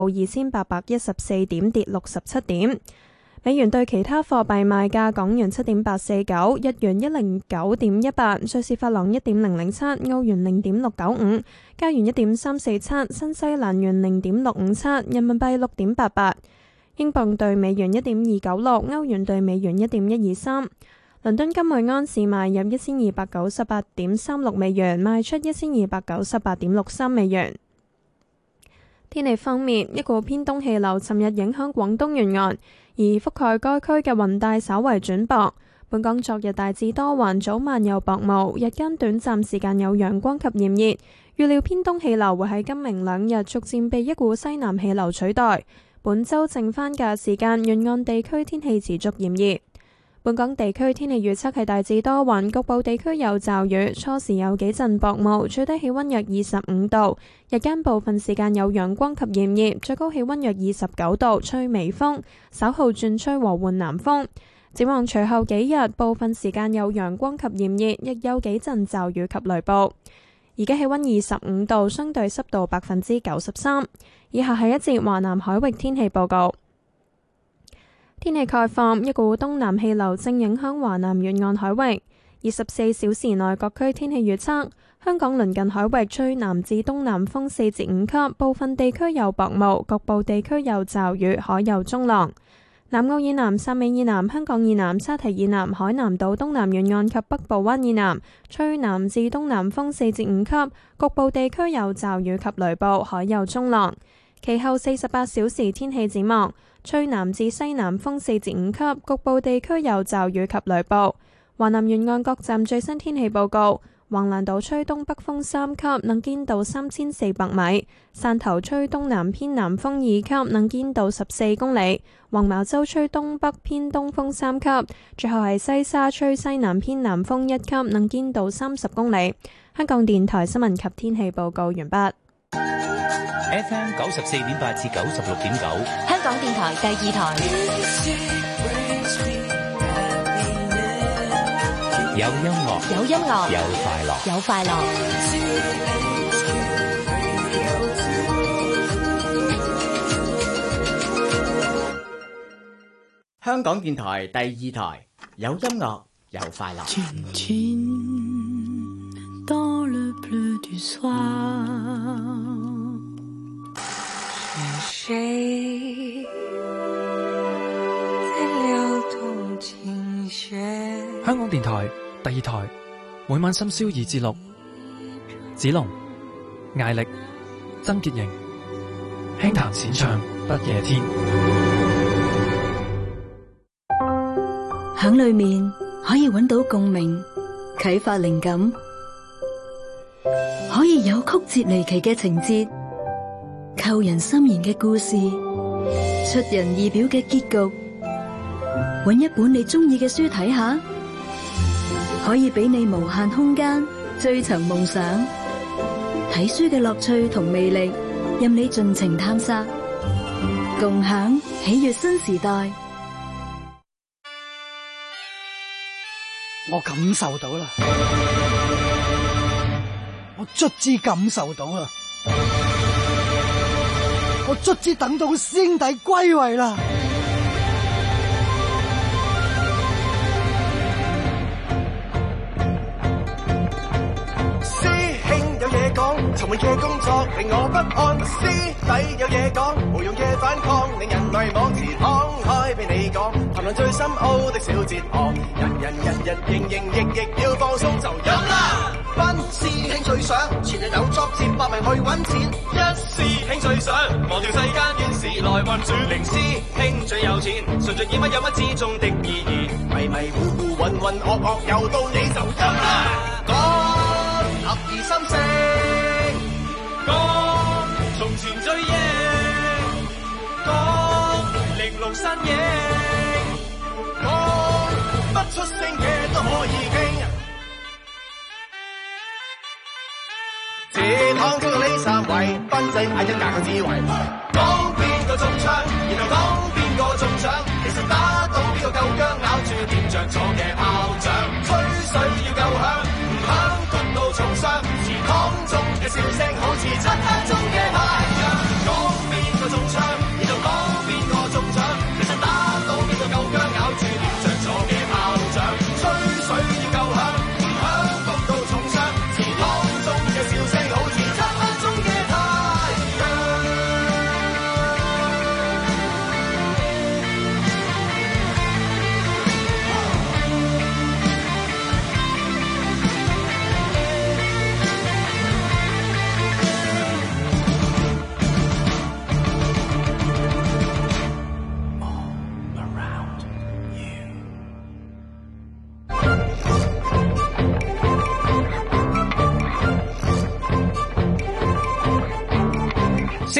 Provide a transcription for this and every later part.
2814點，跌67點。美元對其他貨幣賣價：港元7.849，日元109.18，瑞士法郎1.007，歐元0.695，加元1.347，新西蘭元0.657，人民幣6.88，英鎊對美元1.296，歐元對美元1.123。倫敦金每安士賣入1298.36美元，賣出1298.63美元。天氣方面，一股偏東氣流尋日影響廣東沿岸，而覆蓋該區嘅雲帶稍為轉薄。本港昨日大致多雲，早晚有薄霧，日間短暫時間有陽光及炎熱。預料偏東氣流會喺今明兩日逐漸被一股西南氣流取代。本週剩返嘅時間，沿岸地區天氣持續炎熱。本港地區天氣預測係大致多雲，局部地區有驟雨，初時有幾陣薄霧，最低氣溫約25度，日間部分時間有陽光及炎熱，最高氣溫約29度，吹微風，稍後轉吹和緩南風。展望隨後幾日，部分時間有陽光及炎熱，亦有幾陣驟雨及雷暴。而家氣溫25度，相對濕度93%。以下係一節華南海域天氣報告。天氣概況，一股東南氣流正影響華南沿岸海域。24小時內各區天氣預測：香港鄰近海域吹南至東南風4至5級，部分地區有薄霧，局部地區有驟雨，海有中浪。南澳以南、汕尾以南、香港以南、沙堤以南、海南島東南沿岸及北部灣以南吹南至東南風4至5級，局部地區有驟雨及雷暴，海有中浪。其後48小時天氣展望，吹南至西南風4至5級，局部地區有驟雨及雷暴。華南沿岸各站最新天氣報告：橫瀾島吹東北風3級，能見度3400米；汕頭吹東南偏南風2級，能見度14公里；黃茅洲吹東北偏東風3級；最後係西沙吹西南偏南風1級，能見度30公里。香港電台新聞及天氣報告完畢。 FM 94.8至96.9， 香港電台第二台。 有音樂， 有音樂， 有快樂， 有快樂。 香港電台第二台，有音樂，有快樂。 香港電台第二台，每晚深宵2至6，子龍、艾力、曾潔瑩，輕彈淺唱不夜天。 響裏面可以揾到共鳴，啟發靈感，可以有曲折離奇嘅情節，扣人心弦嘅故事，出人意表嘅結局。揾一本你中意嘅書睇下，可以俾你無限空間追尋夢想。睇書嘅樂趣同魅力，任你盡情探索，共享喜悅新時代。 我感受到啦，我卒之感受到啦，我卒之等到師兄弟歸位啦。 沉悶嘅工作令我不安，師弟有嘢講，無用嘅反抗令人迷惘，自敞開俾你講，談論最深奧的小哲學，人營役要放鬆就飲啦。班師兄最想前日有作戰搏命去揾錢，一師兄最想忘掉世間怨事來運轉，零師兄最有錢，純粹以乜有乜之中的意義，迷迷糊糊渾渾噩噩又到你就飲啦。講合二心聲，講從前追憶，講玲瓏身影，講不出聲嘅都可以傾。自躺中呢三位，分仔嗌一架嘅智慧，講邊個中槍，然後講邊個中獎，其實打到邊個夠薑，咬住掂着咗嘅炮仗，吹水要夠響，唔響焗到重傷，自躺中嘅笑聲好似漆黑中嘅太陽，講邊個中槍。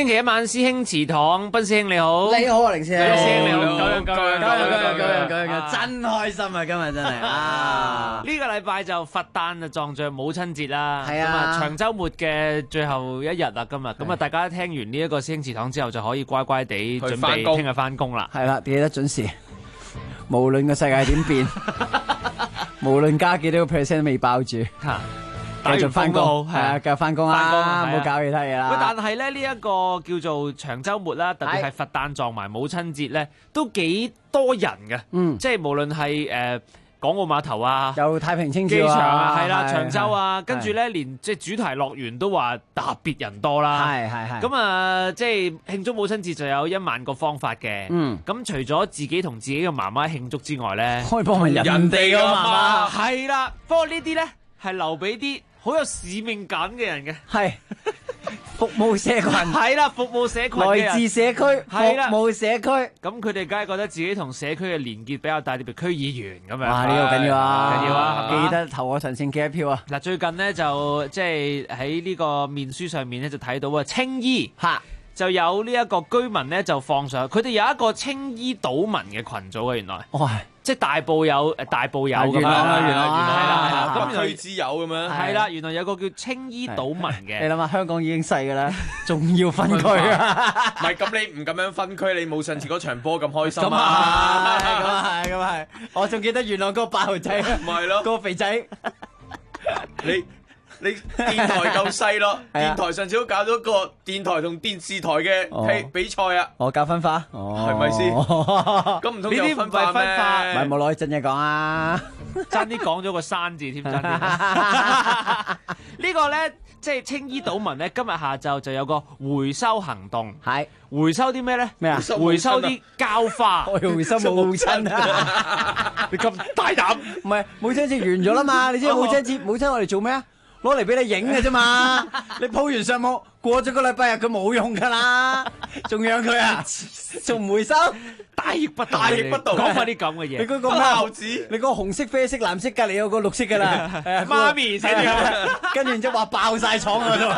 星期一晚師兄祠堂，賓師兄你好， 你好啊，凌師兄， 師兄你好， 九樣，真開心啊！今日真係啊！ 呢個禮拜就佛誕就撞著母親節啦， 係啊， 長週末嘅最後一日啦，今日咁啊，大家聽完呢一個師兄祠堂之後，就可以乖乖地準備聽日翻工啦。 係啦，記得準時，無論個世界點變，無論加幾多個 percent 未爆住。繼續翻工，係啊，繼續翻工啦，唔好搞其他嘢啦。 喂，但係咧呢一個叫做長週末啦，特別係佛誕撞埋母親節咧，都幾多人嘅。即係無論係港澳碼頭啊， 有太平清醮機場啊，係啦，長洲啊，跟住咧連即係主題樂園都話特別人多啦。 係。 咁啊，即係慶祝母親節就有1萬個方法嘅。咁除咗自己同自己嘅媽媽慶祝之外咧， 可以幫人哋嘅媽媽。 係啦，不過呢啲咧係留俾啲好有使命感嘅人嘅， 係服務社群， 係啦，服務社群嘅人， 來自社區，服務社區。 咁佢哋梗係覺得自己同社區嘅連結比較大，特別區議員咁樣。 哇！呢個緊要啊， 緊要啊， 記得投我陳勝記一票啊！ 嗱，最近咧就即係喺呢個面書上面咧就睇到啊，青衣就有呢一個居民咧就放上，佢哋有一個青衣島民嘅群組嘅，原來。即係大埔有咁樣，原來係啦，咁區之友咁樣， 係啦，原來有個叫青衣島民嘅。 你諗下，香港已經細㗎啦，仲要分區啊？ 唔係咁，你唔咁樣分區，你冇上次嗰場波咁開心啊！咁係，我仲記得元朗嗰個8號仔， 唔係咯， 個肥仔， 你電台夠細咯，電台上次都搞咗個電台同電視台嘅比賽啊！ 我教分化， 係咪先？咁唔通有分化咩？ 唔係冇攞去真嘢講啊！ 爭啲講咗個山字添，爭啲。呢個咧，即係青衣島民咧，今日下晝就有個回收行動。 係回收啲咩咧？ 咩啊？ 回收啲膠花。 我要回收母親啊！你咁大膽？ 唔係母親節完咗啦嘛？你知母親節我哋做咩啊？攞嚟俾你影嘅啫嘛，你鋪完上網，過咗個禮拜日佢冇用噶啦，仲養佢啊？仲唔回收？ 大逆不道，講翻啲咁嘅嘢。 你嗰個帽子，你嗰個紅色、啡色、藍色，隔離有個綠色噶啦。 媽咪寫住， 跟住然之後話爆晒廠嗰度。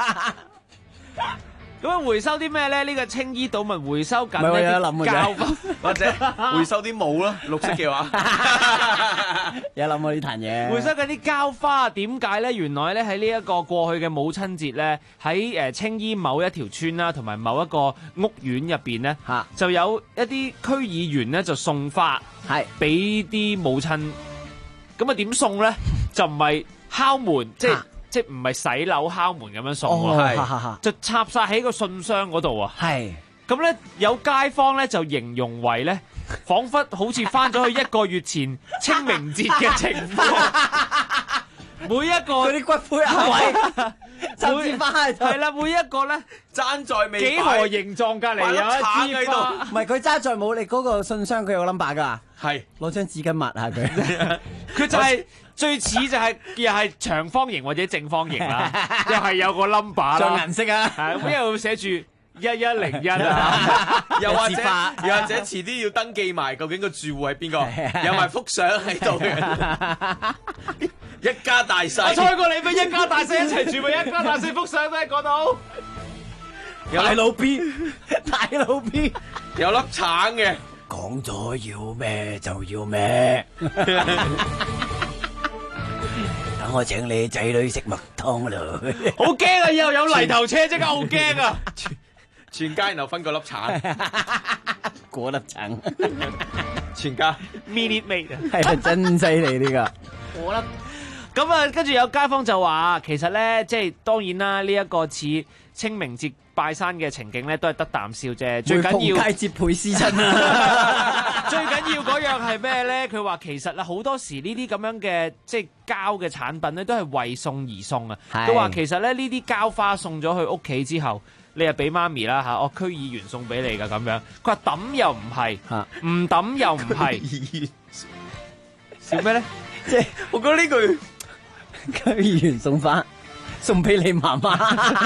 咁樣回收啲咩咧？呢個青衣島民回收緊啲膠或者回收啲帽咯，綠色嘅話。 有諗過呢壇嘢。 回收緊啲膠花，點解咧？原來咧喺呢一個過去嘅母親節咧，喺青衣某一條村啦，同埋某一個屋苑入邊咧，就有一啲區議員咧就送花，係俾啲母親。咁啊點送咧？就唔係敲門，即係唔係洗樓敲門咁樣送喎，就插晒喺個信箱嗰度啊！係咁咧，有街坊咧就形容為咧，彷彿好似翻咗去1個月前清明節嘅情況。每一個嗰啲骨灰龕位，甚至翻係啦，每一個咧爭在未幾何形狀隔離有一支花， 唔係佢爭在冇你嗰個信箱，佢有個 number 㗎， 係攞張紙巾抹下佢， 佢就係。最似就係又係長方形或者正方形啦，又係有個 number 啦， 仲顏色啊， 係咁又會寫住1101啊， 又或者遲啲要登記埋究竟個住戶係邊個，有埋幅相喺度嘅，一家大細。 我猜過你咩一家大細一齊住咪一家大細幅相都喺嗰度。 大佬 B， 大佬 B， 有粒橙嘅， 講咗要咩就要咩。等我請你仔女食麥當勞， 好驚啊！以後有泥頭車即刻好驚啊！ 全家然後分個粒橙， 嗰粒橙， 全家 minute made 啊， 係真犀利呢個。 嗰粒咁啊，跟住有街坊就話，其實咧，即係當然啦，呢一個似清明節拜山嘅情景咧，都係得啖笑啫。最緊要佳節倍思親啊！ 最緊要嗰樣係咩咧？佢話其實啊，好多時呢啲咁樣嘅即係膠嘅產品咧，都係為送而送啊。佢話其實咧，呢啲膠花送咗去屋企之後，你又俾媽咪啦嚇，我區議員送俾你㗎咁樣。佢話抌又唔係，唔抌又唔係。笑咩咧？ 即係我覺得呢句區議員送花送俾你媽媽。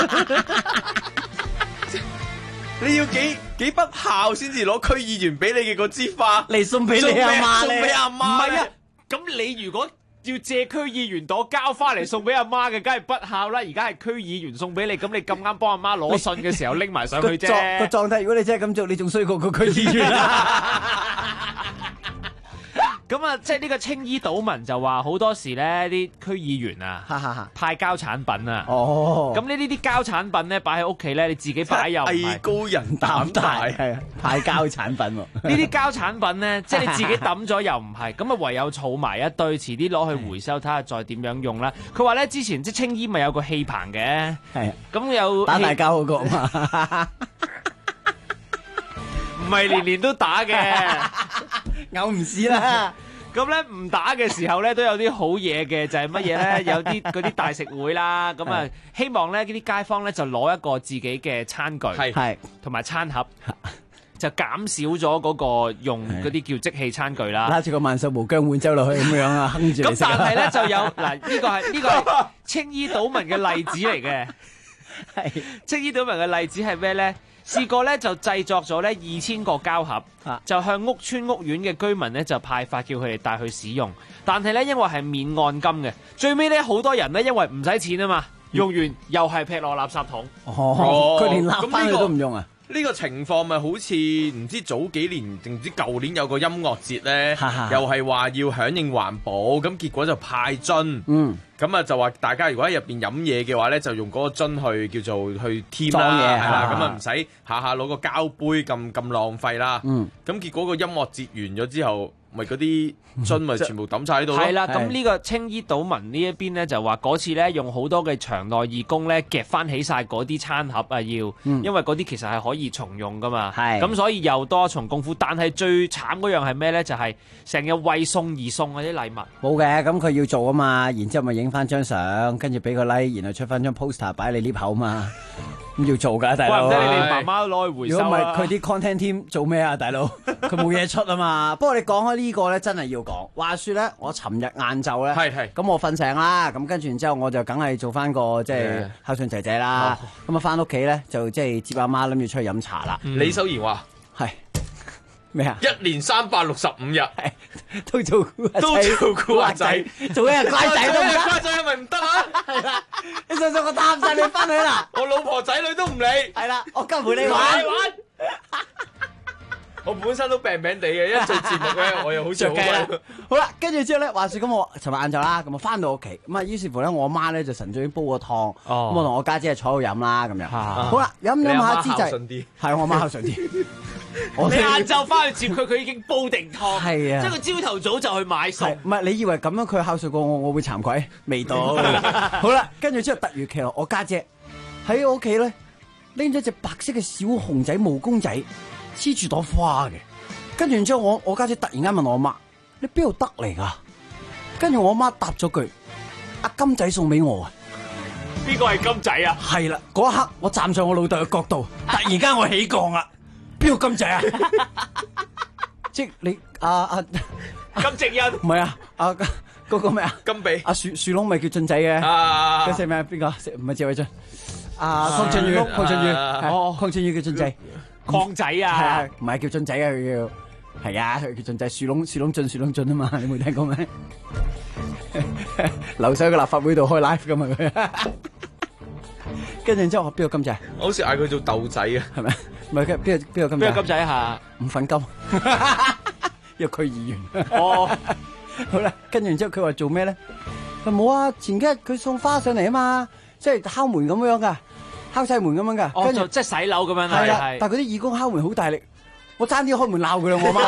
你要幾不孝先至攞區議員俾你嘅嗰支花嚟送俾你阿媽咧？ 送俾阿媽。 唔係啊，咁你如果要借區議員朵交翻嚟送俾阿媽嘅，梗係不孝啦！而家係區議員送俾你，咁你咁啱幫阿媽攞信嘅時候拎埋上去啫。 個狀態，如果你真係咁做，你仲衰過個區議員啊！ 咁啊，即係呢個青衣島民就話好多時咧，啲區議員啊派膠產品啊，咁呢啲膠產品咧擺喺屋企咧，你自己擺又唔係藝高人膽大， 係啊，派膠產品喎。 呢啲膠產品咧，即係你自己抌咗又唔係，咁啊唯有儲埋一堆，遲啲攞去回收睇下再點樣用啦。佢話咧之前即係青衣咪有個氣棚嘅，係咁有打大交好過嘛， 唔係年年都打嘅。 偶唔試啦， 咁咧唔打嘅時候咧都有啲好嘢嘅，就係乜嘢咧？有啲嗰啲大食會啦，咁啊希望咧呢啲街坊咧就攞一個自己嘅餐具，係同埋餐盒，就減少咗嗰個用嗰啲叫即棄餐具啦。 拉住個萬壽無姜碗走落去咁樣啊，哼住嚟食。 咁但係咧就有嗱呢個係青衣島民嘅例子嚟嘅，係青衣島民嘅例子係咩咧？試過咧就製作咗咧2000個膠盒，就向屋邨屋苑嘅居民咧就派發，叫佢哋帶去使用。但係咧因為係免按金嘅，最尾咧好多人咧因為唔使錢啊嘛，用完又係劈落垃圾桶。 佢連立翻佢都唔用啊！ 呢個情況咪好似唔知早幾年定唔知舊年有個音樂節咧，又係話要響應環保，咁結果就派樽。咁啊就話大家如果喺入邊飲嘢嘅話咧，就用嗰個樽去叫做去添啦，係啦，咁啊唔使下下攞個膠杯咁浪費啦。咁結果個音樂節完咗之後，咪嗰啲樽咪全部抌晒喺度咯。 係啦，咁呢個青衣島民呢一邊咧就話嗰次咧用好多嘅場內義工咧夾翻起晒嗰啲餐盒啊，因為嗰啲其實係可以重用噶嘛。咁所以又多重功夫，但係最慘嗰樣係咩咧？就係成日為送而送嗰啲禮物。 冇嘅，咁佢要做啊嘛，然之後咪影翻張相，跟住俾個 like，然後出翻張 poster 擺你呢口嘛。咁要做㗎，大佬。 怪唔得你哋媽媽攞去回收啦。 如果唔係佢啲 content team 做咩啊，大佬？佢冇嘢出啊嘛。不過你講開呢個咧，真係要講。話說咧，我尋日晏晝咧，咁我瞓醒啦，咁跟住然之後我就梗係做翻個即係孝順仔仔啦。咁啊翻屋企咧就即係接阿媽，諗住出去飲茶啦。 李修賢話係咩啊 ？1年365日都做古惑仔，做一日乖仔都唔得， 乖仔係咪唔得啊？ 係啦，你信唔信我擔晒你翻去啦？ 我老婆仔女都唔理。係啦，我今陪你玩。 我本身都病病地嘅，一做節目咧，我又好似好乖。 好啦，跟住之後咧，話說咁我尋日晏晝啦，咁我翻到屋企，咁啊於是乎咧，我阿媽咧就晨早已經煲個湯，咁我同我家姐坐喺度飲啦，咁樣。好啦，飲下之際，係我媽孝順啲。 你晏晝翻去接佢，佢已經煲定湯， 係啊， 即係佢朝頭早就去買餸。 唔係你以為咁樣佢孝順過我會慚愧？未到。好啦，跟住之後突如其來，我家姐喺我屋企咧拎咗隻白色嘅小熊仔毛公仔，黐住朵花嘅。跟住然之後我家姐突然間問我阿媽：你邊度得嚟㗎？跟住我阿媽答咗句：阿金仔送俾我啊！ 邊個係金仔啊？ 係啦，嗰一刻我站上我老豆嘅角度，突然間我起降啦。邊個金仔啊？即係你金正恩唔係啊？嗰個咩啊？ 金比樹窿咪叫俊仔嘅？嗰隻咩？邊個？唔係謝偉俊。鄺俊宇，鄺俊宇叫俊仔。 鄺仔啊？ 唔係叫俊仔啊，佢叫係啊，佢叫俊仔。樹窿俊啊嘛，你冇聽過咩？留守喺個立法會度開 live 噶嘛佢。跟住之後，邊個金仔？ 我好似嗌佢做豆仔啊，係咪？ 唔係邊個金仔？ 邊個金仔下？ 五粉金，一個區議員。好啦，跟住然之後佢話做咩咧？佢冇啊，前幾日佢送花上嚟啊嘛，即係敲門咁樣噶，敲晒門咁樣噶。跟住即係洗樓咁樣啦。 係啦，但係嗰啲義工敲門好大力，我爭啲開門鬧佢啦，我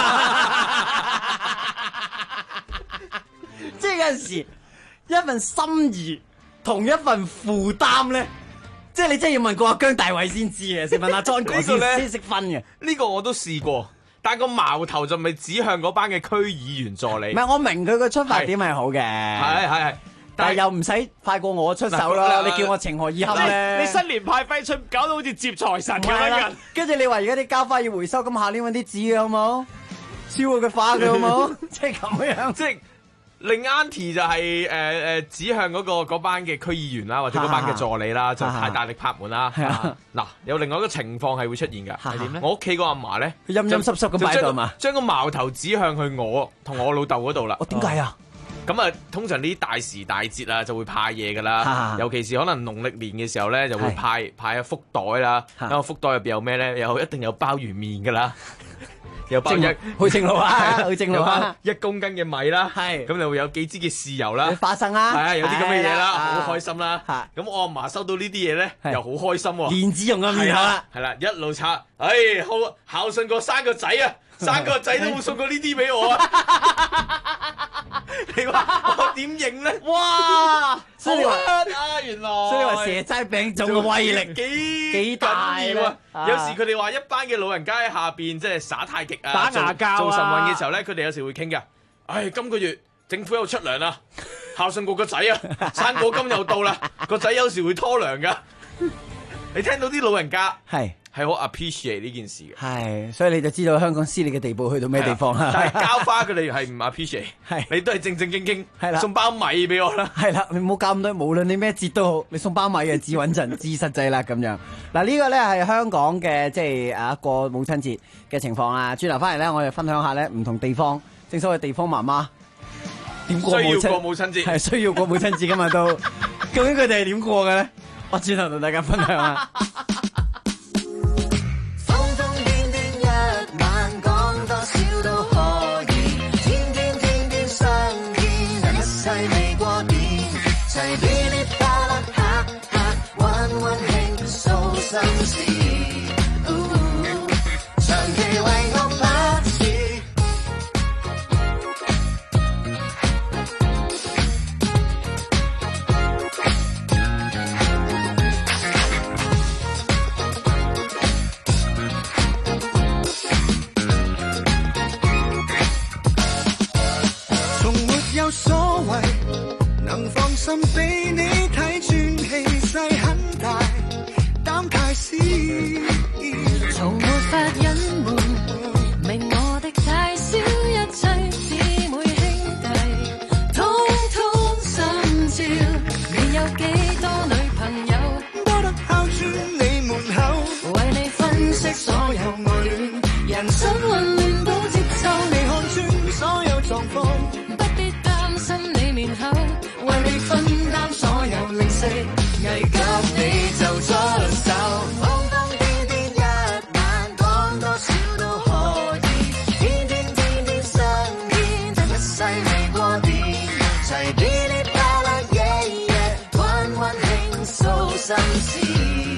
媽。即係有陣時一份心意同一份負擔咧。即係你真係要問過阿姜大衛先知嘅，先問阿 John 哥先識分嘅。 呢個我都試過，但係個矛頭就未指向嗰班嘅區議員助理。 唔係，我明佢個出發點係好嘅， 係， 但係又唔使快過我出手咯。你叫我情何以堪咧？ 你新年派揮春搞到好似接財神咁樣。 跟住你話而家啲膠花要回收，咁下年揾啲紙嘅好冇？燒佢花嘅好冇？即係咁樣， 即係。令 Auntie 就係指向嗰班嘅區議員啦，或者嗰班嘅助理啦，就太大力拍門啦。嗱，有另外一個情況係會出現㗎。係點咧？我屋企個阿嫲咧， 佢陰陰濕濕咁擺喺度嘛， 將個矛頭指向去我同我老豆嗰度啦。 點解啊？ 咁啊，通常呢啲大時大節啊，就會派嘢噶啦。尤其是可能農曆年嘅時候咧，就會派下福袋啦。咁個福袋入邊有咩咧？一定有鮑魚麵噶啦，有包好正路啊，好正路啊 ！1公斤嘅米啦，咁就會有幾支嘅豉油啦， 花生啦， 係啊，有啲咁嘅嘢啦，好開心啦。咁我阿嫲收到呢啲嘢咧，又好開心喎。 蓮子蓉嘅面口啦， 係啦，一路刷，好孝順過生個仔啊！生個仔都冇送過呢啲俾我啊！你話我點認咧？哇！ 所以你話原來所以你話蛇齋餅糭嘅威力幾大啊！ 有時佢哋話一班嘅老人家喺下邊即係耍太極啊， 打牙膠啊， 做晨運嘅時候咧，佢哋有時會傾㗎。今個月政府又出糧啦，孝順過個仔啊，生果金又到啦，個仔有時會拖糧㗎。你聽到啲老人家係好 appreciate 呢件事嘅， 係，所以你就知道香港私利嘅地步去到咩地方啦。 但係交花佢哋係唔 appreciate，你都係正正經經送包米俾我啦。 係啦，你唔好搞咁多，無論你咩節都好，你送包米嘅至穩陣、至實際啦咁樣。嗱呢個咧係香港嘅即係過母親節嘅情況啦。轉頭翻嚟咧，我哋分享下咧唔同地方，正所謂地方媽媽點過母親， 需要過母親節， 係需要過母親節㗎嘛都。究竟佢哋係點過嘅咧？我轉頭同大家分享啊！ 心俾你睇穿，氣勢很大，膽太小， 從沒法隱瞞，明我的大小一切姊妹兄弟，通通心照。你有幾多女朋友？ 多得敲穿你門口， 為你分析所有愛戀，人生混亂都接受， 你看穿所有狀況， 不必擔心你面口。為你分擔所有零食，危急你就出手。 瘋瘋癲癲一晚，講多少都可以，天天天天相見，一世未過電，齊噼里啪啦夜夜，溫溫傾訴心事。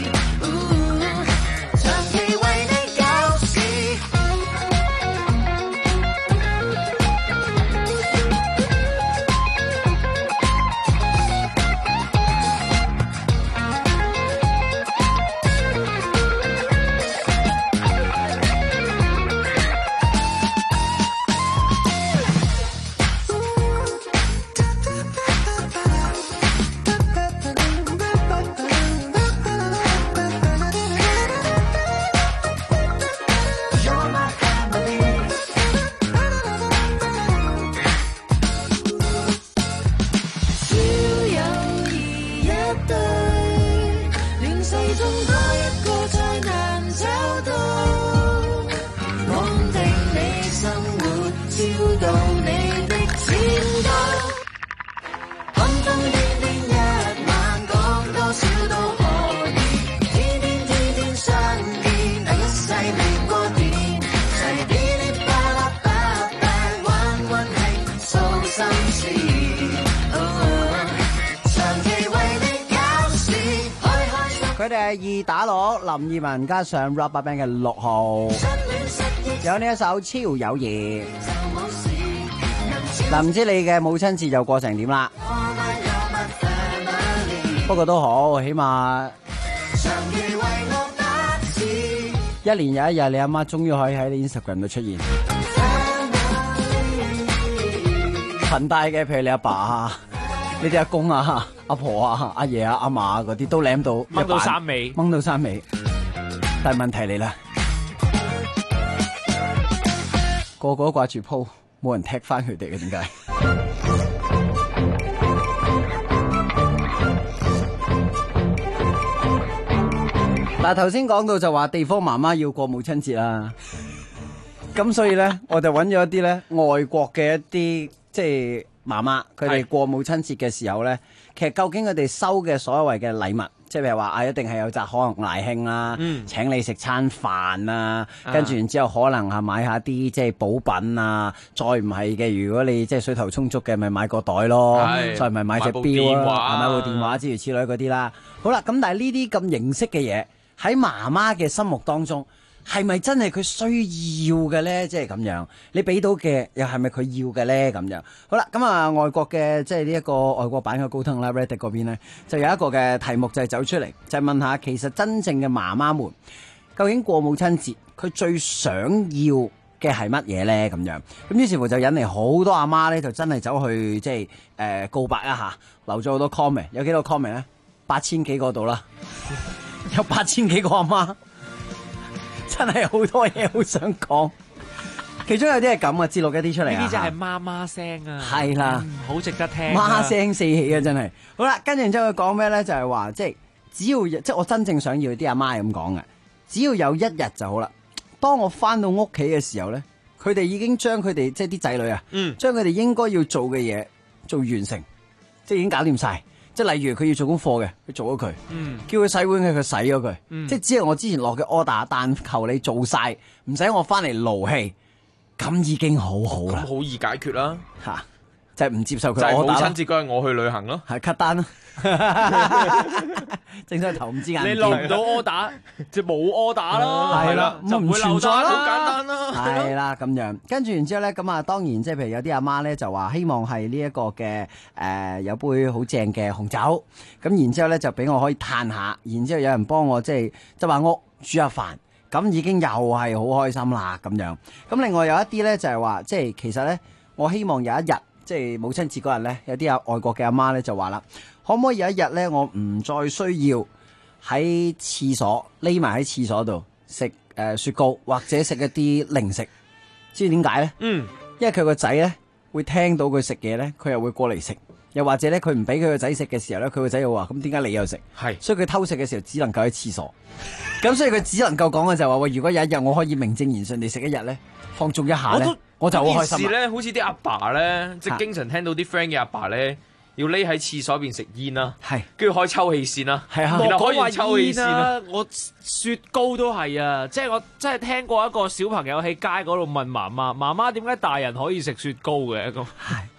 佢哋係二打六林二汶加上 RubberBand 嘅6號，有呢一首超友誼。嗱，唔知你嘅母親節又過成點啦？不過都好，起碼一年有一日，你阿媽終於可以喺你 Instagram 度出現。裙帶嘅，譬如你阿爸啊，你啲阿公啊、阿婆啊、阿爺啊、阿嫲啊嗰啲都舐到掹到衫尾， 掹到衫尾。但係問題嚟啦，個個都掛住鋪，冇人踢翻佢哋嘅，點解？嗱，頭先講到就話地方媽媽要過母親節啦，咁所以咧我就揾咗一啲咧外國嘅一啲即係媽媽佢哋過母親節嘅時候咧，其實究竟佢哋收嘅所謂嘅禮物，即係譬如話一定係有紮可能賴慶啦，請你食餐飯啊，跟住然之後可能係買下啲即係補品啊，再唔係嘅，如果你即係水頭充足嘅，咪買個袋咯，再唔係買隻錶啊，買部電話之類之類嗰啲啦。好啦，咁但係呢啲咁形式嘅嘢喺媽媽嘅心目當中，係咪真係佢需要嘅咧？即係咁樣，你俾到嘅又係咪佢要嘅咧？咁樣好啦，咁啊外國嘅即係呢一個外國版嘅高登啦 Reddit 嗰邊咧，就有一個嘅題目就係走出嚟，就係問下其實真正嘅媽媽們，究竟過母親節佢最想要嘅係乜嘢咧？咁樣咁於是乎就引嚟好多阿媽咧，就真係走去即係告白一下，留咗好多 comment， 有幾多 comment 咧？8000幾個度啦，有8000幾個阿媽。真係好多嘢好想講，其中有啲係咁啊，節錄一啲出嚟啊！ 呢啲就係媽媽聲啊， 係啦， 好值得聽， 媽聲四起啊，真係。好啦，跟住然之後佢講咩咧？就係話，即係只要即係我真正想要啲阿媽係咁講嘅，只要有一日就好啦。當我翻到屋企嘅時候咧，佢哋已經將佢哋即係啲仔女啊，將佢哋應該要做嘅嘢做完成，即係已經搞掂晒。即係例如佢要做功課嘅，佢做咗佢；叫佢洗碗嘅，佢洗咗佢。即係只係我之前落嘅 order，但求你做晒，唔使我翻嚟勞氣，咁已經好好啦。 咁好易解決啦， 吓就係唔接受佢。 就係母親節嗰日我去旅行咯， 係 cut 單咯。正所謂頭唔知眼唔見， 你落唔到 order，就冇 order 咯， 係啦， 就唔會留咗啦， 好簡單啦， 係啦咁樣。跟住然之後咧，咁啊當然即係譬如有啲阿媽咧就話希望係呢一個嘅有杯好正嘅紅酒，咁然之後咧就俾我可以嘆下，然之後有人幫我即係執下屋煮下飯，咁已經又係好開心啦咁樣。咁另外有一啲咧就係話即係其實咧，我希望有一日即係母親節嗰日咧，有啲外國嘅阿媽咧就話啦，可唔可以有一日咧，我唔再需要喺廁所匿埋喺廁所度食雪糕或者食一啲零食，知點解咧？因為佢個仔咧會聽到佢食嘢咧，佢又會過嚟食，又或者咧佢唔俾佢個仔食嘅時候咧，佢個仔又話：咁點解你又食？係，所以佢偷食嘅時候只能夠喺廁所。咁所以佢只能夠講嘅就係話：喂，如果有一日我可以名正言順地食一日咧，放縱一下咧，我就好開心。 件事咧，好似啲阿爸咧，即係經常聽到啲 friend 嘅阿爸咧。要匿喺廁所邊食煙啦，係，跟住開抽氣扇啦，係啊，然後可以抽氣扇啦。 我雪糕都係啊，即係我真係聽過一個小朋友喺街嗰度問媽媽：媽媽點解大人可以食雪糕嘅？咁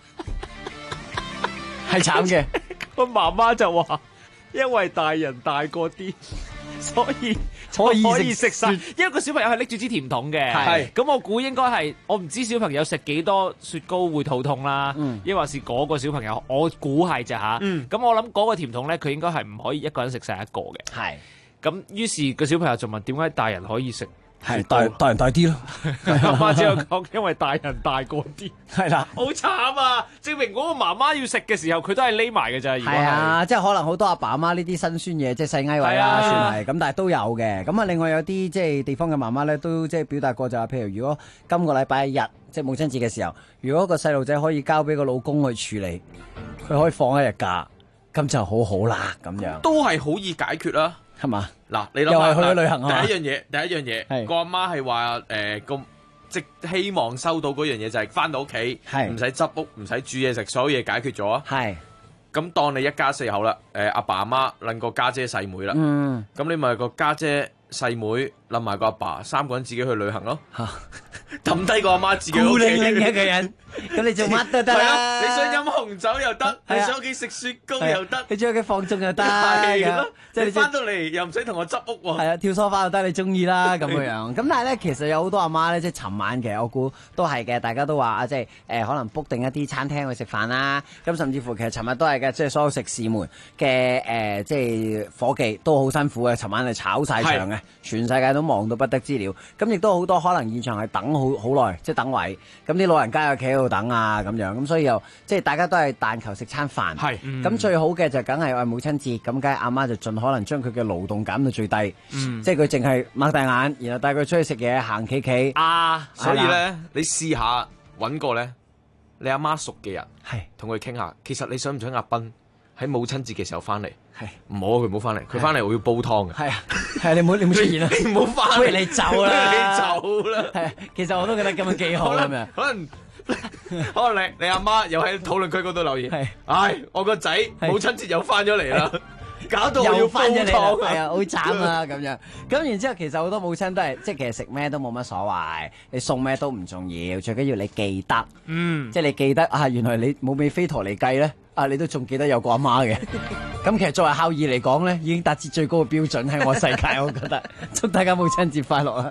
係慘嘅。 個媽媽就話：因為大人大個啲。所以可以食晒，因為個小朋友係拎住支甜筒嘅，係咁我估應該係我唔知小朋友食幾多雪糕會肚痛啦，抑或是嗰個小朋友，我估係咋吓，咁我諗嗰個甜筒咧，佢應該係唔可以一個人食晒一個嘅，係咁於是個小朋友就問：點解大人可以食？ 係大人大啲咯， 媽媽只有講因為大人大個啲， 係啦， 好慘啊！證明嗰個媽媽要食嘅時候，佢都係匿埋嘅咋。 係啊，即係可能好多阿爸阿媽呢啲辛酸嘢，即係細埃位啦，算係咁，但係都有嘅。咁啊，另外有啲即係地方嘅媽媽咧，都即係表達過就係，譬如如果今個禮拜日即係母親節嘅時候，如果個細路仔可以交俾個老公去處理，佢可以放一日假，咁就好好啦，咁樣都係好易解決啦。係嘛？ 嗱，你諗下， 又係去咗旅行啊！ 第一樣嘢，個阿媽係話個即希望收到嗰樣嘢就係翻到屋企，唔使執屋，唔使煮嘢食，所有嘢解決咗啊！係咁，當你一家四口啦，阿爸阿媽撚個家姐細妹啦，咁你咪個家姐細妹撚埋個阿爸，三個人自己去旅行咯。抌低個阿媽自己屋企，孤零零一個人，咁你做乜都得啦。你想飲紅酒又得，你想屋企食雪糕又得， 你中意屋企放縱又得， 係咯。即係你翻到嚟又唔使同我執屋喎。 係啊，跳梳化又得，你中意啦咁嘅樣。咁但係咧，其實有好多阿媽咧，即係尋晚其實我估都係嘅，大家都話啊，即係可能 book 定一啲餐廳去食飯啦。咁甚至乎其實尋日都係嘅，即係所有食肆們嘅即係伙計都好辛苦嘅。尋晚係炒晒場嘅，全世界都忙到不得之了。咁亦都好多可能現場係等好耐，即係等位。咁啲老人家又企喺度等啊咁樣。咁所以又即係大家都係但求食餐飯。係。咁最好嘅就梗係我母親節，咁梗係阿媽就盡可能將佢嘅勞動減到最低。即係佢淨係擘大眼，然後帶佢出去食嘢，行企企。 所以咧，你試下揾個咧，你阿媽熟嘅人，係同佢傾下。其實你想唔想阿斌喺母親節嘅時候翻嚟？係唔好，佢唔好翻嚟。佢翻嚟我要煲湯嘅。係啊，係你唔好出現啦， 你唔好翻嚟，不如你走啦， 你走啦。 係，其實我都覺得咁樣幾好咁樣。 可能可能你阿媽又喺討論區嗰度留言， 係， 唉，我個仔母親節又翻咗嚟啦。搞到我要翻咗嚟啦， 煲湯係啊，好慘啊咁樣。咁然之後，其實好多母親都係，即係其實食咩都冇乜所謂，你送咩都唔重要，最緊要你記得。即係你記得啊，原來你冇尾飛陀嚟計咧，啊，你都仲記得有個阿媽嘅。咁其實作為孝義嚟講咧，已經達至最高嘅標準喺我世界，我覺得。祝大家母親節快樂啊！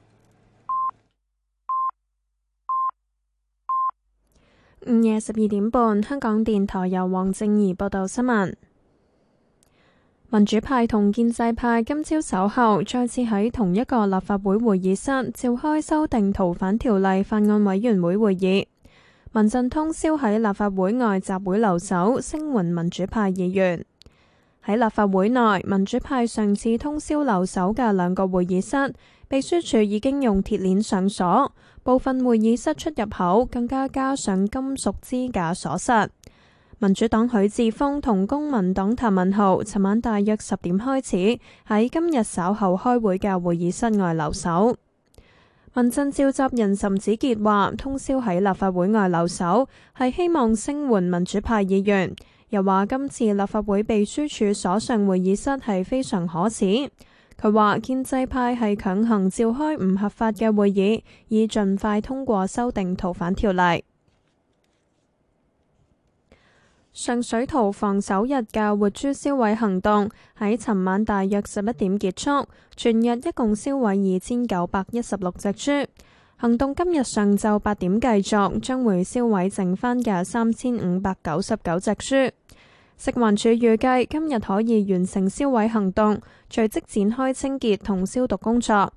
午夜12點半，香港電台由黃正儀報道新聞。民主派同建制派今朝稍後再次喺同一個立法會會議室召開修訂逃犯條例法案委員會會議。民陣通宵喺立法會外集會留守，聲援民主派議員。喺立法會內，民主派上次通宵留守嘅兩個會議室，秘書處已經用鐵鏈上鎖，部分會議室出入口更加上金屬支架鎖實。民主黨許智峰同公民黨譚文豪尋晚大約10點開始喺今日稍後開會嘅會議室外留守。民陣召集人岑子傑話：通宵喺立法會外留守係希望聲援民主派議員，又話今次立法會秘書處鎖上會議室係非常可恥。佢話建制派係強行召開唔合法嘅會議，以盡快通過修訂逃犯條例。上水屠房首日嘅活豬銷毀行動喺尋晚大約11點結束，全日一共銷毀2916隻豬。行動今日上晝8點繼續，將會銷毀剩返嘅3599隻豬。食環署預計今日可以完成銷毀行動，隨即展開清潔同消毒工作。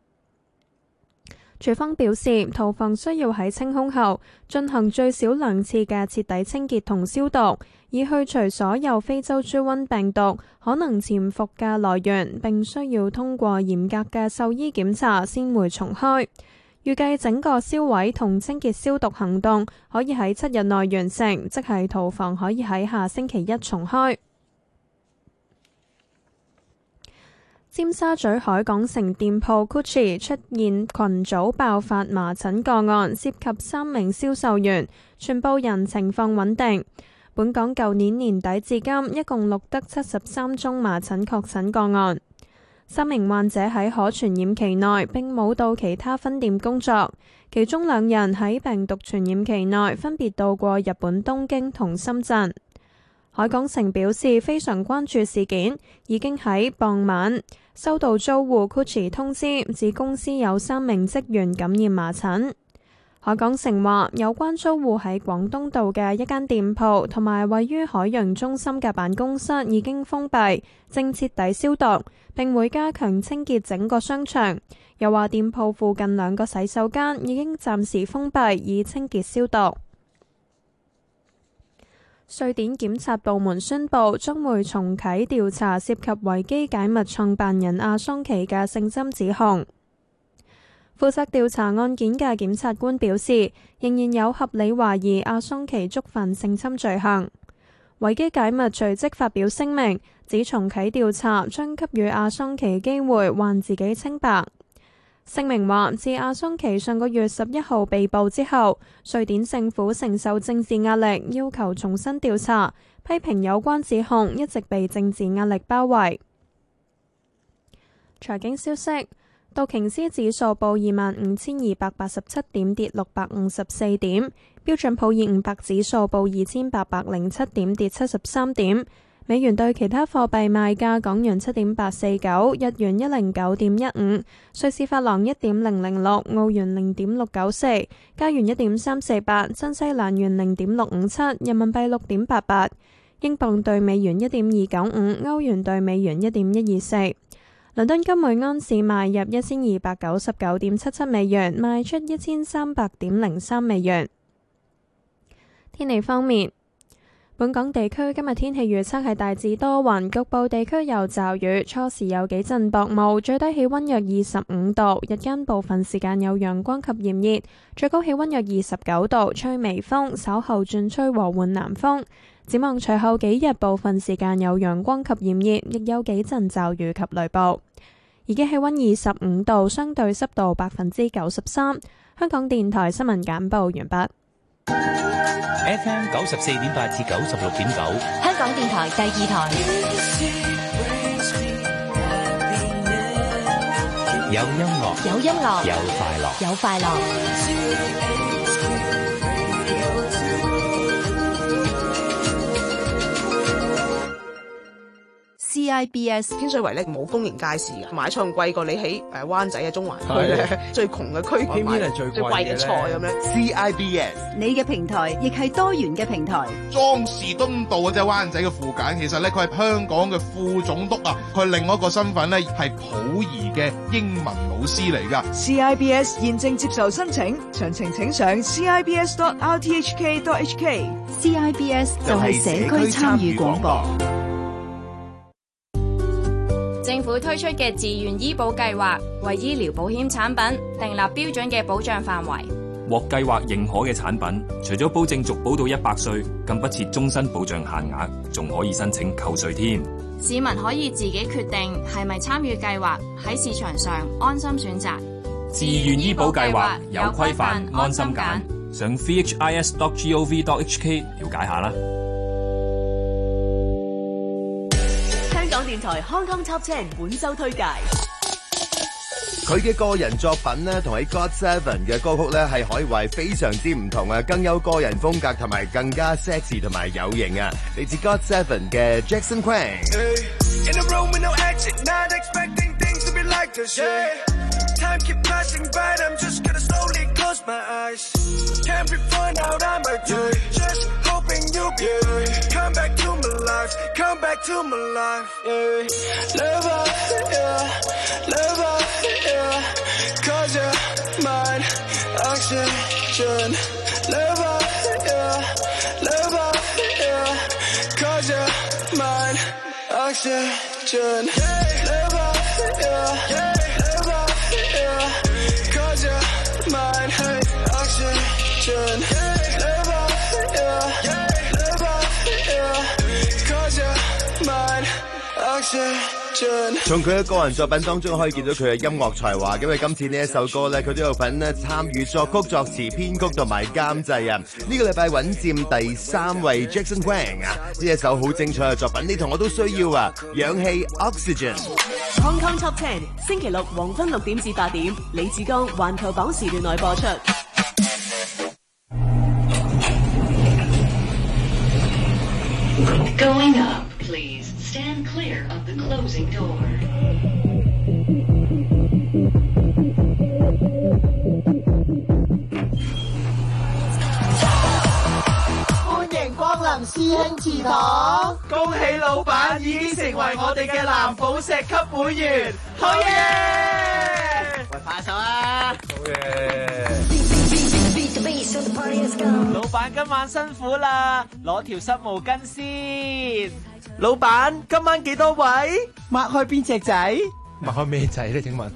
署方表示，屠房需要喺清空後進行最少2次嘅徹底清潔同消毒，以去除所有非洲豬瘟病毒可能潛伏嘅來源，並需要通過嚴格嘅獸醫檢查先會重開。預計整個銷毀同清潔消毒行動可以喺7日內完成，即係屠房可以喺下星期一重開。尖沙咀海港城店鋪 Gucci 出現群組爆發麻疹個案，涉及3名銷售員，全部人情況穩定。本港舊年年底至今一共錄得73宗麻疹確診個案。3名患者喺可傳染期內並冇到其他分店工作，其中2人喺病毒傳染期內分別到過日本東京同深圳。海港城表示非常關注事件，已經喺傍晚收到租戶 Gucci 通知，指公司有3名職員感染麻疹。海港城話，有關租戶喺廣東道嘅一間店鋪同埋位於海洋中心嘅辦公室已經封閉，正徹底消毒，並會加強清潔整個商場。又話店鋪附近2個洗手間已經暫時封閉，以清潔消毒。瑞典檢察部門宣布將會重啟調查涉及維基解密創辦人阿桑奇嘅性侵指控。負責調查案件嘅檢察官表示，仍然有合理懷疑阿桑奇觸犯性侵罪行。維基解密隨即發表聲明，指重啟調查將給予阿桑奇機會還自己清白。聲明話，自阿桑奇上個月11號被捕之後，瑞典政府承受政治壓力，要求重新調查，批評有關指控一直被政治壓力包圍。財經消息，道瓊斯指數報25,287點，跌654點；標準普爾500指數報2,807點，跌73點。美元對其他貨幣賣價：港元7.849，日元109.15，瑞士法郎1.006，澳元0.694，加元1.348，新西蘭元0.657，人民幣6.88，英鎊對美元1.295，歐元對美元1.124。倫敦金每安士賣入1299.77美元，賣出1300.03美元。天氣方面，本港地區今日天氣預測係大致多雲，局部地區有驟雨，初時有幾陣薄霧，最低氣溫約25度，日間部分時間有陽光及炎熱，最高氣溫約29度，吹微風，稍後轉吹和緩南風。展望隨後幾日部分時間有陽光及炎熱，亦有幾陣驟雨及雷暴。而家氣溫25度，相對濕度93%。香港電台新聞簡報完畢。 FM 94.8至96.9， 香港電台第二台。 有音樂， 有音樂， 有快樂， 有快樂。 CIBS 天水圍咧冇公營街市嘅，買菜貴過你喺灣仔嘅中環區咧，最窮嘅區域買最貴嘅菜咁樣。 CIBS 你嘅平台亦係多元嘅平台。 莊士敦道即係灣仔嘅附近，其實咧佢係香港嘅副總督啊，佢另外一個身份咧係溥儀嘅英文老師嚟㗎。 CIBS 現正接受申請，詳情請上 cibs.rthk.hk。 CIBS 就係社區參與廣播。 政府推出嘅自願醫保計劃，為醫療保險產品訂立標準嘅保障範圍。 獲計劃認可嘅產品，除咗保證續保到100歲，更不設終身保障限額，仲可以申請扣稅添。 市民可以自己決定係咪參與計劃，喺市場上安心選擇。 自願醫保計劃有規範，安心揀。上 vhis.gov.hk 了解下啦。 香港電台康康 Top 10本周推介。 佢嘅個人作品咧，同喺 GOT7 嘅歌曲咧，係可以話係非常之唔同啊，更有個人風格同埋更加 sexy 同埋有型啊！嚟自 GOT7 嘅 Jackson Quang。Time keep passing by, I'm just gonna slowly close my eyes. Can't be fun out on my day. Just hoping you'll be come back to my life, come back to my life. Yeah. Love, yeah, love, yeah. Cause you're mine, oxygen. Love, yeah, love, yeah. Cause you're mine, oxygen. Love, yeah, yeah. Cause you're mine, hey, oxygen. Live up, yeah, live up, yeah. Cause you're mine, oxygen. 從佢嘅個人作品當中可以見到佢嘅音樂才華，因為今次呢一首歌咧，佢都有份咧參與作曲、作詞、編曲同埋監製啊！呢個禮拜穩佔第3位 Jackson Quang 啊！呢一首好精彩嘅作品，你同我都需要啊！氧氣 Oxygen。 Hong Kong Top 10星期六黃昏6點至8點，李志剛環球榜時段內播出。 Going up, please. Stand clear of the closing door. 歡迎光臨師兄祠堂，恭喜老闆已經成為我哋嘅藍寶石級會員，好嘢！喂，拍手啊！好嘢！老闆今晚辛苦啦，攞條濕毛巾先。老闆今晚幾多位？擘開邊隻仔？ 擘開咩仔咧？請問？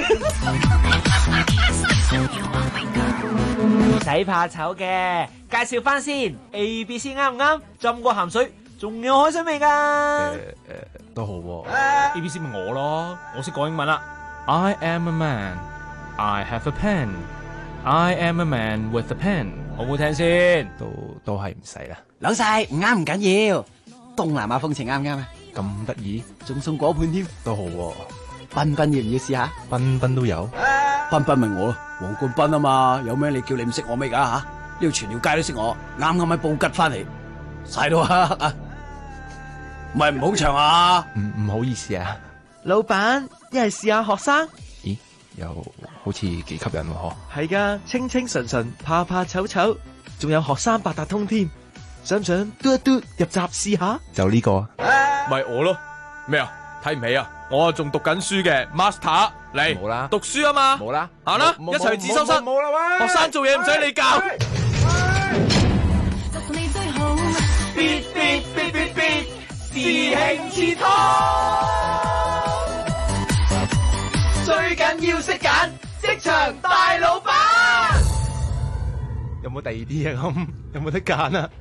唔使怕醜嘅，介紹翻先。ABC 啱唔啱？浸過鹹水，仲有海水味㗎。 都好喎。 ABC 咪我咯，我識講英文啦。I am a man, I have a pen, I am a man with a pen。好唔好聽先？ 都係唔使啦。 老細唔啱唔緊要，東南亞風情啱唔啱啊？ 咁得意， 仲送果盤添， 都好喎。 彬彬要唔要試下？ 彬彬都有。 彬彬咪我咯，黃冠彬啊嘛，有咩你叫你唔識我咩㗎吓？呢度全條街都識我，啱啱喺布吉翻嚟，晒到黑啊！唔係唔好長啊！ 唔好意思啊， 老闆一係試下學生。 咦，又好似幾吸引喎嗬？ 係㗎，清清純純，怕怕醜醜，仲有學生八達通添，想唔想嘟一嘟入閘試下？ 就呢個， 咪我咯，咩啊？睇唔起啊！我仲讀緊書嘅 Master 嚟， 冇啦， 讀書啊嘛， 冇啦， 行啦，一齊自修室， 冇啦喂， 學生做嘢唔使你教。 必師兄祠堂，最緊要識揀職場大老闆。 有冇第二啲啊？咁有冇得揀啊？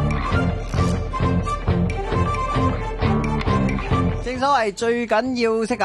正所謂最緊要識揀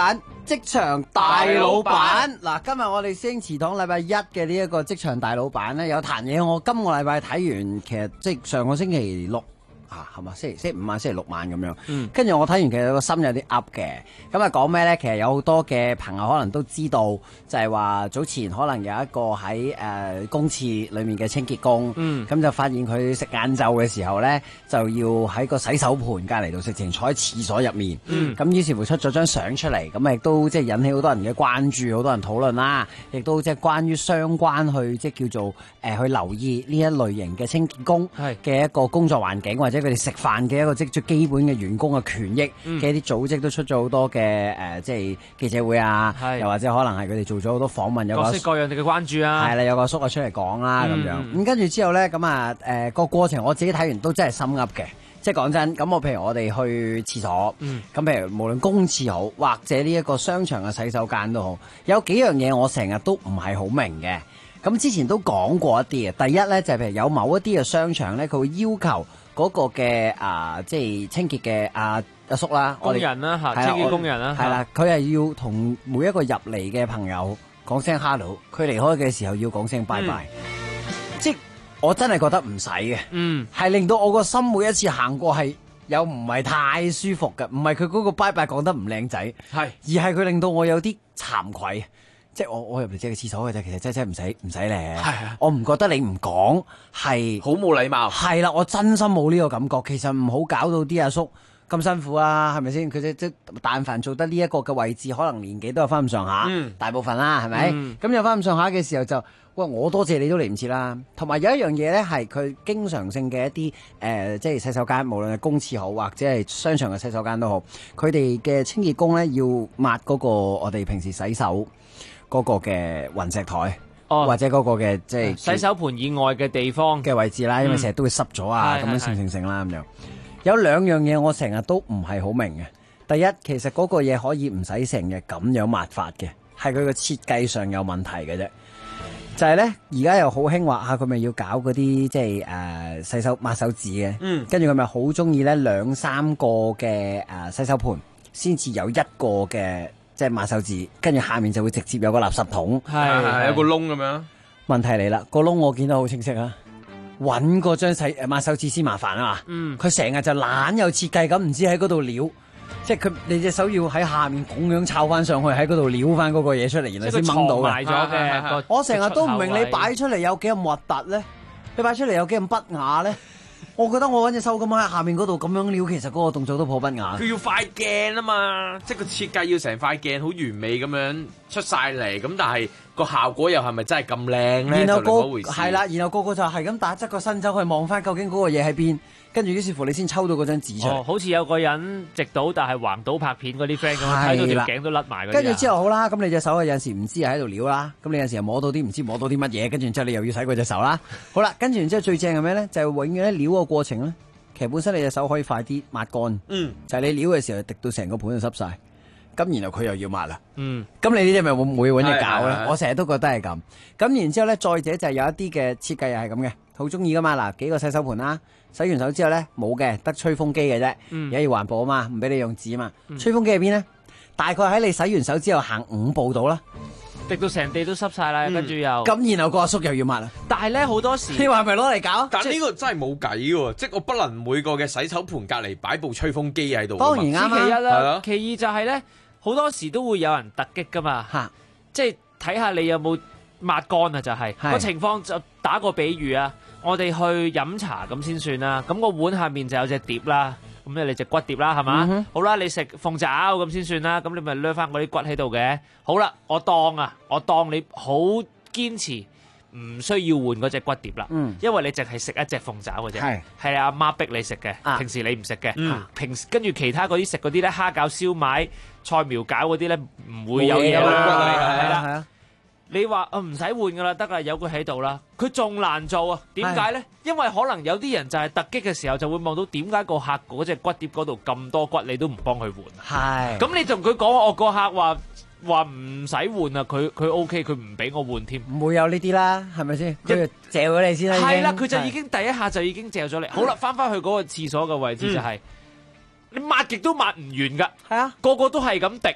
職場大老闆嗱，今日我哋星祠堂禮拜一嘅呢一個職場大老闆咧，有壇嘢我今個禮拜睇完，其實即係上個星期六係嘛，星期五晚、星期六晚咁樣。跟住我睇完，其實個心有啲噏嘅。咁啊講咩咧？其實有好多嘅朋友可能都知道，就係話早前可能有一個喺公廁裏面嘅清潔工，咁就發現佢食晏晝嘅時候咧，就要喺個洗手盤隔離度食情，坐喺廁所入面。咁於是乎出咗張相出嚟，咁亦都即係引起好多人嘅關注，好多人討論啦。亦都即係關於相關去即係叫做去留意呢一類型嘅清潔工嘅一個工作環境，或者佢哋食飯嘅一個即最基本嘅員工嘅權益嘅一啲組織都出咗好多嘅即係記者會啊，又或者可能係佢哋做咗好多訪問，有各式各樣嘅關注啊， 係啦，有個叔啊出嚟講啦咁樣。咁跟住之後咧，咁啊個過程我自己睇完都真係心噏嘅。即係講真，咁譬如我哋去廁所，咁譬如無論公廁好，或者呢一個商場嘅洗手間都好，有幾樣嘢我成日都唔係好明嘅。咁之前都講過一啲嘅，第一咧就係譬如有某一啲嘅商場咧，佢會要求嗰個嘅即係清潔嘅阿叔啦， 工人啦嚇，清潔工人啦， 係啦，佢係要同每一個入嚟嘅朋友講聲 hello， 佢離開嘅時候要講聲拜拜，即係我真係覺得唔使嘅，係令到我個心每一次行過係有唔係太舒服嘅，唔係佢嗰個拜拜講得唔靚仔，而係佢令到我有啲慚愧。即係我入嚟借個廁所嘅啫，其實真係唔使咧。我唔覺得你唔講係好冇禮貌。 係啦，我真心冇呢個感覺。其實唔好搞到啲阿叔咁辛苦啊，係咪先？佢即但凡做得呢一個嘅位置，可能年紀都有翻咁上下，大部分啦，係咪？咁有翻咁上下嘅時候就，喂，我多謝你都嚟唔切啦。同埋有一樣嘢咧，係佢經常性嘅一啲即係洗手間，無論係公廁好或者係商場嘅洗手間都好，佢哋嘅清潔工咧要抹嗰個我哋平時洗手嗰個嘅雲石台，或者嗰個嘅即係洗手盤以外嘅地方嘅位置啦，因為成日都會濕咗啊，咁樣成啦咁樣。有兩樣嘢我成日都唔係好明嘅。第一，其實嗰個嘢可以唔使成日咁樣抹法嘅，係佢個設計上有問題嘅啫。就係咧，而家又好興話佢咪要搞嗰啲即係洗手抹手紙嘅，跟住佢咪好中意咧2-3個嘅洗手盤先至有一個嘅。即係抹手紙，跟住下面就會直接有個垃圾桶， 係有個窿咁樣。 問題嚟啦，個窿我見得好清晰啊！揾個張抹手紙先麻煩啊嘛。佢成日就懶有設計咁，唔知喺嗰度撩，即係你隻手要喺下面咁樣抄翻上去，喺嗰度撩翻嗰個嘢出嚟，然後先掹到嘅。 咗嘅， 我成日都唔明你擺出嚟有幾咁核突咧，你擺出嚟有幾咁不雅咧。我覺得我揾隻手咁喺下面嗰度咁樣撩，其實嗰個動作都頗不雅。 佢要塊鏡啊嘛，即係個設計要成塊鏡好完美咁樣出晒嚟，咁但係個效果又係咪真係咁靚咧？ 然後係啦，然後個就係咁打側個身走去望翻究竟嗰個嘢喺邊，跟住於是乎你先抽到嗰張紙出嚟。 好似有個人直倒但係橫倒拍片嗰啲 friend 咁樣，睇到條頸都甩埋。 跟住之後好啦，咁你隻手有陣時唔知喺度撩啦，咁你有陣時又摸到啲唔知摸到啲乜嘢，跟住之後你又要洗嗰隻手啦。好啦，跟住然之後最正係咩咧？就係永遠咧撩個過程咧，其實本身你隻手可以快啲抹乾，就係你撩嘅時候滴到成個盤就濕晒。咁然後佢又要抹啦，咁你呢啲咪會揾嘢搞咧？我成日都覺得係咁。咁然之後咧，再者就係有一啲嘅設計又係咁嘅，好中意噶嘛。嗱，幾個洗手盤啦，洗完手之後咧冇嘅，得吹風機嘅啫。而家要環保啊嘛，唔俾你用紙啊嘛。吹風機喺邊咧？大概喺你洗完手之後行5步到啦， 滴到成地都濕晒啦，跟住又咁，然後個阿叔又要抹啦。 但係咧好多時， 你話係咪攞嚟搞？ 但呢個真係冇計喎，即係我不能每個嘅洗手盤隔離擺部吹風機喺度。 當然啱其一啦，其二就係咧。好多時都會有人突擊噶嘛，即係睇下你有冇抹乾啊，就係個情況。就打個比喻啊，我哋去飲茶咁先算啦，咁個碗下面就有隻碟啦，咁你隻骨碟啦係嘛？好啦，你食鳳爪咁先算啦，咁你咪掠翻嗰啲骨喺度嘅。好啦，我當你好堅持唔需要換嗰隻骨碟啦，因為你淨係食一隻鳳爪嘅啫，係阿媽逼你食嘅，平時你唔食嘅，跟住其他嗰啲食嗰啲咧，蝦餃、燒賣、菜苗餃嗰啲咧唔會有嘢啦，係啦。你話唔使換噶啦，得啦，有佢喺度啦，佢仲難做啊？點解咧？因為可能有啲人就係突擊嘅時候就會望到點解個客嗰隻骨碟嗰度咁多骨，你都唔幫佢換。係咁，你同佢講我個客話唔使換啊，佢 OK， 佢唔俾我換添， 唔會有呢啲啦，係咪先？佢就嚼咗你先啦， 係啦，佢就已經第一下就已經嚼咗你。好啦，翻去嗰個廁所嘅位置就係你抹極都抹唔完噶，係啊，個個都係咁滴，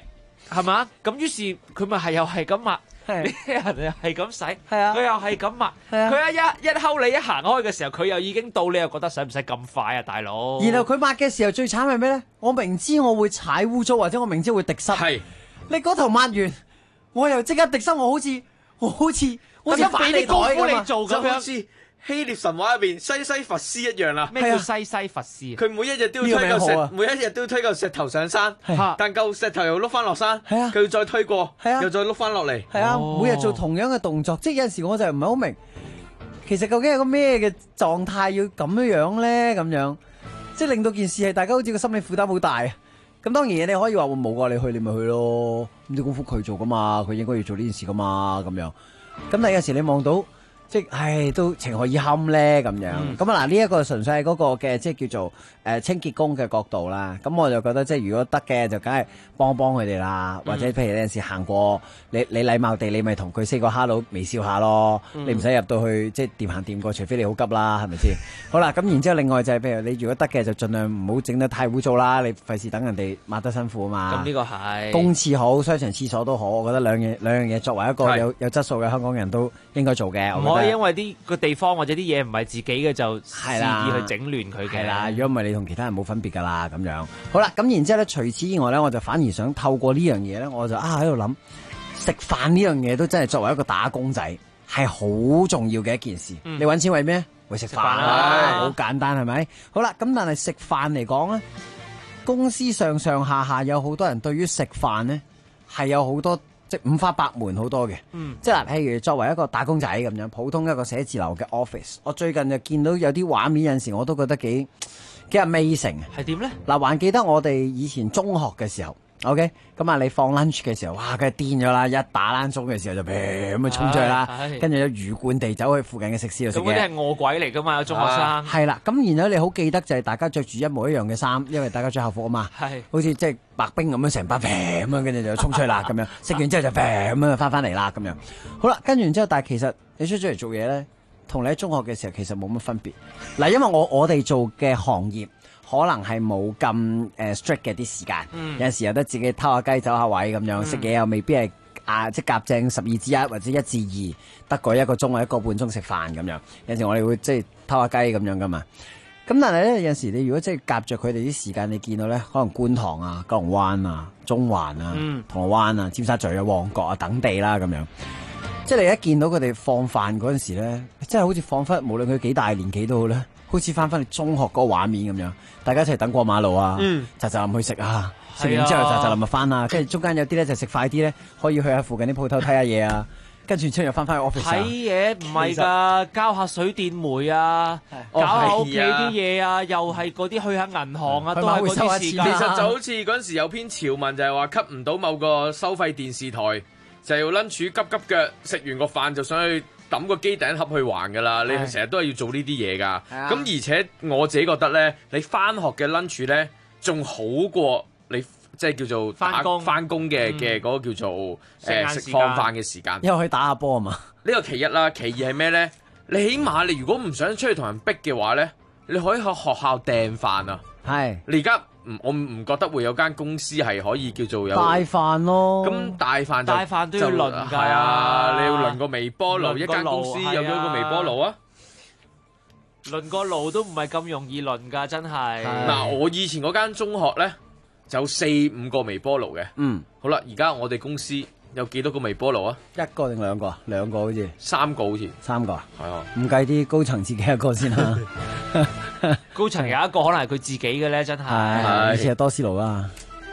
係嘛？咁於是佢咪係又係咁抹，啲人又係咁洗，佢又係咁抹，佢一睺你一行開嘅時候，佢又已經到，你又覺得使唔使咁快啊，大佬？ 然後佢抹嘅時候最慘係咩咧？我明知我會踩污糟，或者我明知會滴濕，你嗰頭抹完，我又即刻滴濕，我好似俾啲功夫你做咁樣。 好似希臘神話入邊西西弗斯一樣啦。 咩叫西西弗斯？ 佢每一日都要推嚿石，每一日都要推嚿石頭上山，但嚿石頭又碌翻落山，佢要再推過，又再碌翻落嚟。 係啊，每日做同樣嘅動作，即係有陣時我就唔係好明，其實究竟係個咩嘅狀態要咁樣咧？咁樣即係令到件事係大家好似個心理負擔好大。咁當然你可以話冇過你去，你咪去咯。咁啲功夫佢做噶嘛，佢應該要做呢件事噶嘛，咁樣。咁但係有時你望到。即係都情何以堪咧咁樣，咁啊嗱呢一個純粹係嗰個嘅即係叫做清潔工嘅角度啦。咁我就覺得即係如果得嘅就梗係幫佢哋啦，或者譬如有陣時行過，你禮貌地你咪同佢 say 個 hello 微笑下咯，你唔使入到去即係掂行掂過，除非你好急啦，係咪先？好啦，咁然之後另外就係譬如你如果得嘅就盡量唔好整得太污糟啦，你費事等人哋抹得辛苦啊嘛。 咁呢個係公廁好，商場廁所都好，我覺得兩樣嘢作為一個有質素嘅香港人都應該做嘅。我覺得因為啲個地方或者啲嘢唔係自己嘅就肆意去整亂佢嘅。係啦， 如果唔係你同其他人冇分別㗎啦咁樣。好啦，咁然之後咧，除此以外咧，我就反而想透過呢樣嘢咧，我就喺度諗食飯呢樣嘢都真係作為一個打工仔係好重要嘅一件事。你揾錢為咩？為食飯啦，好簡單係咪？好啦，咁但係食飯嚟講咧，公司上下有好多人對於食飯咧係有好多。即五花八門好多嘅，即係嗱，譬如作為一個打工仔咁樣，普通一個寫字樓嘅 office， 我最近就見到有啲畫面，有陣時我都覺得幾 amazing。係點咧？嗱，還記得我哋以前中學嘅時候 ，OK， 咁啊，你放 lunch 嘅時候，哇，梗係癲咗啦！一打冷鐘嘅時候就咁啊衝出去啦，跟住有魚貫地走去附近嘅食肆度食嘢。 咁嗰啲係餓鬼嚟㗎嘛，有中學生。 係啦，咁然後你好記得就係大家着住一模一樣嘅衫，因為大家着校服啊嘛。係。好似即係白冰咁樣成班咁樣，跟住就衝出去啦咁樣。食完之後就咁樣翻嚟啦咁樣。好啦，跟住然之後，但係其實你出咗嚟做嘢咧，同你喺中學嘅時候其實冇乜分別。嗱，因為我哋做嘅行業。可能係冇咁strict 嘅啲時間，有陣時有得自己偷下雞走下位咁樣，食嘢又未必係即係夾正12至1或者1至2，得個1個鐘或者1個半鐘食飯咁樣。有陣時我哋會即係偷下雞咁樣噶嘛。咁但係咧有陣時你如果即係夾着佢哋啲時間，你見到咧可能觀塘啊、九龍灣啊、中環啊、銅鑼灣啊、尖沙咀啊、旺角啊等地啦咁樣。即係你一見到佢哋放飯嗰陣時咧，真係好似彷彿無論佢幾大年紀都好咧。好似翻你中學嗰個畫面咁樣，大家一齊等過馬路啊，扎林去食啊，食完之後扎林咪翻啊，跟住中間有啲咧就食快啲咧，可以去下附近啲鋪頭睇下嘢啊，跟住之後又翻去 office 睇嘢唔係㗎，交下水電煤啊，搞下屋企啲嘢啊，又係嗰啲去下銀行啊，都係嗰啲時間。 其實就好似嗰陣時有篇潮文就係話吸唔到某個收費電視台，就要lunch急急腳食完個飯就想去抌個機頂盒去還㗎啦，你成日都係要做呢啲嘢㗎。咁而且我自己覺得咧，你翻學嘅 lunch 咧，仲好過你即係叫做翻工嘅嗰個叫做食放飯嘅時間。 因為可以打下波啊嘛。 呢個其一啦，其二係咩咧？你起碼你如果唔想出去同人逼嘅話咧，你可以喺學校訂飯啊。係。你而家我唔覺得會有間公司係可以叫做有帶飯咯。 咁帶飯都要輪㗎。 係啊，你要輪個微波爐，一間公司有咗個微波爐啊。 輪個爐都唔係咁容易輪㗎，真係。 嗱，我以前嗰間中學咧就有4-5個微波爐嘅。好啦，而家我哋公司有幾多個微波爐啊？1個定2個？2個好似。3個好似。3個啊？係啊。唔計啲高層自己一個先啦。 高層有一個可能係佢自己嘅咧，真係。 係，以前係多士爐啦。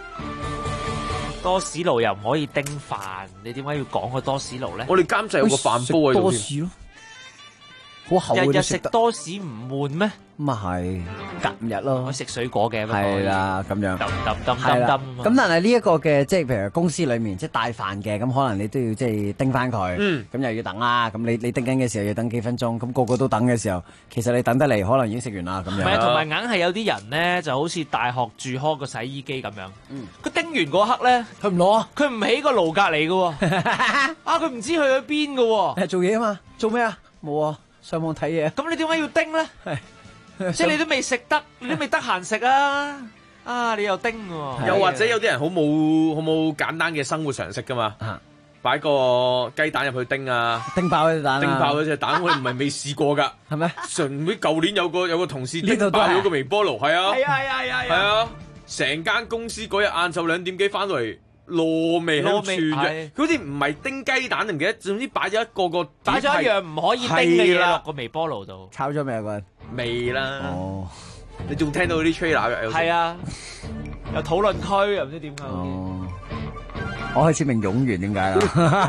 多士爐又唔可以叮飯，你點解要講個多士爐咧？ 我哋監製有個飯煲喺度。 多士咯，好厚嘅。 日日食多士唔悶咩？ 咁啊係，隔5日咯。 我食水果嘅。 係啦，咁樣。 係啦。 咁但係呢一個嘅，即係譬如公司裏面即係帶飯嘅，咁可能你都要即係叮翻佢。咁又要等啦。咁你叮緊嘅時候要等幾分鐘，咁個個都等嘅時候，其實你等得嚟可能已經食完啦咁樣。 唔係，同埋硬係有啲人咧，就好似大學住開個洗衣機咁樣。佢叮完嗰刻咧， 佢唔攞啊， 佢唔喺個爐隔離嘅喎。啊，佢唔知去咗邊嘅喎。 做嘢啊嘛，做咩啊？冇啊，上網睇嘢。 咁你點解要叮咧？即係你都未食得，你都未得閒食啊！ 啊，你又叮喎。 又或者有啲人好冇簡單嘅生活常識噶嘛。擺個雞蛋入去叮啊， 叮爆隻蛋， 叮爆嗰隻蛋，我哋唔係未試過㗎， 係咩？ 上會舊年有個同事叮爆咗個微波爐，係啊，係啊，成間公司嗰日晏晝2點幾翻到嚟，糯味喺度串嘅，佢好似唔係叮雞蛋定唔記得，總之擺咗擺咗一樣唔可以叮嘅嘢落個微波爐度， 炒咗未啊？嗰未啦，哦，你仲聽到啲 trailer 嘅？ 係啊，有討論區又唔知點解。 我開始明冗員點解啦？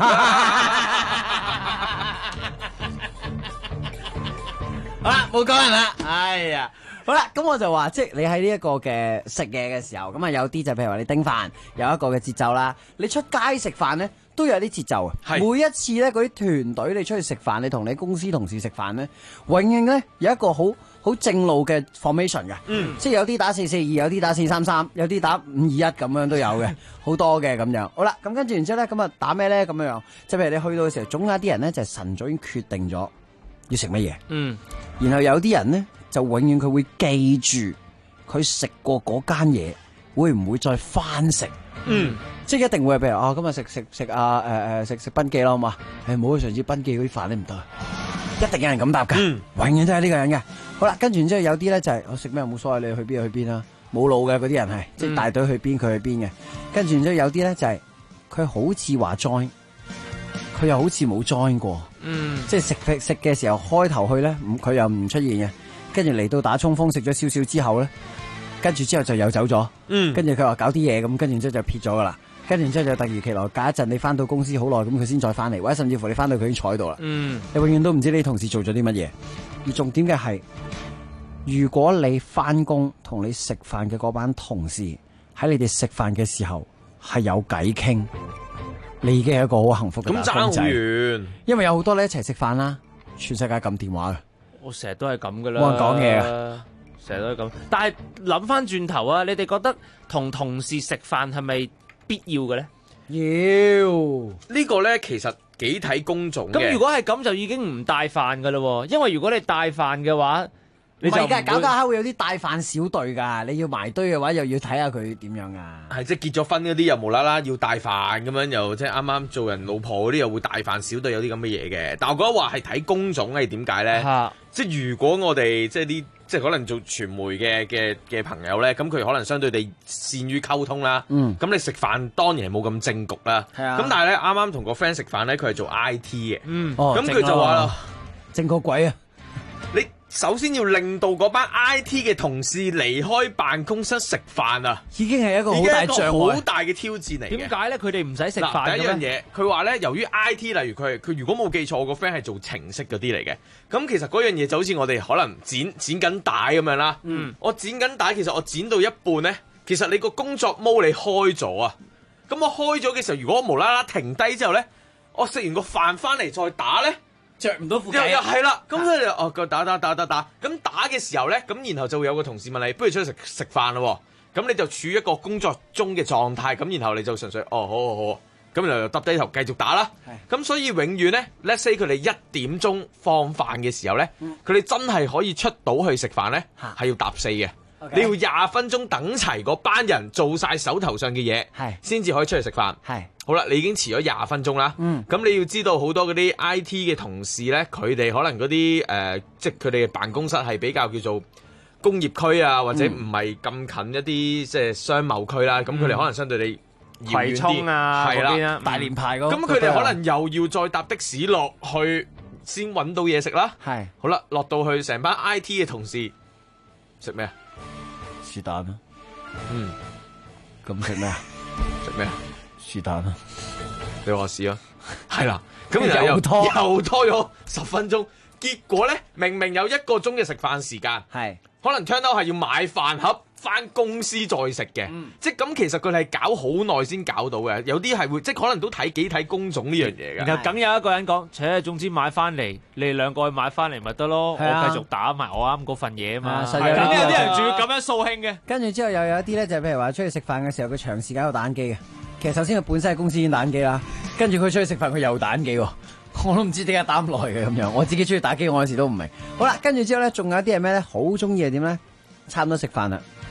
好啦，冇講人啦。哎呀，好啦，咁我就話，即係你喺呢一個嘅食嘢嘅時候，咁啊有啲就譬如話你叮飯，有一個嘅節奏啦。你出街食飯咧，都有啲節奏嘅。每一次咧，嗰啲團隊你出去食飯，你同你公司同事食飯咧，永遠咧有一個好正路嘅 formation 嘅，即係有啲打4-4-2，有啲打4-3-3，有啲打5-2-1咁樣都有嘅，好多嘅咁樣。好啦，咁跟住然之後咧，咁啊打咩咧咁樣？即係譬如你去到嘅時候，總有一啲人咧就係晨早已經決定咗要食乜嘢，然後有啲人咧就永遠佢會記住佢食過嗰間嘢，會唔會再翻食？即係一定會係譬如今日食賓記啦，好嘛？冇上次賓記嗰啲飯咧唔得，一定有人咁答噶，永遠都係呢個人嘅。好啦，跟住然之後有啲咧就係我食咩冇所謂，你去邊就去邊啦，冇腦嘅嗰啲人係，即係大隊去邊佢去邊嘅。跟住然之後有啲咧就係佢好似話 join，佢又好似冇 join 過，即係食嘅時候開頭去咧，佢又唔出現嘅，跟住嚟到打衝鋒食咗少少之後咧，跟住之後就又走咗，跟住佢話搞啲嘢咁，跟住然之後就撇咗噶啦，跟住然之後就突如其來隔一陣你翻到公司好耐咁佢先再翻嚟，或者甚至乎你翻到佢已經坐喺度啦，你永遠都唔知呢啲同事做咗啲乜嘢。而重點嘅係，如果你翻工同你食飯嘅嗰班同事喺你哋食飯嘅時候係有偈傾，你已經係一個好幸福嘅打工仔。咁爭好遠，因為有好多你一齊食飯啦，全世界撳電話嘅。 我成日都係咁噶啦， 冇人講嘢啊， 成日都係咁。但係諗翻轉頭啊，你哋覺得同同事食飯係咪必要嘅咧？ 要呢個咧，其實幾睇工種嘅。 咁如果係咁，就已經唔帶飯噶啦，因為如果你帶飯嘅話，你就唔會搞下會有啲帶飯小隊噶，你要埋堆嘅話，又要睇下佢點樣啊。 係即係結咗婚嗰啲又無啦啦要帶飯咁樣，又即係啱啱做人老婆嗰啲又會帶飯小隊，有啲咁嘅嘢嘅。但我覺得話係睇工種係點解咧？即係如果我哋即係啲即係可能做傳媒嘅朋友咧，咁佢可能相對地善於溝通啦。咁你食飯當然係冇咁正局啦。咁但係咧啱啱同個 friend 食飯咧，佢係做 IT 嘅。咁佢就話啦， 正個鬼啊！ 你首先要令到嗰班 IT 嘅同事離開辦公室食飯啊， 已經係一個好大障礙， 好大嘅挑戰嚟嘅。 點解咧？佢哋唔使食飯嘅咩？ 第一樣嘢，佢話咧，由於 IT， 例如佢如果冇記錯，我個 friend 係做程式嗰啲嚟嘅。咁其實嗰樣嘢就好似我哋可能剪緊帶咁樣啦。我剪緊帶，其實我剪到一半咧，其實你個工作模你開咗啊。咁我開咗嘅時候，如果我無啦啦停低之後咧，我食完個飯翻嚟再打咧， 着唔到褲計， 又係啦，咁所以就打，咁打嘅時候咧，咁然後就會有個同事問你，不如出去食飯咯，咁你就處於一個工作中嘅狀態，咁然後你就純粹好，咁然後就耷低頭繼續打啦。咁所以永遠咧 ，let's say 佢哋1點鐘放飯嘅時候咧，佢哋真係可以出到去食飯咧，係要搭4嘅。你要20分鐘等齊嗰班人做晒手頭上嘅嘢，先至可以出去食飯。好啦，你已經遲咗20分鐘啦。咁你要知道好多嗰啲 IT 嘅同事咧，佢哋可能嗰啲即係佢哋嘅辦公室係比較叫做工業區啊，或者唔係咁近一啲即係商貿區啦。咁佢哋可能相對地葵涌啊，係啦， 大連排嗰。 咁佢哋可能又要再搭的士落去先揾到嘢食啦。好啦，落到去成班 IT 嘅同事食咩啊？ 是但啦，咁食咩啊？ 食咩啊？ 是但啦， 你話試啊？係啦，咁然後又拖咗10分鐘，結果咧明明有1個鐘嘅食飯時間，可能 turn out 係要買飯盒翻公司再食嘅，即係咁其實佢係搞好耐先搞到嘅，有啲係會即係可能都幾睇工種呢樣嘢嘅。 然後梗有一個人講，總之買翻嚟，你哋2個去買翻嚟咪得咯，我繼續打埋我啱嗰份嘢啊嘛。咁有啲人仲要咁樣掃興嘅。跟住之後又有一啲咧，就係譬如話出去食飯嘅時候，佢長時間喺度打緊機嘅。其實首先佢本身喺公司已經打緊機啦，跟住佢出去食飯佢又打緊機喎。我都唔知點解打咁耐嘅咁樣，我自己出去打機，我有時都唔明。好啦，跟住之後咧，仲有一啲係咩咧？好中意係點咧？差唔多食飯啦，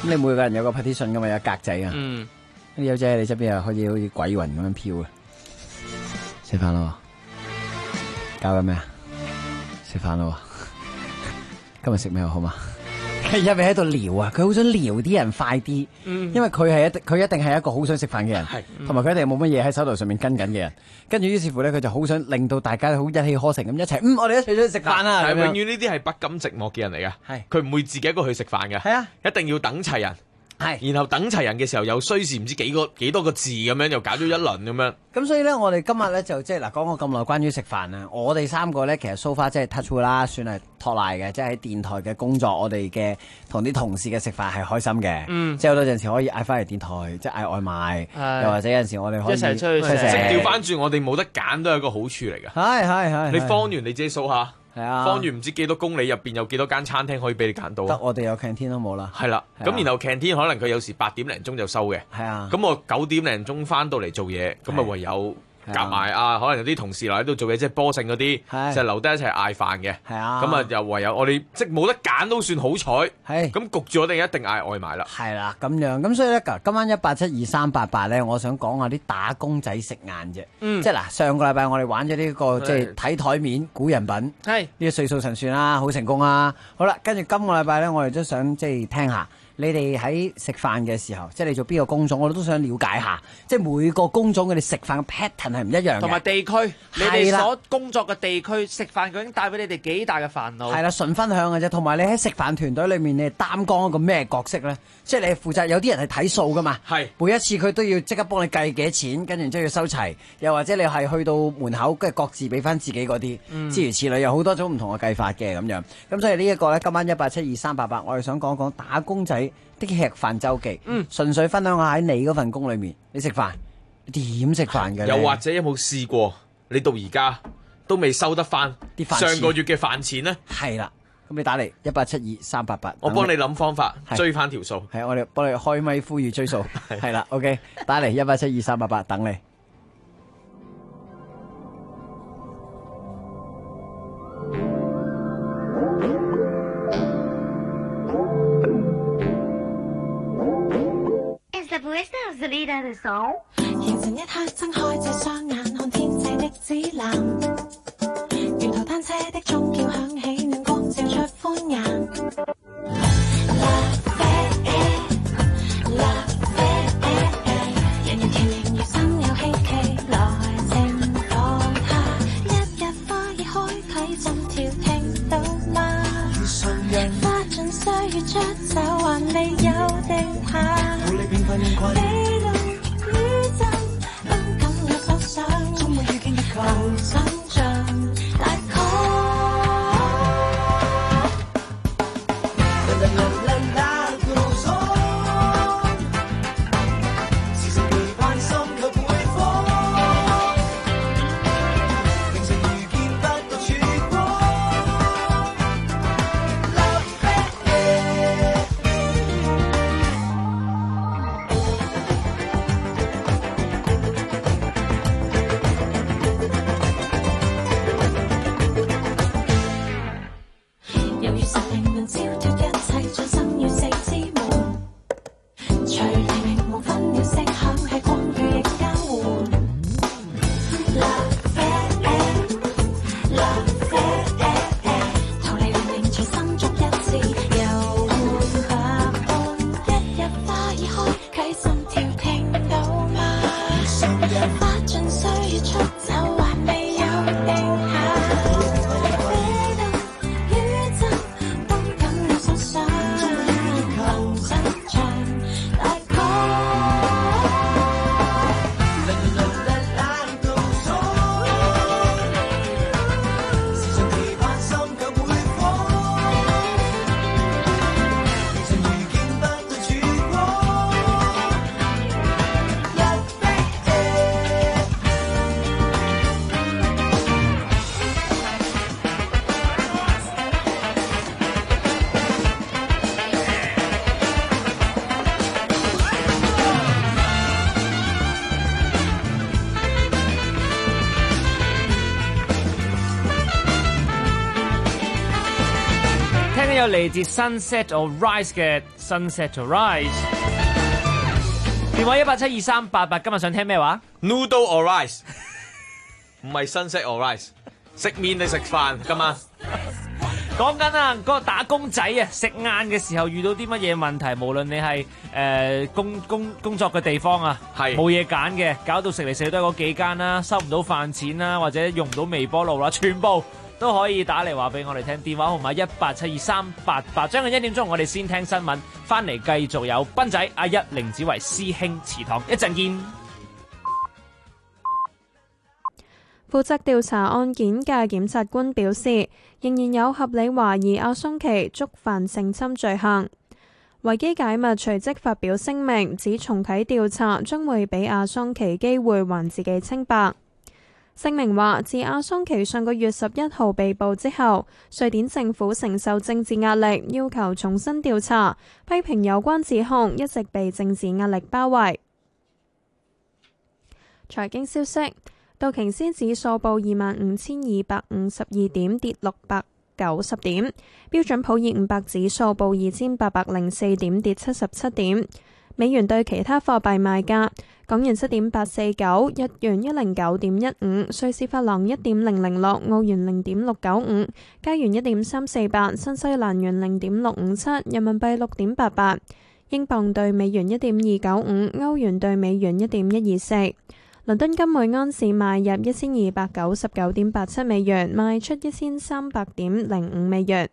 你每個人有個 partition 噶嘛，有格仔啊。啲友仔喺你側邊啊，好似鬼魂咁樣飄啊。食飯啦，搞緊咩啊？食飯啦，今日食咩好嘛？佢一味喺度聊啊，佢好想聊啲人快啲，因為佢一定係一個好想食飯嘅人，同埋佢一定冇乜嘢喺手頭上面跟緊嘅人。跟住於是乎咧，佢就好想令到大家好一氣呵成咁一齊，我哋一齊出去食飯啦。 係永遠呢啲係不甘寂寞嘅人嚟㗎，佢唔會自己一個去食飯嘅，係啊，一定要等齊人。然後等齊人嘅時候又需時唔知幾多個字咁樣，又搞咗一輪咁樣。 咁所以咧，我哋今日咧就即係嗱講咗咁耐關於食飯啊，我哋三個咧其實 so far 即係 touch wood 啦，算係托賴嘅，即係喺電台嘅工作，我哋嘅同啲同事嘅食飯係開心嘅，即係好多陣時可以嗌翻嚟電台，即係嗌外賣，又或者有陣時我哋可以一齊出去食。 即係調翻轉，我哋冇得揀都係一個好處嚟㗎。係。你方圓你自己數下。係啊，方圓唔知幾多公里入邊有幾多間餐廳可以俾你揀到？得我哋有 canteen 都冇啦。 係啦，咁然後 canteen 可能佢有時8點零鐘就收嘅。係啊，咁我9點零鐘翻到嚟做嘢，咁啊唯有夾埋可能有啲同事留喺度做嘢，即係波性嗰啲，就留低一齊嗌飯嘅。係啊，咁啊又唯有我哋即係冇得揀都算好彩。係，咁焗住我哋一定嗌外賣啦。 係啦，咁樣咁所以咧，今晚1872388咧，我想講下啲打工仔食晏啫。即係嗱，上個禮拜我哋玩咗呢個即係睇台面估人品，係呢個歲數神算啦，好成功啊。好啦，跟住今個禮拜咧，我哋都想即係聽下。你哋喺食飯嘅時候，即係你做邊個工種，我哋都想了解下。即係每個工種佢哋食飯嘅 pattern 係唔一樣嘅， 同埋地區，你哋所工作嘅地區食飯究竟帶俾你哋幾大嘅煩惱？係啦，純分享嘅啫。同埋你喺食飯團隊裏面，你係擔當一個咩角色咧？即係你係負責有啲人係睇數噶嘛？係每一次佢都要即刻幫你計幾多錢，跟住然之後要收齊。又或者你係去到門口跟住各自俾翻自己嗰啲，諸如此類，有好多種唔同嘅計法嘅咁樣。咁所以呢一個咧，今晚1872388，我哋想講講打工仔的吃飯周記，純粹分享下喺你嗰份工裏面，你食飯點食飯嘅？ 又或者有冇試過你到而家都未收得翻啲上個月嘅飯錢呢？ 係啦，咁你打嚟1872388， 我幫你諗方法追翻條數。 係我哋幫你開咪呼籲追數。係啦，OK， 打嚟1872388等你。 形成一刻睜開這雙眼，看天際的指南。沿途單車的鐘叫響起，暖光照出歡顏。人人調形如心有希冀，來靜放下。一日花已開啟，心跳聽到嗎？花盡歲月出走，還未有定下。地動宇宙，不敢有所想。 有嚟自 Sunset or Rise 嘅 Sunset or Rise。電話1872388，今日想聽咩話 ？Noodle or rice？ 唔係 Sunset or Rise， 食麵定食飯今晚？ 講緊啊，嗰個打工仔啊，食晏嘅時候遇到啲乜嘢問題，無論你係工作嘅地方啊，係冇嘢揀嘅，搞到食嚟食去都係嗰幾間啦，收唔到飯錢啦，或者用唔到微波爐啦，全部都可以打嚟話俾我哋聽。電話號碼1872388。將近1點鐘，我哋先聽新聞，翻嚟繼續有斌仔、阿一、凌子維師兄祠堂，一陣見。 負責調查案件嘅檢察官表示，仍然有合理懷疑阿松奇觸犯性侵罪行。維基解密隨即發表聲明，指重啟調查將會俾阿松奇機會還自己清白。聲明話，自阿松奇上個月11號被捕之後，瑞典政府承受政治壓力，要求重新調查，批評有關指控一直被政治壓力包圍。財經消息。道瓊斯指數報25,252點，跌690點；標準普爾500指數報2,804點，跌77點。美元對其他貨幣賣價：港元7.849，日元109.15，瑞士法郎1.006，澳元0.695，加元1.348，新西蘭元0.657，人民幣6.88，英鎊對美元1.295，歐元對美元1.124。倫敦金每安士賣入1299.87美元，賣出1300.05美元。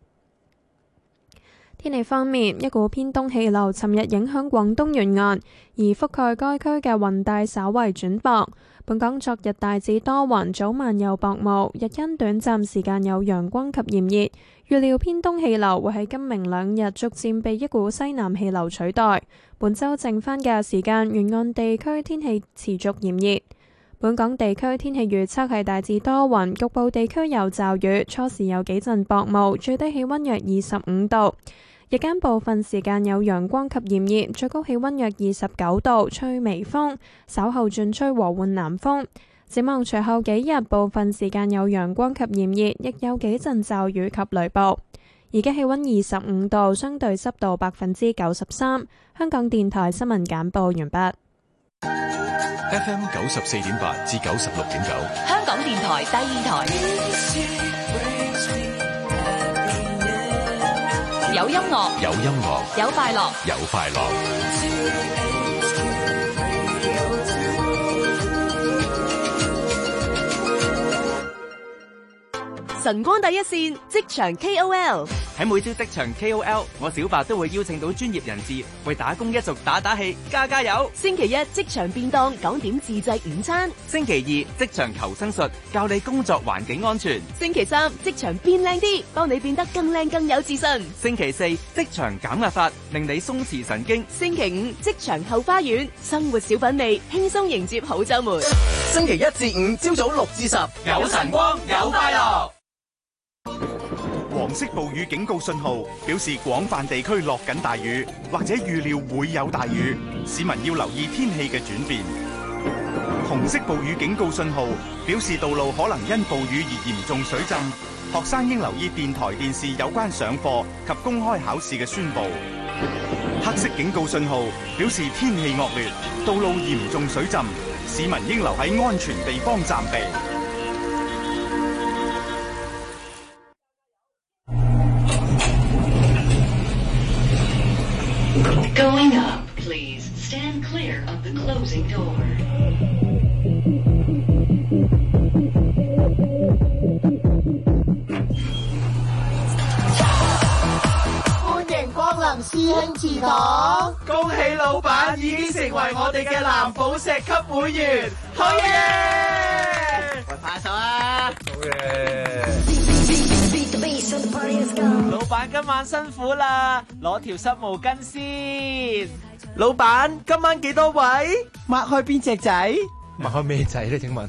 天氣方面，一股偏東氣流尋日影響廣東沿岸，而覆蓋該區嘅雲帶稍為轉薄。本港昨日大致多雲，早晚有薄霧，日間短暫時間有陽光及炎熱。預料偏東氣流會喺今明兩日逐漸被一股西南氣流取代。本週剩返嘅時間，沿岸地區天氣持續炎熱。本港地區天氣預測係大致多雲，局部地區有驟雨，初時有幾陣薄霧，最低氣溫約25度。日間部分時間有陽光及炎熱，最高氣溫約29度，吹微風，稍後轉吹和緩南風。展望隨後幾日，部分時間有陽光及炎熱，亦有幾陣驟雨及雷暴。而家氣溫25度，相對濕度93%。香港電台新聞簡報完畢。 FM 94.8至96.9， 香港電台第二台。有音樂， 有音樂， 有快樂， 有快樂。 晨光第一線，職場 KOL。 喺每朝職場 KOL， 我小白都會邀請到專業人士為打工一族打打氣，加加油。 星期一職場便當，講點自製午餐。 星期二職場求生術，教你工作環境安全。 星期三職場變靚啲，幫你變得更靚更有自信。 星期四職場減壓法，令你鬆弛神經。 星期五職場後花園，生活小品味，輕鬆迎接好週末。 星期一至五朝早6至10，有晨光有快樂。 黃色暴雨警告信號表示廣泛地區落緊大雨，或者預料會有大雨，市民要留意天氣嘅轉變。紅色暴雨警告信號表示道路可能因暴雨而嚴重水浸，學生應留意電台電視有關上課及公開考試嘅宣佈。黑色警告信號表示天氣惡劣，道路嚴重水浸，市民應留喺安全地方暫避。 Going up, please. Stand clear of the closing door. 歡迎光臨師兄祠堂，恭喜老闆已經成為我哋嘅藍寶石級會員，好嘢！喂，拍手啊！好嘢！ 老闆今晚辛苦啦，攞條濕毛巾先。 老闆今晚幾多位？擘開邊隻仔？ 擘開咩仔咧？請問？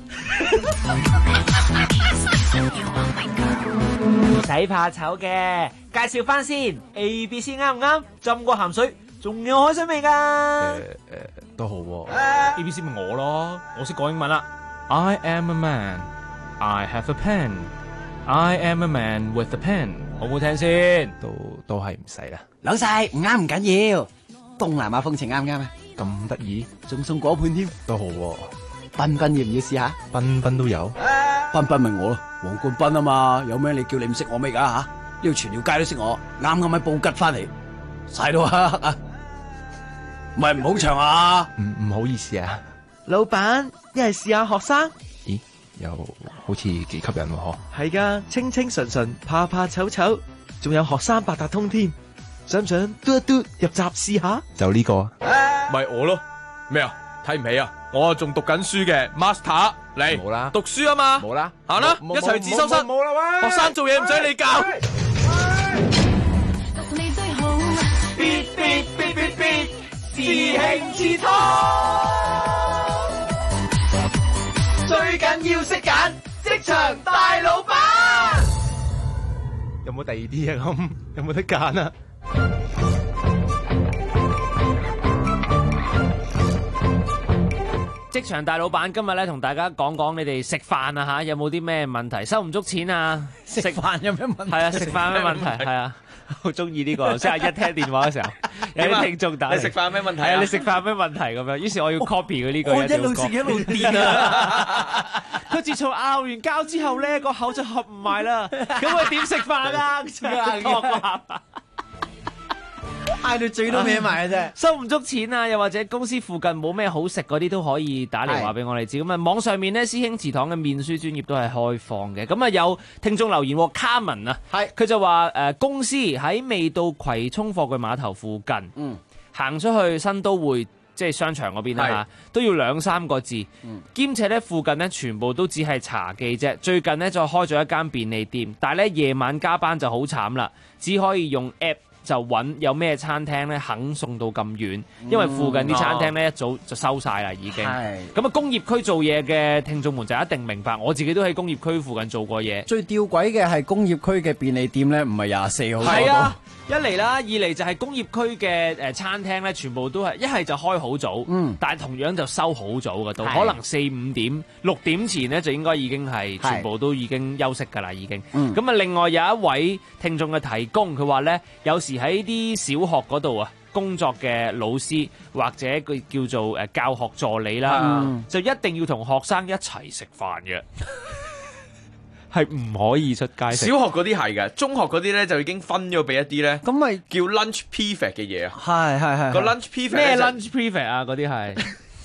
唔使怕醜嘅，介紹翻先。A、B、C 啱唔啱？浸過鹹水，仲有海水味㗎。 都好喎。 A、B、C 咪我咯，我識講英文啦。I am a man. I have a pen. I am a man with a pen. 好唔好聽先？ 都係唔使啦。 老細唔啱唔緊要，東南亞風情啱唔啱啊？ 咁得意， 仲送果盤添， 都好喎。 彬彬要唔要試下？ 彬彬都有， 彬彬咪我咯，黃冠斌啊嘛，有咩你叫你唔識我咩㗎吓？呢度全條街都識我，啱啱喺布吉翻嚟，晒到黑啊！唔係唔好長啊！ 唔好意思啊， 老闆，一係試下學生。 咦，又好似幾吸引喎嗬？ 係噶，清清純純，怕怕醜醜，仲有學生八達通添，想唔想嘟一嘟入閘試下？ 就呢個， 咪我咯，咩啊？睇唔起啊？我仲讀緊書嘅 Master 嚟， 冇啦， 讀書啊嘛， 冇啦， 行啦，一齊自修室， 冇啦喂， 學生做嘢唔使你教。 你最好， 必必必必必，師兄之堂，最緊要識揀職場大老闆。 有冇第二啲啊？咁有冇得揀啊？ 職場大老闆今日咧同大家講講你哋食飯啊吓，有冇啲咩問題？收唔足錢啊？ 食飯有咩問題？ 係啊，食飯有咩問題？係啊，好中意呢個。星期一聽電話嘅時候，有啲聽眾打嚟， 你食飯咩問題係啊？你食飯咩問題咁樣？於是我要 copy 佢呢句。我一路食一路癲啊！ 佢自從拗完交之後咧，個口就合唔埋啦。咁佢點食飯啊？ 嗌到嘴都歪埋嘅啫， 收唔足錢啊，又或者公司附近冇咩好食嗰啲都可以打嚟話俾我哋知。咁啊，網上面呢，師兄祠堂嘅面書專頁都係開放嘅。咁啊，有聽眾留言，Carmen 啊，佢就話公司喺未到葵涌貨櫃碼頭附近，行出去新都會即係商場嗰邊啦嚇，都要2-3個字，兼且咧附近呢全部都只係茶記啫。最近呢，就開咗一間便利店，但係咧夜晚加班就好慘啦，只可以用 app。就揾有咩餐廳咧肯送到咁遠，因為附近啲餐廳咧一早就收晒啦已經。咁啊，工業區做嘢嘅聽眾們就一定明白，我自己都喺工業區附近做過嘢。 最吊詭嘅係工業區嘅便利店咧，唔係24號。 係啊，一嚟啦，二嚟就係工業區嘅餐廳咧，全部都係一係就開好早，但係同樣就收好早嘅都，可能4-5點、6點前咧就應該已經係全部都已經休息㗎啦已經。咁啊，另外有一位聽眾嘅提供，佢話咧有時喺啲小學嗰度啊工作嘅老師或者佢叫做教學助理啦，就一定要同學生一齊食飯嘅，係唔可以出街食。 小學嗰啲係嘅，中學嗰啲咧就已經分咗俾一啲咧， 咁咪叫 lunch prefect 嘅嘢啊。 係個 lunch prefect 咩 lunch prefect 啊？嗰啲係。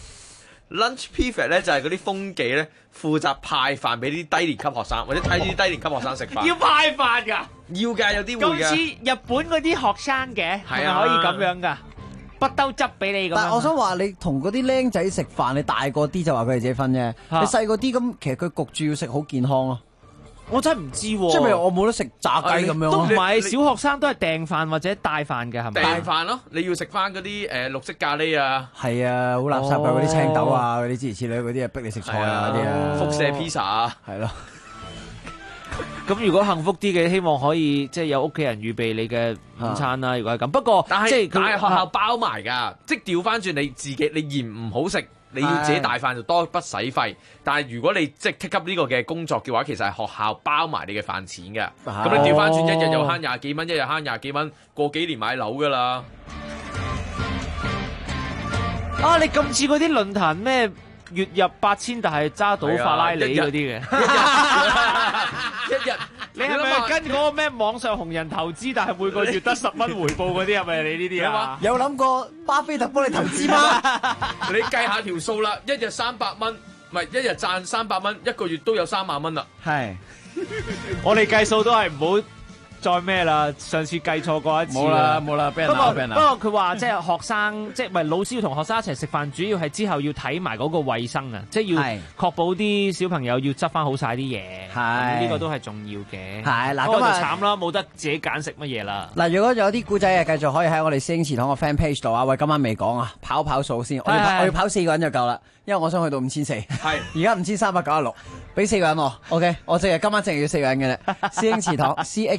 lunch prefect 咧就係嗰啲風紀咧，負責派飯俾啲低年級學生，或者睇啲低年級學生食飯。 要派飯㗎？ 要㗎，有啲會㗎。 咁似日本嗰啲學生嘅，係咪可以咁樣㗎？不兜汁俾你咁。 但係我想話你同嗰啲僆仔食飯，你大個啲就話佢哋自己分啫。你細個啲咁，其實佢焗住要食好健康咯。 我真係唔知喎， 即係譬如我冇得食炸雞咁樣。 都唔係小學生都係訂飯或者帶飯嘅係咪？ 訂飯咯，你要食翻嗰啲綠色咖喱啊。 係啊，好垃圾嘅嗰啲青豆啊，嗰啲諸如此類嗰啲啊，逼你食菜啊嗰啲啊。 輻射披薩啊， 係咯。 咁如果幸福啲嘅，希望可以即係有屋企人預備你嘅午餐啦。如果係咁，不過但係即係學校包埋㗎，即係調翻轉你自己，你嫌唔好食。你要自己帶飯就多筆使費，但係如果你即係 take up 呢個嘅工作嘅話，其實係學校包埋你嘅飯錢嘅。咁你調翻轉，一日又慳20幾蚊，一日慳20幾蚊，過幾年買樓㗎啦。 啊！你咁似嗰啲論壇咩月入8000，但係揸到法拉利嗰啲嘅。 一日你係咪跟嗰個咩網上紅人投資，但係每個月得10蚊回報嗰啲係咪你呢啲啊？ 有諗過巴菲特幫你投資嗎？ 你計下條數啦，一日300蚊，唔係一日賺300蚊，一個月都有3萬蚊啦。 係， 我哋計數都係唔好再咩啦，上次計錯過一次啦， 冇啦，俾人鬧，俾人鬧。不過佢話即係學生，即係唔係老師要同學生一齊食飯，主要係之後要睇埋嗰個衞生啊，即係要確保啲小朋友要執翻好晒啲嘢。係，呢個都係重要嘅。係嗱，咁就慘啦，冇得自己揀食乜嘢啦。 嗱，如果有啲古仔嘅，繼續可以喺我哋師兄祠堂個 fan page 度啊。喂，今晚未講啊，跑數先，我要跑4個人就夠啦，因為我想去到5400。係，而家5396。 俾4個人我 ，OK， 我今晚淨係要4個人嘅咧。師兄祠堂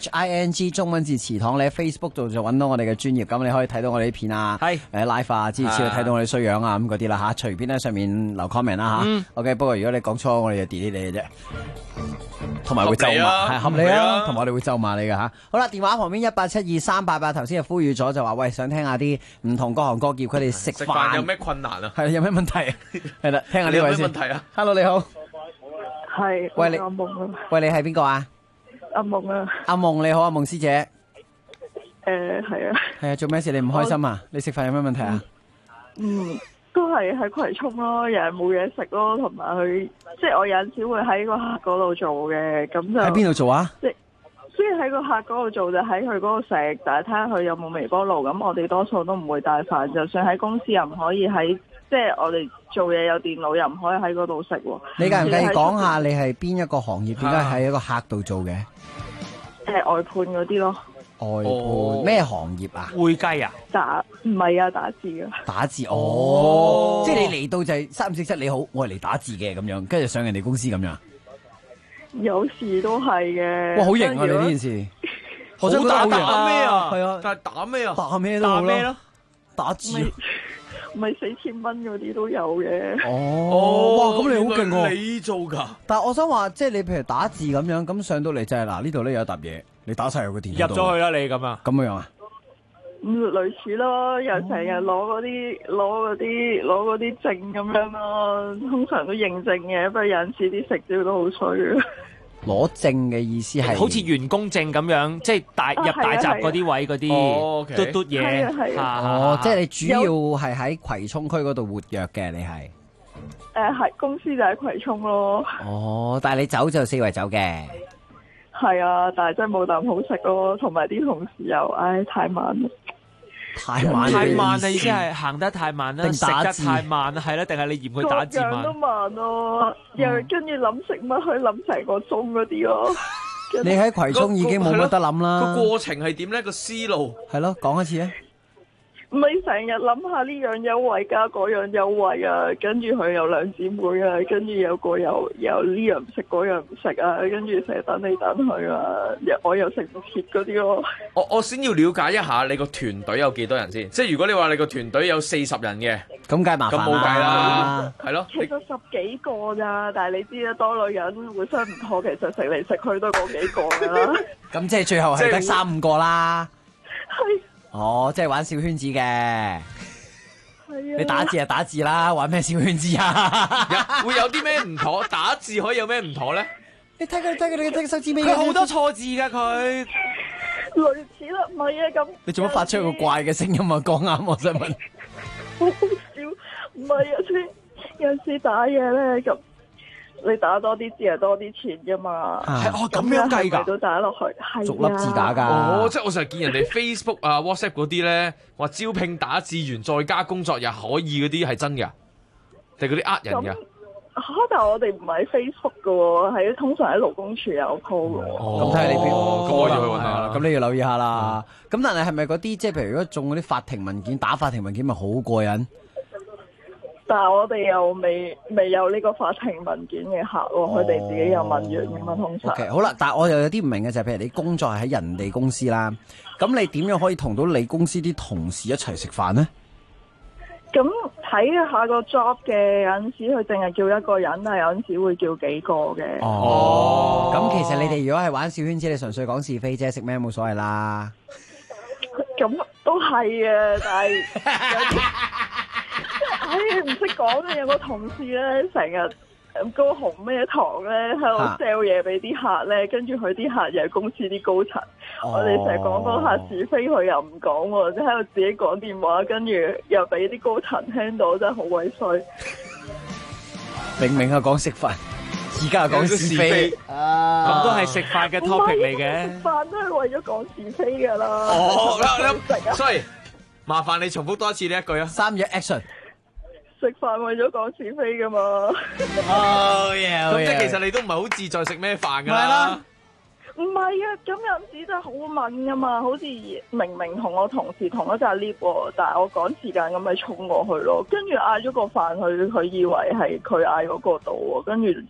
CHING 中文字祠堂，你喺 Facebook 度就揾到我哋嘅專頁，咁你可以睇到我哋啲片啊，live 啊，之類睇到我哋衰樣啊咁嗰啲啦嚇，隨便喺上面留 comment 啦嚇。OK， 不過如果你講錯，我哋就 delete 你嘅啫。同埋會咒罵，係合理啊，同埋我哋會咒罵你㗎嚇。好啦，電話旁邊1872388，頭先就呼籲咗就話喂，想聽下啲唔同各行各業佢哋食飯有咩困難啊？ 係有咩問題？係啦，聽下呢位先。 有咩問題啊 ？Hello， 你好。 係。 喂，你阿夢啊。 喂，你係邊個啊？ 阿夢啊。 阿夢你好，阿夢師姐。 係啊。 係啊，做咩事？你唔開心啊？你食飯有咩問題啊？ 都係喺葵涌咯，又係冇嘢食咯，同埋佢即係我有陣時會喺個客嗰度做嘅，咁就喺邊度做啊？ 即係雖然喺個客嗰度做，就喺佢嗰度食，但係睇下佢有冇微波爐。咁我哋多數都唔會帶飯，就算喺公司又唔可以喺，即係我哋做嘢有電腦又唔可以喺嗰度食喎。 你介唔介意講下你係邊一個行業？點解喺一個客度做嘅？ 外判嗰啲咯。 外判咩行業啊？ 會計啊？ 唔係啊，打字啊。 打字哦，即係你嚟到就係347你好，我係嚟打字嘅咁樣，跟住上人哋公司咁樣。 有時都係嘅。 哇，好型啊！你呢件事， 好打咩啊？ 係啊， 但係打咩啊？ 打咩都好咯，打字。 咪4000蚊嗰啲都有嘅。 哦，哇，咁你好勁喎！ 你做㗎？ 但係我想話，即係你譬如打字咁樣，咁上到嚟就係嗱呢度咧有一沓嘢，你打晒入個電腦入咗去啦，你咁啊？ 咁樣啊？ 類似咯，又成日攞嗰啲證咁樣咯，通常都認證嘅，不過有陣時啲食招都好衰嘅。 攞證嘅意思係好似員工證咁樣，即係入大閘嗰啲位嗰啲嘟嘟嘢。 哦，即係你主要係喺葵涌區嗰度活躍嘅，你係？ 係公司就喺葵涌咯。 哦，但係你走就四圍走嘅。 係啊，但係真係冇啖好食咯，同埋啲同事又，太慢啦。 太慢啦，意思係行得太慢啦，食得太慢啦，係啦，定係你嫌佢打字慢？ 各樣都慢咯，又跟住諗食乜，去諗成個鐘嗰啲咯。 你喺葵涌已經冇乜得諗啦。 個過程係點咧？個思路係咯，講一次啊！ 唔係成日諗下呢樣優惠加嗰樣優惠啊，跟住佢有兩姊妹啊，跟住有個又呢樣唔食嗰樣唔食啊，跟住成日等嚟等去啊，我又食唔切嗰啲咯。 我先要了解一下你個團隊有幾多人先？即係如果你話你個團隊有40人嘅， 咁梗係麻煩啦。 咁冇計啦，係咯。 其實10幾個咋，但係你知啦，多女人互相唔妥，其實食嚟食去都嗰幾個㗎啦。 咁即係最後係得3-5個啦。 係。 哦，即係玩小圈子嘅。係啊。你打字就打字啦，玩咩小圈子啊？ 會有啲咩唔妥？打字可以有咩唔妥咧？ 你睇佢手指尾。 佢好多錯字㗎佢。 類似啦，唔係啊咁。 你做乜發出一個怪嘅聲音啊？講啱，我想問。 好好笑，唔係啊，有時打嘢咧咁。你打多啲字係多啲錢噶嘛？ 咁樣計㗎？ 都打落去，係逐粒字打㗎。 哦，即係我成日見人哋 Facebook 啊、WhatsApp 嗰啲咧，話招聘打字員再加工作日可以嗰啲係真㗎？定嗰啲呃人㗎？ 但係我哋唔係 Facebook 㗎喎，係通常喺勞工處有 po 㗎。 咁睇下你邊？ 咁我要去揾下啦。 咁你要留意下啦。咁但係係咪嗰啲即係譬如如果中嗰啲法庭文件打法庭文件咪好過癮？ 但係我哋又未有呢個法庭文件嘅客喎，佢哋自己有文員咁嘛，通常。 OK， 好啦，但係我又有啲唔明嘅就係，譬如你工作係喺人哋公司啦，咁你點樣可以同到你公司啲同事一齊食飯呢？ 咁睇下個 job 嘅，有陣時佢淨係叫一個人，但係有陣時會叫幾個嘅。 哦，咁其實你哋如果係玩小圈子，你純粹講是非啫，食咩冇所謂啦。 咁都係嘅，但係有啲。唔識講嘅，有個同事咧成日高紅咩堂咧喺度 sell 嘢俾啲客咧，跟住佢啲客又係公司啲高層，我哋成日講嗰下是非，佢又唔講喎，即係喺度自己講電話，跟住又俾啲高層聽到，真係好鬼衰。 明明係講食飯，而家係講是非， 咁都係食飯嘅 topic 嚟嘅。 食飯都係為咗講是非㗎啦。 哦，所以麻煩你重複多一次呢一句啊 ！3月 action。 食飯為咗講是非噶嘛？ 咁即係其實你都唔係好自在食咩飯噶啦？ 唔係啊，咁有陣時真係好問噶嘛，好似明明同我同事同一架 lift，但係我趕時間咁咪衝過去咯，跟住嗌咗個飯佢以為係佢嗌嗰個度喎，跟住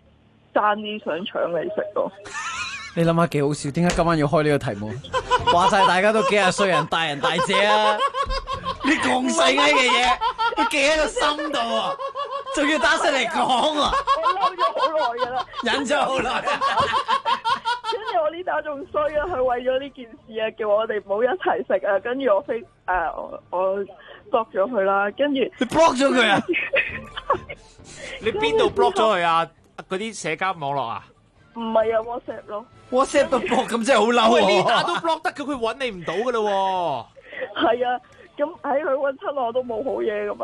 爭啲想搶你食咯。 你諗下幾好笑？點解今晚要開呢個題目？話晒大家都幾廿歲人，大人大姐啊！你咁細嘅嘢，都記喺個心度啊，仲要打上嚟講啊！ 我嬲咗好耐㗎啦， 忍咗好耐。 跟住我呢打仲衰啊！佢為咗呢件事啊，叫我哋唔好一齊食啊！跟住我 block 咗佢啦，跟住你 block 咗佢啊？ 你邊度 block 咗佢啊？嗰啲社交網絡啊？ 唔係啊 WhatsApp 咯 ，WhatsApp 都 block 咁真係好嬲喂，呢打都 block 得嘅，佢揾你唔到噶咯喎。 係啊，咁喺佢揾親我都冇好嘢噶嘛。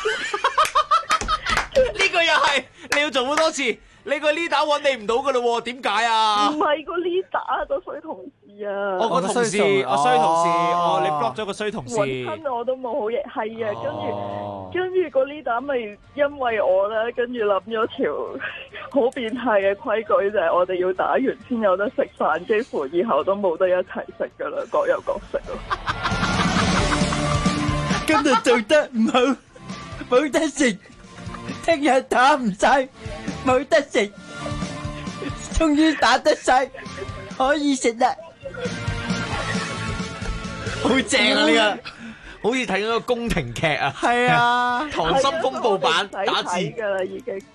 呢個又係你要做好多次，你個 leader 揾你唔到噶咯喎，點解啊？ 唔係個 leader 個衰同事啊。 我個同事，我衰同事，你 block 咗個衰同事。 揾親我都冇好嘢，係啊，跟住個 leader 咪因為我咧，跟住諗咗條好變態嘅規矩，就係我哋要打完先有得食飯，幾乎以後都冇得一齊食噶啦，各有各食咯。 今日做得唔好，冇得食。聽日打唔晒，冇得食。終於打得晒，可以食啦。 好正啊！呢個好似睇緊個宮廷劇啊。 係啊， 溏心風暴版打字㗎啦，已經。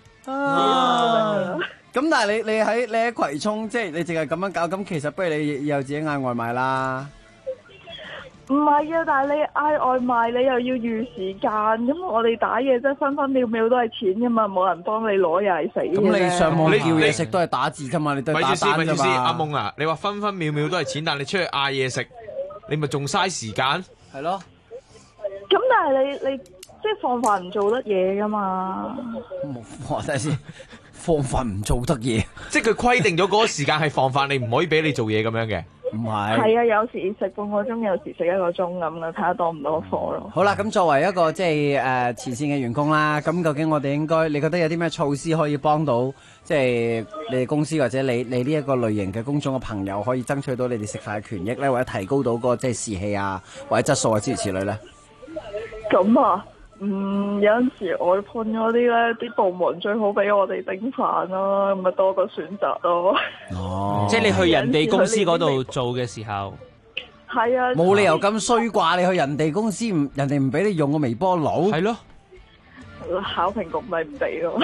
咁但係你喺葵涌，即係你淨係咁樣搞，咁其實不如你又自己嗌外賣啦。 唔係啊，但係你嗌外賣，你又要預時間，咁我哋打嘢真係分分秒秒都係錢噶嘛，冇人幫你攞又係死嘅。 咁你上網叫嘢食都係打字啫嘛，你都係打單啫嘛。 阿夢啊，你話分分秒秒都係錢，但係你出去嗌嘢食，你咪仲嘥時間？ 係咯。 咁但係你即係放飯唔做得嘢噶嘛？ 我睇下先，放飯唔做得嘢， 即係佢規定咗嗰個時間係放飯，你唔可以俾你做嘢咁樣嘅。 唔係， 係啊，有時食半個鐘，有時食1個鐘咁啦，睇下多唔多貨咯。 好啦，咁作為一個即係慈善嘅員工啦，咁究竟我哋應該，你覺得有啲咩措施可以幫到即係你哋公司或者你呢一個類型嘅公眾嘅朋友，可以爭取到你哋食飯嘅權益咧，或者提高到個即係士氣啊，或者質素啊諸如此類咧？ 咁啊，有陣時外判嗰啲咧，啲部門最好俾我哋頂飯咯，咁咪多個選擇咯。 哦，即係你去人哋公司嗰度做嘅時候， 係啊， 冇理由咁衰啩？你去人哋公司人哋唔俾你用個微波爐， 係咯， 考評局咪唔俾咯。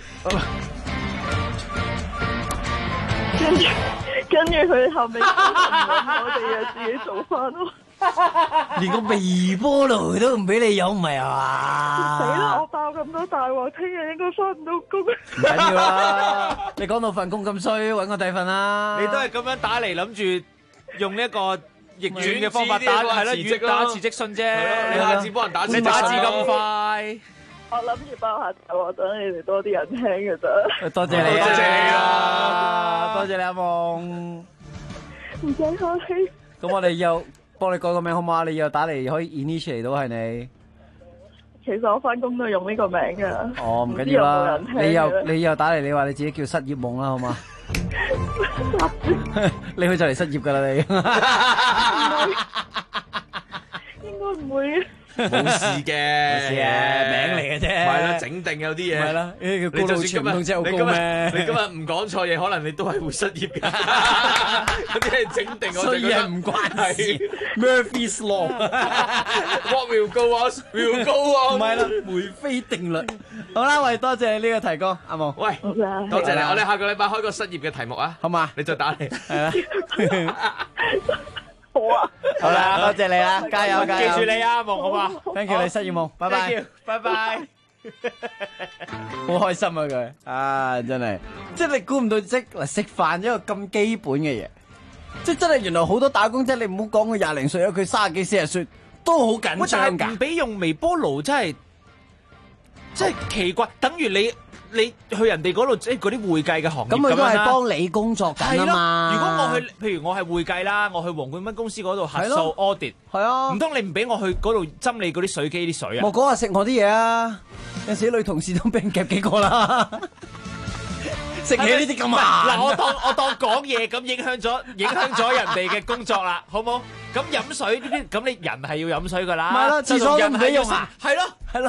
跟住佢後尾我哋又自己做翻咯。 連個微波爐都唔俾你用，唔係啊？ 死啦！我爆咁多大鑊，聽日應該翻唔到工。 唔緊要啦，你講到份工咁衰，揾個第份啦。 你都係咁樣打嚟，諗住用呢一個逆轉嘅方法打，係咯，越打辭職信啫。 你下次幫人打辭職信， 你打字咁快。 我諗住包下大鑊，等你哋多啲人聽嘅啫。 多謝你，多謝你啊！多謝你阿夢。 唔使客氣。 咁我哋又幫你改個名好嘛？你又打嚟可以 initiate 到係你。 其實我翻工都係用呢個名噶。 哦，唔緊要啦。你又打嚟，你話你自己叫失業夢啦，好嘛？你去就嚟失業噶啦，你。 應該唔會。 冇事嘅， 冇事嘅，名嚟嘅啫。 係啦，整定有啲嘢。 係啦， 你就算今日真係好高咩？ 你今日唔講錯嘢，可能你都係會失業㗎。嗰啲係整定，我哋覺得唔關事。Murphy's Law，What will go on will go on。 唔係啦，梅菲定律。好啦，喂，多謝你呢個提供，阿夢。 喂，多謝你。我哋下個禮拜開個失業嘅題目啊， 好嘛？ 你再打嚟。 係啦。 好啊， 好啦，多謝你啊，加油加油！ 記住你啊，夢好嘛 ？Thank you，你失業夢，拜拜， 拜拜。 好開心啊佢，啊真係，即係你估唔到即嗱食飯一個咁基本嘅嘢，即係真係原來好多打工仔，你唔好講佢20零歲啊，佢30幾40歲都好緊張㗎。 唔俾用微波爐真係奇怪，等於你去人哋嗰度，即係嗰啲會計嘅行業咁樣啦。咁佢都係幫你工作緊啊嘛。 如果我去，譬如我係會計啦，我去黃冠斌公司嗰度核數 audit， 係啊， 唔通你唔俾我去嗰度斟你嗰啲水機啲水啊？ 我嗰日食我啲嘢啊，有時啲女同事都俾人夾幾個啦。食嘢呢啲咁啊！ 嗱，我當講嘢咁影響咗人哋嘅工作啦，好冇？咁飲水呢啲，咁你人係要飲水噶啦。 咪咯，廁所都唔俾用啊！ 係咯， 係咯。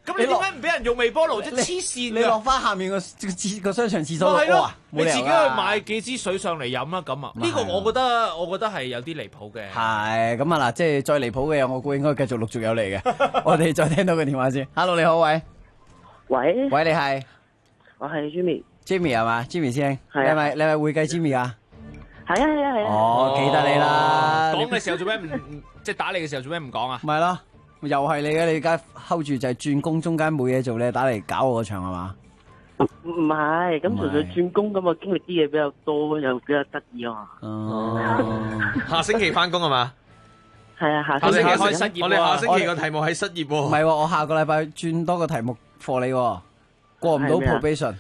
咁你點解唔俾人用微波爐啫？黐線㗎！ 你落翻下面個商場廁所度屙啊！ 你自己去買幾支水上嚟飲啦咁啊！呢個我覺得係有啲離譜嘅。 係咁啊嗱，即係再離譜嘅嘢，我估應該繼續陸續有嚟嘅。我哋再聽到個電話先。Hello， 你好，喂，你係？ 我係 Jimmy 係嘛？Jimmy 師兄， 係啊你係咪會計 Jimmy 啊？ 係啊。 哦，記得你啦。 講嘅時候做咩唔即係打你嘅時候做咩唔講啊？ 咪咯，又係你嘅，你而家 hold 住就係轉工中間冇嘢做咧，打嚟搞我個場係嘛？ 唔係，咁純粹轉工咁啊，經歷啲嘢比較多，又比較得意啊嘛。 哦， 下星期翻工係嘛？ 係啊，下星期開失業。我哋下星期個題目係失業喎。 唔係喎，我下個禮拜轉多個題目課你喎，過唔到 probation。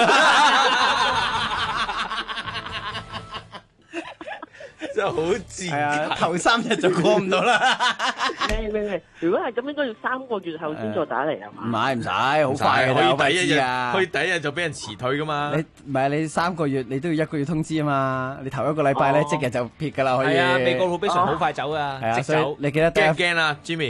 真係好賤。 係啊，頭3日就過唔到啦。 咩？如果係咁，應該要3個月後先再打嚟啊嘛？ 唔使，好快嘅， 可以第一日， 啊！ 可以第一日就俾人辭退噶嘛？ 你唔係你3個月，你都要1個月通知啊嘛？你頭1個禮拜咧，即日就撇噶啦，可以。 係啊，美國 probation 好快走啊， 係啊， 即走。 你記得驚唔驚啊，Jimmy？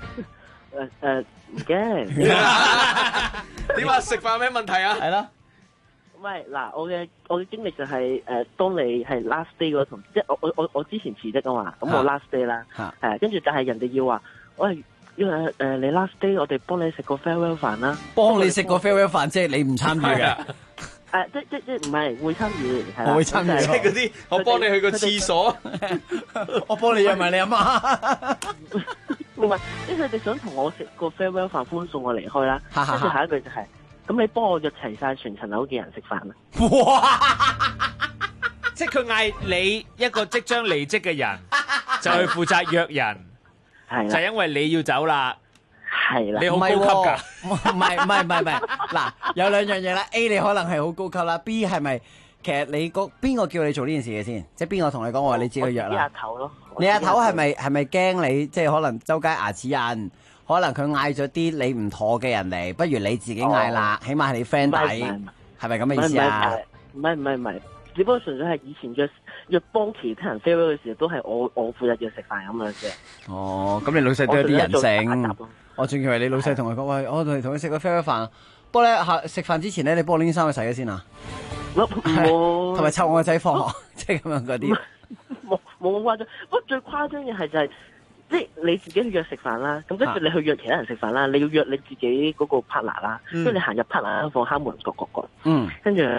唔驚。 點啊？食飯咩問題啊？ 係咯。 唔係嗱，我嘅經歷就係當你係 last day 嗰同，即係我之前辭職啊嘛，咁我 last day 啦，跟住但係人哋要話，因為你 last day，我哋幫你食個 farewell 飯啦。 幫你食個 farewell 飯，即係你唔參與嘅。 即唔係會參與， 我會參與， 即係嗰啲我幫你去個廁所， 我幫你約埋你阿媽。 唔係，即係佢哋想同我食個 farewell 飯，歡送我離開啦。跟住下一句就係。咁你幫我約齊晒全層樓嘅人食飯啦！ 哇！即係佢嗌你一個即將離職嘅人，就去負責約人， 係就因為你要走啦。 係啦， 你好高級㗎？ 唔係，嗱，有2樣嘢啦。A 你可能係好高級啦。B 係咪其實你邊個叫你做呢件事嘅先？即係邊個同你講話你自己去約啦？ 你阿頭咯。 你阿頭係咪驚你即係可能周街牙齒印？可能佢嗌咗啲你唔妥嘅人嚟，不如你自己嗌啦，起碼係你 friend 底，係咪咁嘅意思啊？ 唔係，只不過純粹係以前約幫其他人 farewell 嘅時候，都係我負責約食飯咁樣啫。 哦，咁你老細都有啲人性。我仲以為你老細同佢講，喂，我同佢食個 farewell 飯。不過咧，食飯之前咧，你幫我拎衫去洗咗先啊。係咪湊我個仔放學？即係咁樣嗰啲。 冇咁誇張，不過最誇張嘅係就係。即係你自己去約食飯啦，咁跟住你去約其他人食飯啦，你要約你自己嗰個 partner 啦，跟住你行入 partner 房敲門各，跟住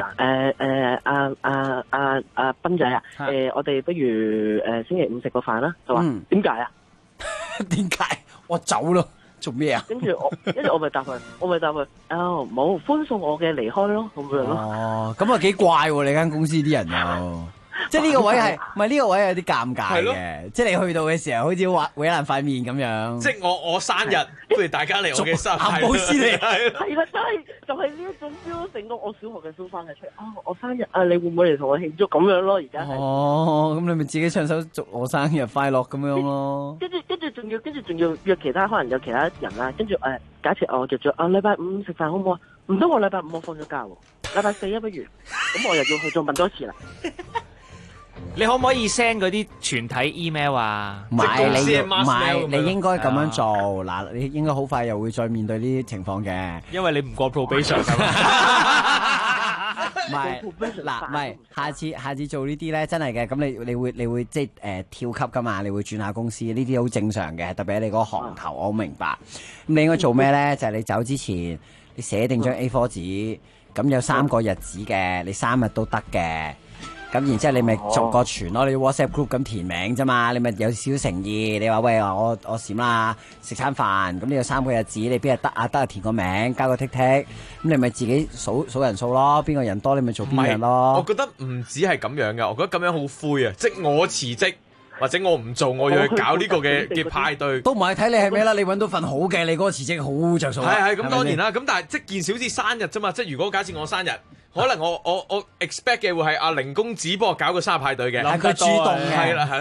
阿斌仔啊，我哋不如星期5食個飯啦，就話點解啊？ 點解？我走咯，做咩啊？ 跟住我咪答佢，冇歡送我嘅離開咯，咁樣咯。 哦，咁啊幾怪喎！你間公司啲人又。即係呢個位係，唔係呢個位有啲尷尬嘅，即係你去到嘅時候，好似毀爛塊面咁樣。 即係我生日，不如大家嚟我嘅生日， 唔好意思嚟。 係啦，就係呢一種 feel，成個我小學嘅 feel 翻嚟出嚟。我生日啊，你會唔會嚟同我慶祝咁樣咯？而家係。哦， 咁你咪自己唱首祝我生日快樂咁樣咯。 跟住仲要約其他，可能有其他人啦。跟住假設我約咗禮拜5食飯好唔好啊？唔得，我禮拜5我放咗假喎，禮拜4啊不如。咁我又要去再問多一次啦。 你可唔可以 send 嗰啲全體 email 啊？ 唔係你應該咁樣做。嗱，你應該好快又會再面對呢啲情況嘅。 因為你唔過 probation 㗎嘛。 唔係，下次做呢啲咧，真係嘅。咁你會即係跳級噶嘛？你會轉下公司，呢啲好正常嘅。特別係你嗰個行頭，我好明白。咁你應該做咩咧？就係你走之前，你寫定張 A4 紙，咁有3個日子嘅，你3日都得嘅。咁然之後你咪逐個傳咯，你 WhatsApp group 咁填名啫嘛，你咪有少少誠意。你話喂，我閃啦，食餐飯，咁你有3個日子，你邊日得啊？得啊，填個名，加個剔剔，咁你咪自己數人數咯，邊個人多你咪做邊樣咯。 我覺得唔止係咁樣噶，我覺得咁樣好灰啊！即係我辭職或者我唔做，我要去搞呢個嘅派對， 都唔係睇你係咩啦。你揾到份好嘅，你嗰個辭職好着數。 係咁當然啦。咁但係即件事好似生日啫嘛。即係如果假設我生日。可能我 expect 嘅會係阿凌公子幫我搞個生日派對嘅， 係佢主動嘅， 係啦，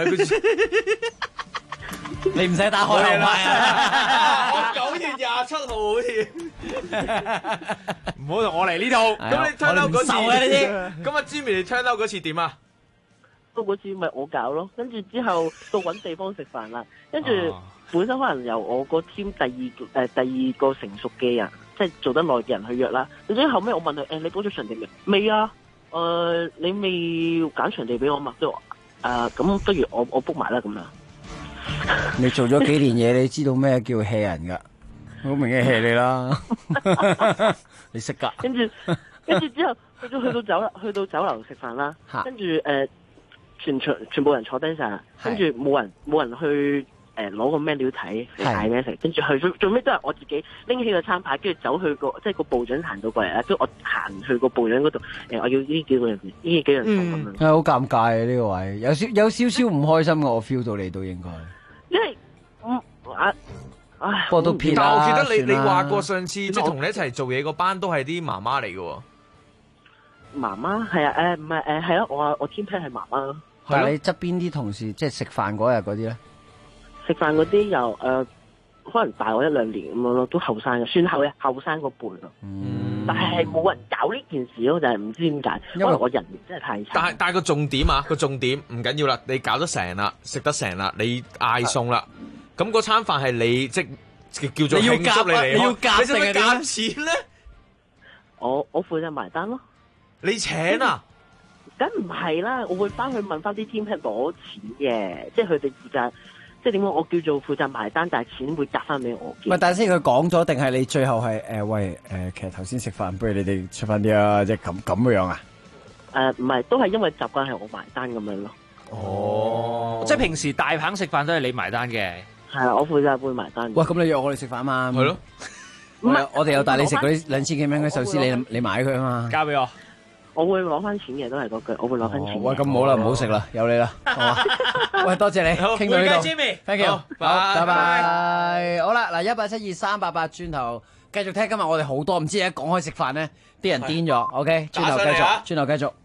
你唔使打開口牌啊！ 我9月27號好似， 唔好同我嚟呢度。 咁你 turn out 嗰次，咁阿 Jimmy 你 turn out 嗰次點啊？ 嗰次咪我搞咯，跟住之後到揾地方食飯啦，跟住本身可能由我個 team 第二個成熟嘅人，即係做得耐嘅人去約啦。到最後尾我問佢你補咗場地未？未啊。你未揀場地俾我嘛？即係咁不如我 book 埋啦咁樣。 你做咗幾年嘢，你知道咩叫 hea 人噶？好明顯 hea 你啦，你識噶。 跟住之後去到酒樓食飯啦，跟住全部人坐低晒，跟住冇人去攞個 menu 睇嗌咩食，跟住去最尾都係我自己拎起個餐牌，跟住走去個部長行到過嚟啦，跟住我行去個部長嗰度，我要呢幾個人餸咁樣。 係好尷尬啊！呢個位有少少唔開心嘅，我 feel 到你都應該。 因為不過都偏啦。 但我記得你話過上次即係同你一齊做嘢嗰班都係啲媽媽嚟嘅喎。 媽媽係啊，唔係係啊，我 team plan 係媽媽咯。 但係你側邊啲同事即係食飯嗰日嗰啲咧？ 食飯嗰啲又可能大我1-2年咁樣咯，都後生嘅，算後生個輩咯。但係冇人搞呢件事咯，就係唔知點解，因為我人緣真係太差。 但係個重點唔緊要啦，你搞得成啦，食得成啦，你嗌餸啦，咁嗰餐飯係你即叫做慶祝你嚟，你要夾定係夾錢咧？我負責埋單咯。 你請啊？ 梗唔係啦，我會翻去問翻啲 team head 攞錢嘅，即係佢哋負責。即係點講？我叫做負責埋單，但係錢會夾翻俾我嘅。唔係， 但係先佢講咗，定係你最後係喂其實頭先食飯，不如你哋出翻啲啊，即係咁樣啊？ 唔係，都係因為習慣係我埋單咁樣咯。 哦，即係平時大鵬食飯都係你埋單嘅。 係啊，我負責會埋單。 喂，咁你約我哋食飯嘛？係咯。唔係，我哋又帶你食嗰啲2000幾蚊嘅壽司，你買佢啊嘛？交俾我。 我會攞翻錢嘅，都係嗰句，我會攞翻錢。 喂，咁好啦，唔好食啦，有你啦。喂，多謝你，傾到呢度。Thank you，拜拜。好啦，嗱，172-388轉頭繼續聽。今日我哋好多，唔知一講開食飯咧，啲人癲咗。OK，轉頭繼續。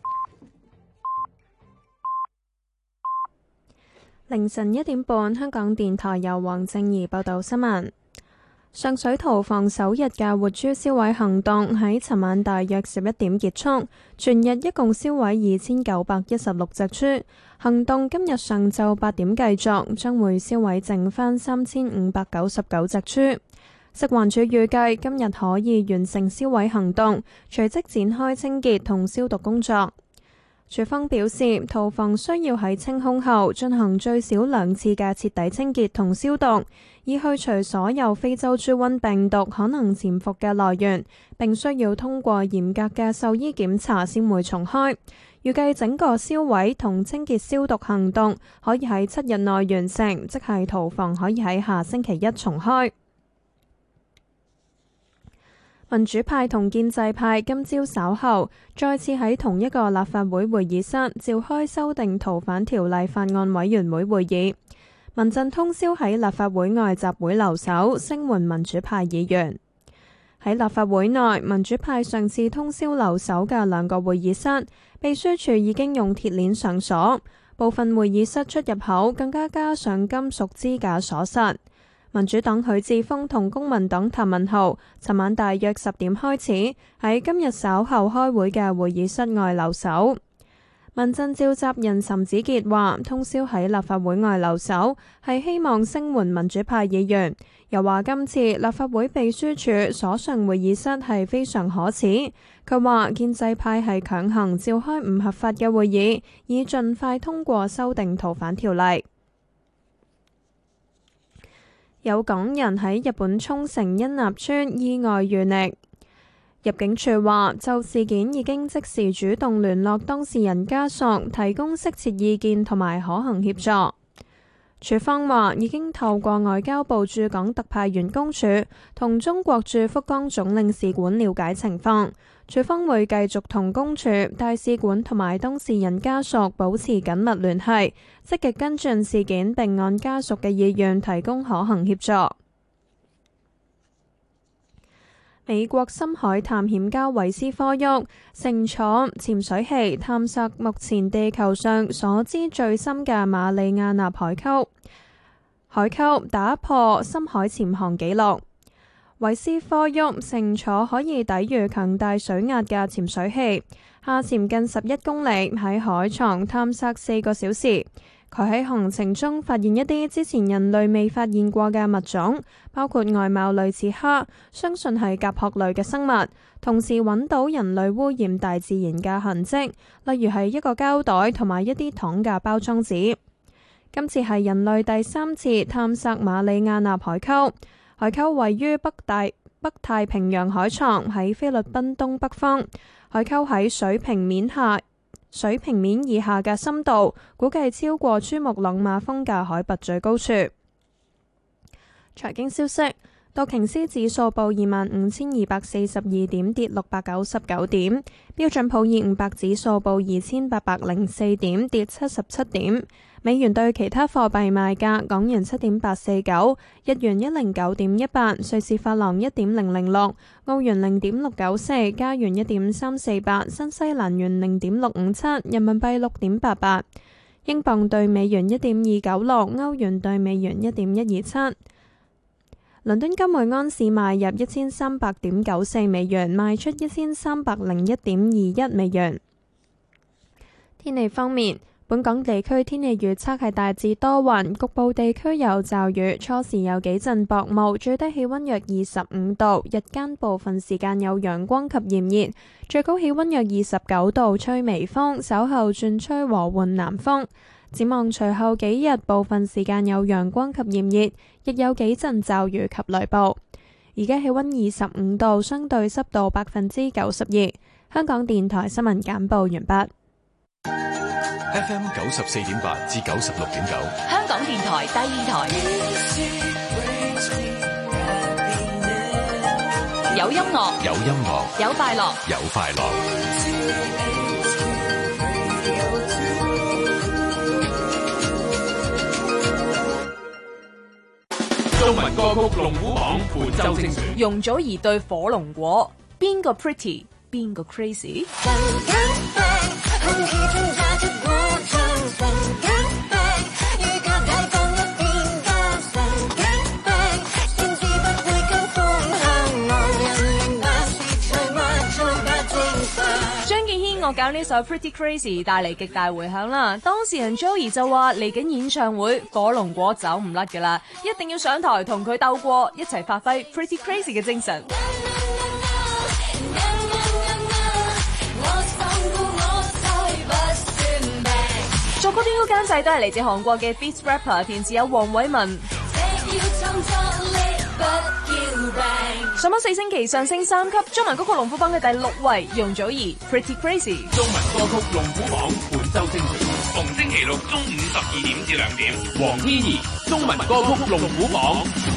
凌晨1點半，香港電台由黃正儀報道新聞。上水屠房首日嘅活豬銷毀行動喺尋晚大約11點結束，全日一共銷毀2916隻豬。行動今日上晝8點繼續，將會銷毀剩返3599隻豬。食環署預計今日可以完成銷毀行動，隨即展開清潔同消毒工作。署方表示，屠房需要喺清空後進行最少2次嘅徹底清潔同消毒，以去除所有非洲豬瘟病毒可能潛伏嘅來源，並需要通過嚴格嘅獸醫檢查先會重開。預計整個銷毀同清潔消毒行動可以喺7日內完成，即係屠房可以喺下星期一重開。民主派同建制派今朝稍後再次喺同一個立法會會議室召開修訂逃犯條例法案委員會會議。民陣通宵喺立法會外集會留守，聲援民主派議員。喺立法會內，民主派上次通宵留守嘅2個會議室，秘書處已經用鐵鏈上鎖，部分會議室出入口更加上金屬支架鎖實。民主黨許智峰同公民黨譚文豪尋晚大約10點開始喺今日稍後開會嘅會議室外留守。民陣召集人岑子傑話：通宵喺立法會外留守係希望聲援民主派議員，又話今次立法會秘書處鎖上會議室係非常可恥。佢話建制派係強行召開唔合法嘅會議，以盡快通過修訂逃犯條例。有港人喺日本沖繩恩納村意外遇溺，入境處話就事件已經即時主動聯絡當事人家屬，提供適切意見同埋可行協助。處方話已經透過外交部駐港特派員公署同中國駐福岡總領事館了解情況，處方會繼續同公署、大使館同埋當事人家屬保持緊密聯繫，積極跟進事件，並按家屬嘅意願提供可行協助。美國深海探險家維斯科沃乘坐潛水器探索目前地球上所知最深嘅馬里亞納海溝，打破深海潛航紀錄。維斯科沃乘坐可以抵禦強大水壓嘅潛水器，下潛近11公里，喺海床探索4個小時。 佢喺行程中發現一啲之前人類未發現過嘅物種，包括外貌類似蝦，相信係甲殼類嘅生物，同時揾到人類污染大自然嘅痕跡，例如係一個膠袋同埋一啲糖嘅包裝紙。今次係人類第3次探索馬里亞納海溝，海溝位於北太平洋海床，喺菲律賓東北方。海溝喺水平面以下嘅深度，估計超過珠穆朗瑪峰嘅海拔最高處。財經消息，道瓊斯指數報25,242點，跌699點；標準普爾500指數報2,804點，跌77點。美元對其他貨幣賣價：港元7.849，日元109.18，瑞士法郎1.006，澳元0.694，加元1.348，新西蘭元0.657，人民幣6.88，英鎊對美元1.296，歐元對美元1.127。倫敦金每安士賣入1300.94美元，賣出1301.21美元。天氣方面，本港地區天氣預測係大致多雲，局部地區有驟雨，初時有幾陣薄霧，最低氣溫約25度，日間部分時間有陽光及炎熱，最高氣溫約29度，吹微風，稍後轉吹和緩南風。展望隨後幾日，部分時間有陽光及炎熱，亦有幾陣驟雨及雷暴。而家氣溫25度，相對濕度92%。香港電台新聞簡報完畢。 FM 94.8至96.9， 香港電台第2台，有音樂， 有音樂， 有快樂， 有快樂。 中文歌曲龍虎榜本周精選，容祖兒對火龍果，邊個 pretty， 邊個 crazy？我搞呢首 Pretty Crazy 帶嚟極大迴響啦，當事人 Joey 就話嚟緊演唱會火龍果走唔甩噶啦，一定要上台同佢鬥過，一齊發揮 Pretty Crazy 嘅精神。作曲編曲監製都係嚟自韓國嘅 Beats Rapper， 填詞有黃偉文。上榜4星期上升3級，中文歌曲龍虎榜嘅第6位，容祖兒 Pretty Crazy。 中文歌曲龍虎榜本周精選，逢星期六中午12點至2點，黃天怡中文歌曲龍虎榜。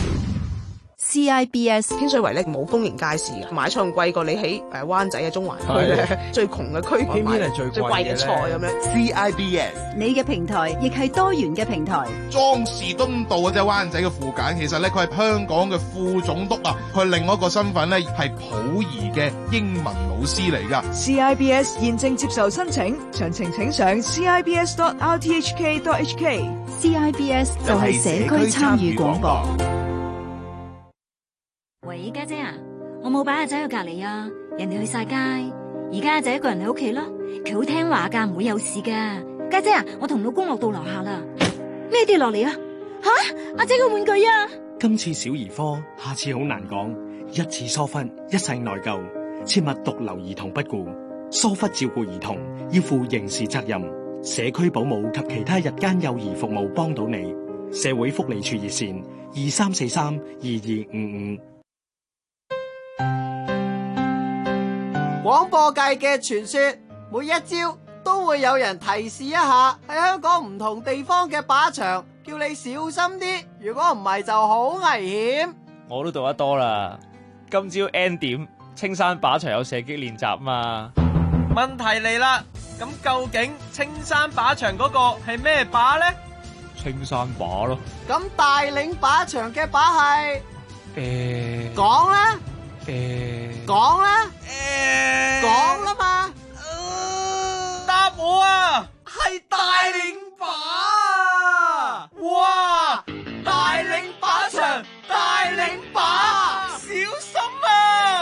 CIBS 天水圍咧冇公營街市嘅，買菜仲貴過你喺灣仔嘅中環區咧最窮嘅區，偏偏係最貴嘅菜咁樣。 CIBS 你嘅平台亦係多元嘅平台。 莊士敦道即係灣仔嘅附近，其實咧佢係香港嘅副總督啊，佢另外一個身份咧係溥儀嘅英文老師嚟㗎。 CIBS 現正接受申請，詳情請上 cibs.rthk.hk。 CIBS 就係社區參與廣播。 喂，家姐啊，我冇擺阿仔去隔離啊，人哋去晒街，而家阿仔一個人喺屋企咯，佢好聽話噶，唔會有事噶。家姐啊，我同老公落到樓下啦，咩跌落嚟啊？吓，阿仔個玩具啊！ 今次小兒科，下次好難講，一次疏忽，一世內疚，切勿獨留兒童不顧，疏忽照顧兒童要負刑事責任。社區保姆及其他日間幼兒服務幫到你，社會福利處熱線23432255。 廣播界嘅傳說，每一朝都會有人提示一下喺香港唔同地方嘅靶場，叫你小心啲，如果唔係就好危險。 我都讀得多啦，今朝 N 點青山靶場有射擊練習嘛。 問題嚟啦，咁究竟青山靶場嗰個係咩靶呢？ 青山靶咯。 咁大嶺靶場嘅靶係？講啦。講啦，講啦嘛， 答我啊，係大嶺靶。哇，大嶺靶場，大嶺靶，小心啊！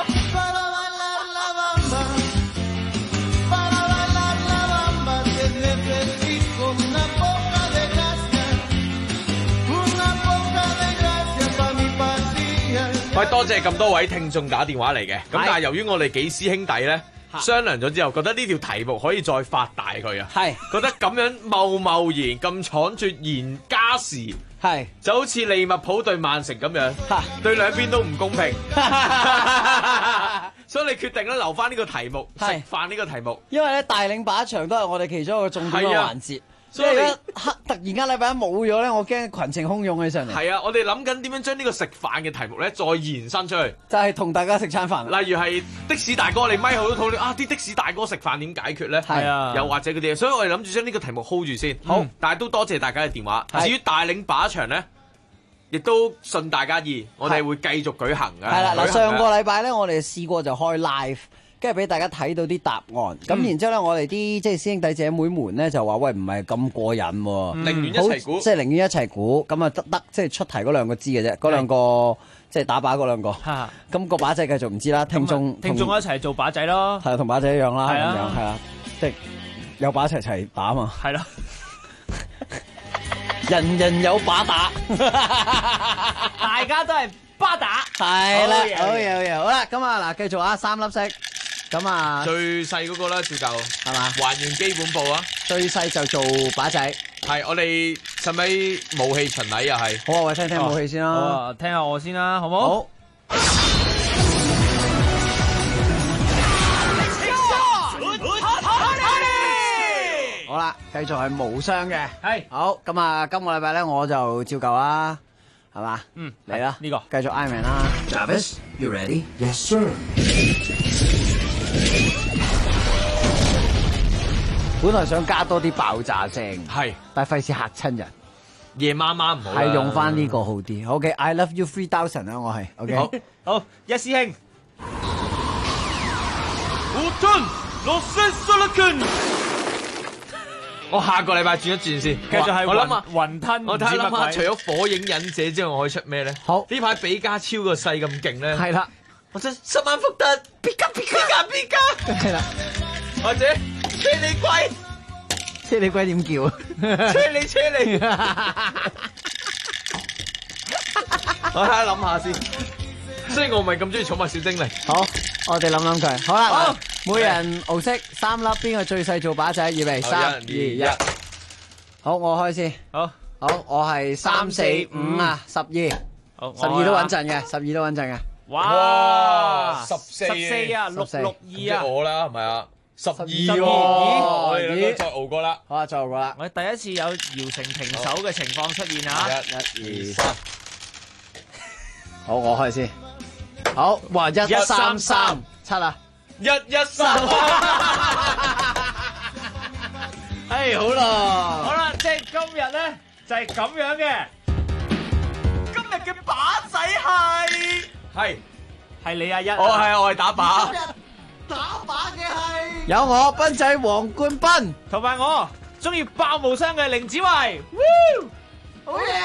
喂，多謝咁多位聽眾打電話嚟嘅。咁但係由於我哋幾師兄弟咧商量咗之後，覺得呢條題目可以再發大佢啊。係，覺得咁樣貿然咁闖絕言加時，係就好似利物浦對曼城咁樣，對兩邊都唔公平。所以你決定咧留翻呢個題目，食飯呢個題目。 因為咧帶領靶場都係我哋其中一個重點嘅環節。所以突然間禮拜一冇咗咧，我驚群情洶湧起上嚟。 係啊，我哋諗緊點樣將呢個食飯嘅題目咧再延伸出去， 就係同大家食餐飯。 例如係的士大哥，你咪好多討論啊！啲的士大哥食飯點解決咧？係啊，又或者嗰啲，所以我哋諗住將呢個題目 hold 住先。好，但係都多謝大家嘅電話。至於帶領靶場咧，亦都順大家意，我哋會繼續舉行嘅。係啦，嗱，上個禮拜咧，我哋試過就開 live。跟住俾大家睇到啲答案，咁然之後咧，我哋啲即係師兄弟姐妹們咧就話：喂，唔係咁過癮喎，寧願一齊估，即係寧願一齊估，咁啊得即係出題嗰兩個知嘅啫，嗰兩個即係打靶嗰兩個，咁個靶仔繼續唔知啦。聽眾一齊做靶仔咯， 係啊，同靶仔一樣啦，咁樣係啊，即係有靶齊打啊嘛， 係咯， 人人有靶打， 大家都係巴打， 係啦，好啦，咁啊嗱，繼續啊，3粒色。咁啊， 最細嗰個啦，照舊係嘛？ 還原基本步啊！ 最細就做靶仔。 係，我哋使唔使武器巡禮又係？ 好啊，我聽聽武器先啦。 好啊，聽下我先啦，好唔好？ 好。好啦，繼續係無雙嘅。係。好，咁啊，今個禮拜咧我就照舊啦，係嘛？嚟啦，呢個繼續 Iron Man 啦。 Jarvis，you ready？Yes sir。 本來想加多啲爆炸聲， 係， 但係費事嚇親人。 夜媽媽唔好， 係用翻呢個好啲。OK，I love you 3000啊，我係。OK， 好，一師兄。 我下個禮拜轉一轉先，繼續係我諗下雲吞。 我睇諗下，除咗火影忍者之外，我可以出咩咧？ 好， 呢排比加超個勢咁勁咧。 係啦， 或者10萬福特，別加， 係啦， 或者。車你龜， 車你龜點叫啊？ 車你，我睇下諗下先。雖然我唔係咁中意寵物小精靈。 好，我哋諗佢。好啦，每人敖色3粒，邊個最細做靶仔？預備3、2、1。好，我開先。好，我係3、4、5啊，12。好，12都穩陣嘅，12都穩陣嘅。 哇 ，14啊，662啊， 我啦，係咪啊？12喎，我哋兩個再熬過啦。 好啊，再熬過啦。 我哋第一次有姚成平手嘅情況出現啊 ！1、2、3。 好，我開先。好，哇，1、3、3、7啊 ！1、1、3。 哎，好啦， 好啦，即係今日咧就係咁樣嘅。今日嘅靶仔係你阿一。 我係打靶。 打靶嘅係有我斌仔黃冠斌， 同埋我中意爆無雙嘅凌子維。 好嘢！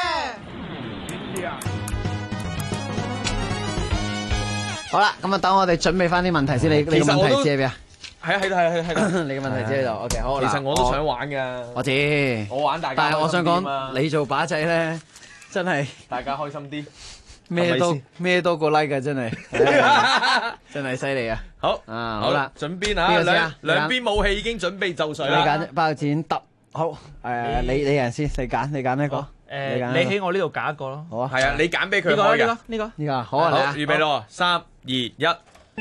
好啦，咁啊，等我哋準備翻啲問題先。你個問題知喺邊啊？ 係你嘅問題知喺度。OK， 好。 其實我都想玩噶。 我知。 我玩大家。 但係我想講，你做靶仔咧，真係大家開心啲。 咩多個 like 㗎，真係真係犀利啊！ 好啊，好啦， 準備啊，兩邊武器已經準備就緒啦。 你揀包剪揼，好你人先，你揀呢個。 你喺我呢度揀一個咯。 好啊， 係啊，你揀俾佢開嘅。 呢個好啊， 好，預備咯，3、2、1。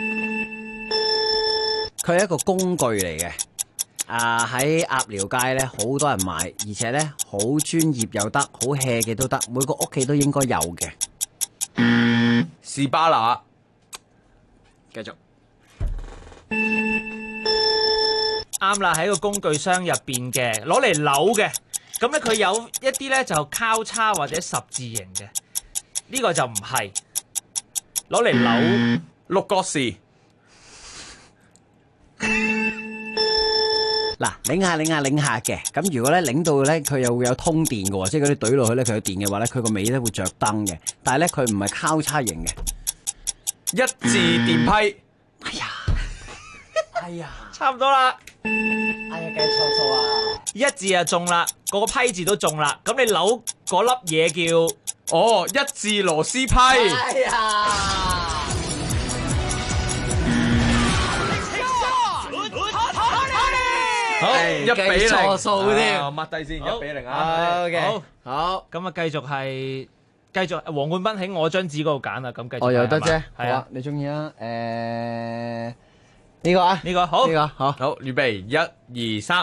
佢係一個工具嚟嘅。喺鴨寮街咧，好多人買，而且咧好專業又得，好 hea 嘅都得，每個屋企都應該有嘅。 士巴拿， 繼續啱啦，喺個工具箱入邊嘅，攞嚟扭嘅。咁咧佢有一啲咧就交叉或者十字形嘅，呢個就唔係攞嚟扭六角匙。 嗱，擰下嘅，咁如果咧擰到咧佢又會有通電嘅喎，即係嗰啲懟落去咧佢有電嘅話咧，佢個尾咧會着燈嘅，但係咧佢唔係交叉型嘅， 一字電批。 哎呀， 差唔多啦。 哎呀，計錯數啊！ 一字就中啦，個批字都中啦，咁你扭嗰粒嘢叫一字螺絲批。 哎呀！ 1-0， 錯數添， 抹低先1-0 啊。OK，好， 咁啊，繼續皇冠賓喺我張紙嗰度揀啦。咁繼續。 又得啫，好係啊，你中意啊？呢個啊， 呢個好， 呢個好， 預備1、2、3。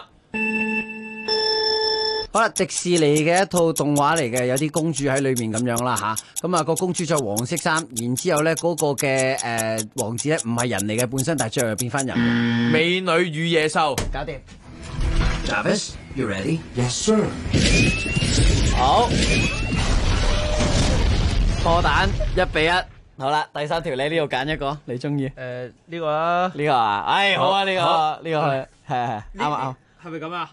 好啦，迪士尼嘅一套動畫嚟嘅，有啲公主喺裏面咁樣啦吓，咁啊個公主着黃色衫，然之後咧嗰個嘅王子咧唔係人嚟嘅本身，但係最後又變翻人。 美女與野獸， 搞掂。 Travis, you ready? Yes, sir. 好，破蛋1-1。好啦，第三條你呢度揀一個，你中意？ 呢個啊， 呢個啊，哎好啊，呢個係啱啊啱。 係咪咁啊？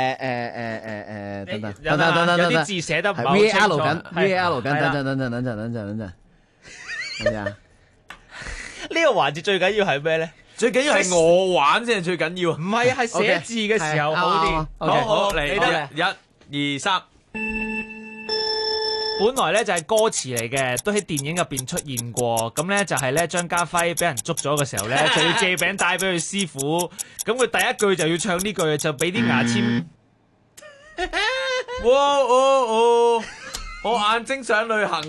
等， 有啲字寫得唔係好 ，V 清 R 楚。 緊，V R 緊，等，係啊。 呢個環節最緊要係咩咧？ 最緊要係我玩先係最緊要。 唔係啊，係寫字嘅時候好啲。 好嚟1、2、3。 本來咧就係歌詞嚟嘅，都喺電影入邊出現過。咁咧就係咧張家輝俾人捉咗嘅時候咧，就要借餅帶俾佢師傅。咁佢第一句就要唱呢句，就俾啲牙籤。 我眼睛想旅行。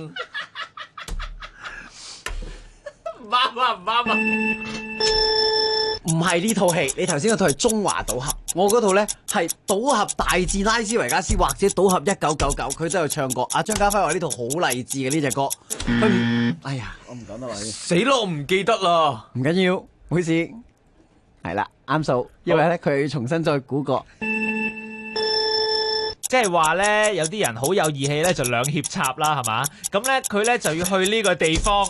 唔啱啊！ 唔係呢套戲，你頭先嗰套係中華賭俠，我嗰套咧係賭俠大戰拉斯維加斯或者賭俠1999，佢都有唱過。阿張家輝話呢套好勵志嘅呢隻歌。哎呀，我唔講得啦， 死咯，我唔記得啦。 唔緊要，好似係啦，啱數，因為咧佢要重新再估過。 即係話咧，有啲人好有義氣咧，就兩肋插啦，係嘛？咁咧佢咧就要去呢個地方。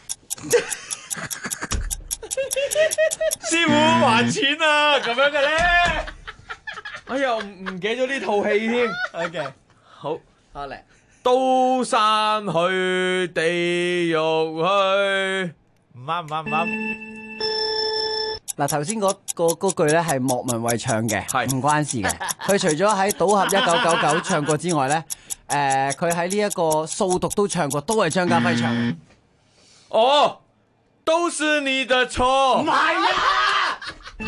師傅還錢啊，咁樣嘅咧， 哎呀，唔記咗呢套戲添。 OK， 好， 好嚟， 刀山去，地獄去， 唔啱。 嗱，頭先嗰句咧係莫文蔚唱嘅，唔關事嘅。佢除咗喺賭俠1999唱過之外咧，佢喺呢一個掃毒都唱過，都係張家輝唱嘅。 哦。都是你的錯， 唔係啊！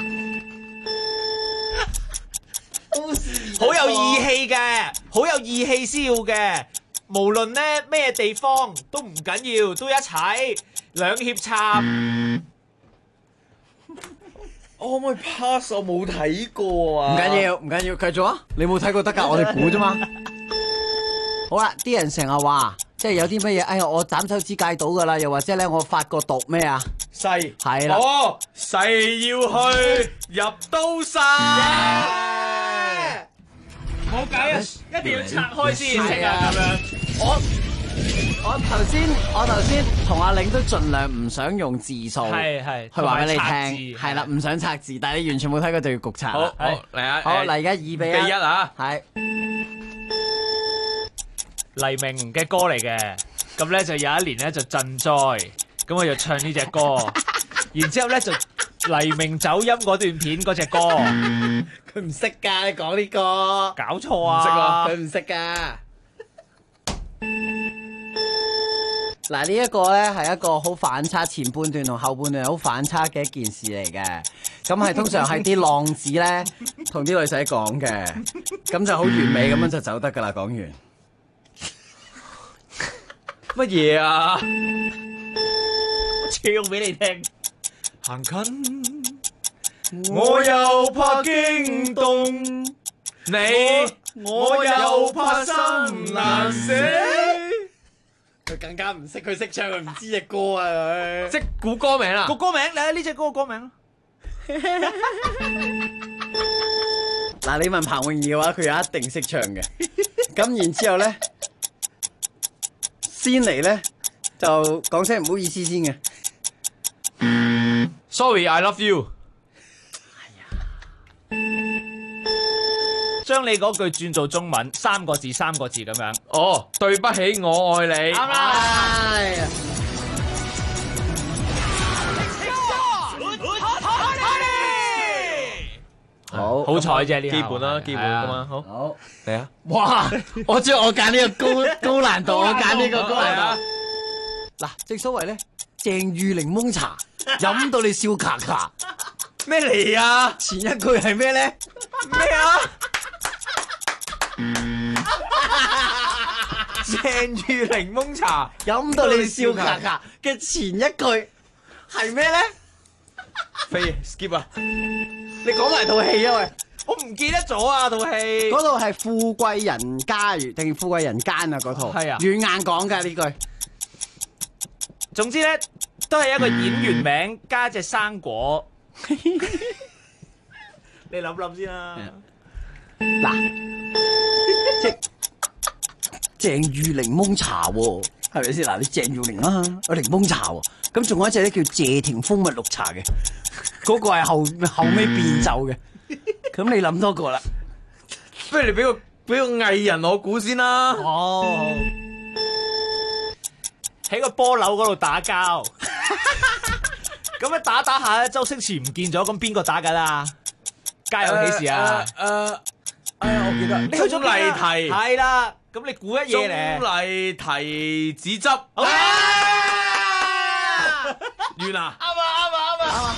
好有義氣嘅，好有義氣先要嘅。無論咧咩地方都唔緊要，都一齊兩肋插。 我可唔可以 pass？ 我冇睇過啊！ 唔緊要，繼續啊！你冇睇過得㗎，我哋估啫嘛。好啦，啲人成日話，即係有啲乜嘢，哎呀，我斬手指戒到㗎啦，又或者咧，我發過毒咩啊？ 誓係啦， 誓要去入刀山。 冇計啊，一定要拆開先識啊！咁樣， 我頭先同阿玲都盡量唔想用字數， 係去話俾你聽，係啦，唔想拆字，但係你完全冇睇過就要焗拆。 好嚟啊！ 好嚟，而家2-1 啊， 係。 黎明嘅歌嚟嘅，咁咧就有一年咧就賑災，咁我就唱呢隻歌，然之後咧就黎明走音嗰段片嗰隻歌， 佢唔識噶，你講呢個搞錯啊， 佢唔識噶。嗱，呢一個咧係一個好反差，前半段同後半段好反差嘅一件事嚟嘅，咁係通常係啲浪子咧同啲女仔講嘅，咁就好完美咁樣就走得噶啦，講完。 乜嘢啊？ 我唱俾你聽。 行近，我又怕驚動你，我又怕心難捨。 佢更加唔識，佢識唱，佢唔知隻歌啊！佢識估歌名啊？ 個歌名，你睇呢隻歌個歌名。 嗱，你問彭詠儀嘅話，佢又一定識唱嘅。咁然之後咧。先嚟咧就講聲唔好意思先嘅。 Sorry, I love you。 將你嗰句轉做中文，3個字咁樣。 哦，對不起，我愛你。 啱啦。好彩啫，呢基本啦，基本噶嘛。好嚟啊！ 哇！我揀呢個高難度，我揀呢個高難度。嗱，正所謂咧，鄭裕檸檬茶飲到你笑咔咔。 咩嚟啊？ 前一句係咩咧？ 咩啊？鄭裕檸檬茶飲到你笑咔咔嘅前一句係咩咧？ 飛 skip 啊！ 你講埋套戲啊喂！ 我唔記得咗啊套戲。 嗰套係富貴人家定富貴人間啊嗰套。 係啊， 軟硬講㗎呢句。 總之咧，都係一個演員名加隻生果。你諗諗先啦。 嗱，鄭裕檸檬茶喎，係咪先？嗱，你鄭裕檸啦，有檸檬茶喎，咁仲有一隻咧叫謝霆蜂蜜綠茶嘅，嗰個係後尾變奏嘅。咁你諗多個啦， 不如你俾個藝人我估先啦。 哦，喺個波樓嗰度打交，咁一打下咧，周星馳唔見咗，咁邊個打緊啊？家有喜事啊！ 哎呀，我記得你去咗麗緹， 係啦，咁你估一嘢咧？ 鐘麗緹子汁，完啦！ 啱啊！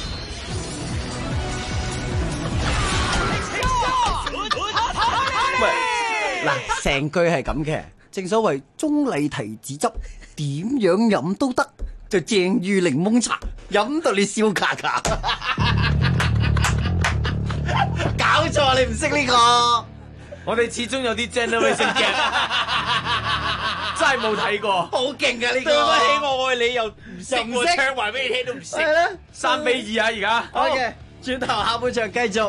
喂，嗱，成句係咁嘅，正所謂鐘麗緹子汁點樣飲都得，就鄭裕檸檬茶飲到你笑咔咔。搞錯，你唔識呢個？ 我哋始終有啲 generation gap， 真係冇睇過。 好勁㗎呢個！ 對不起，我愛你又唔識，我唱埋俾你聽都唔識。 係啦 ，3-2啊而家。 OK，轉頭下半場繼續。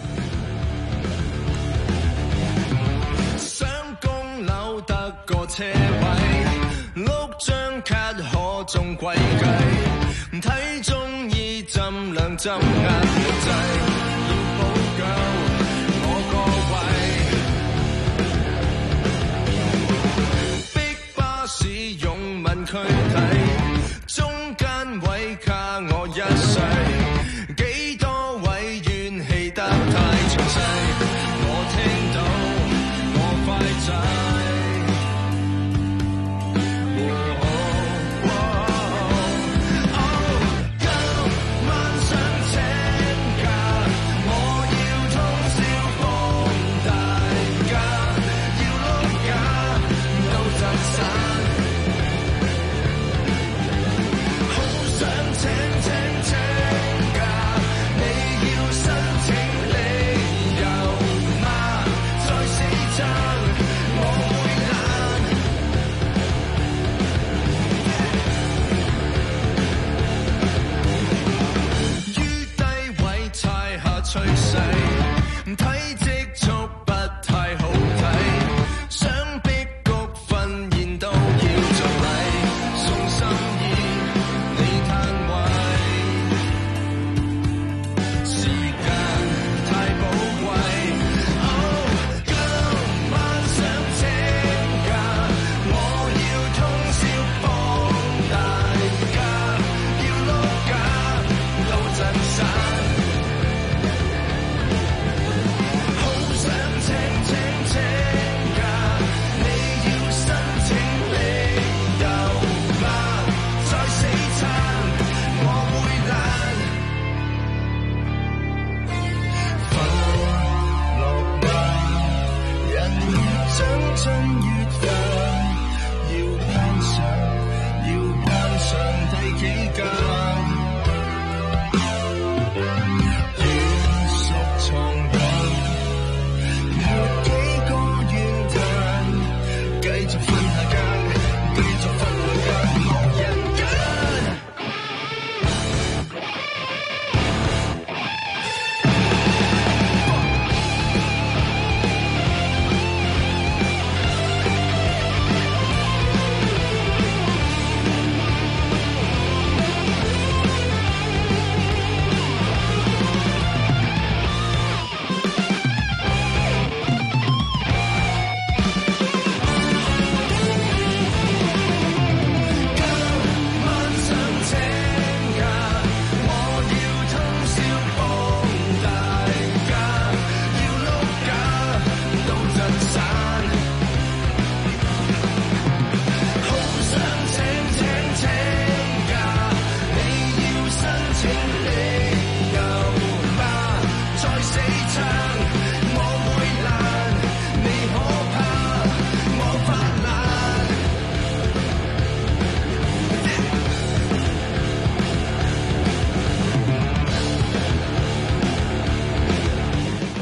想供樓得個車位，屋張卡可中貴計，睇中醫針兩針壓制，要補救我個位，逼巴士勇民區睇，中間位卡我一世，幾多位怨氣得太詳細，我聽到。快仔，今晚想這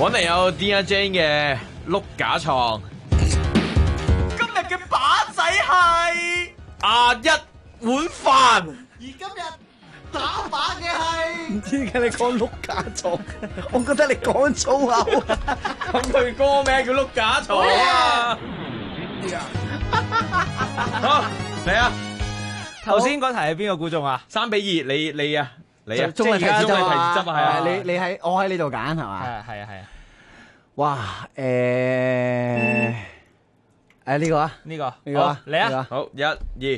揾嚟有 Dear Jane 嘅碌架床。 今日嘅靶仔係一碗飯。 而今日打靶嘅係唔知點解你講碌架床，我覺得你講粗口。 咁佢歌名叫碌架床啊！好嚟啊！ 頭先嗰題係邊個估中啊 ？3-2，你啊，你啊， 中嘅提示執啊， 係啊， 你喺我喺呢度揀係嘛？ 係啊。 哇，呢個啊， 呢個嚟啊！好，1、2。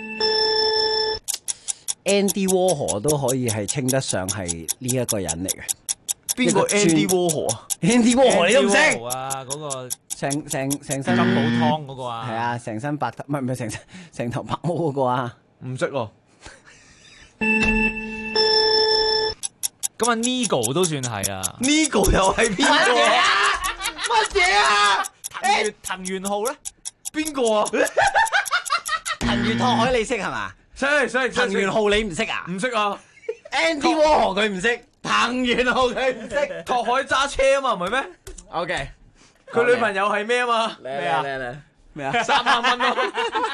Andy Warhol 都可以係稱得上係呢一個人嚟嘅。 邊個 Andy Warhol 啊 ？Andy Warhol 你都唔識啊？嗰個成身金寶湯嗰個啊？ 係啊，成身白頭，唔係成頭白毛嗰個啊？ 唔識喎。 咁啊 Nigo 都算係啊。 Nigo 又係邊個啊？ 乜嘢啊？ 藤原浩咧？ 邊個啊？ 藤原拓海你識係嘛？ 識。 藤原浩你唔識啊？ 唔識啊。 Andy Warhol 佢唔識，藤原浩佢唔識。 拓海揸車啊嘛，唔係咩 ？OK， 佢女朋友係咩啊嘛？ 咩啊 ？3萬蚊咯。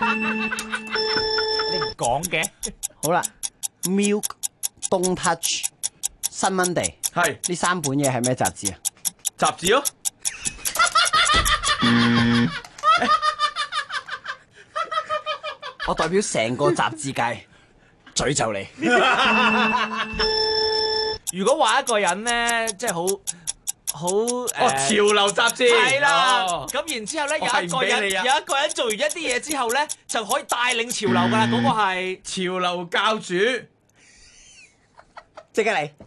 你唔講嘅。 好啦 ，Milk Don't Touch 新聞地係呢3本嘢係咩雜誌啊？ 雜誌咯。 我代表成個雜誌界詛咒你。 如果話一個人咧，即係好潮流雜誌係啦。咁然之後咧，有一個人做完一啲嘢之後咧，就可以帶領潮流噶啦。嗰個係潮流教主， 即刻嚟。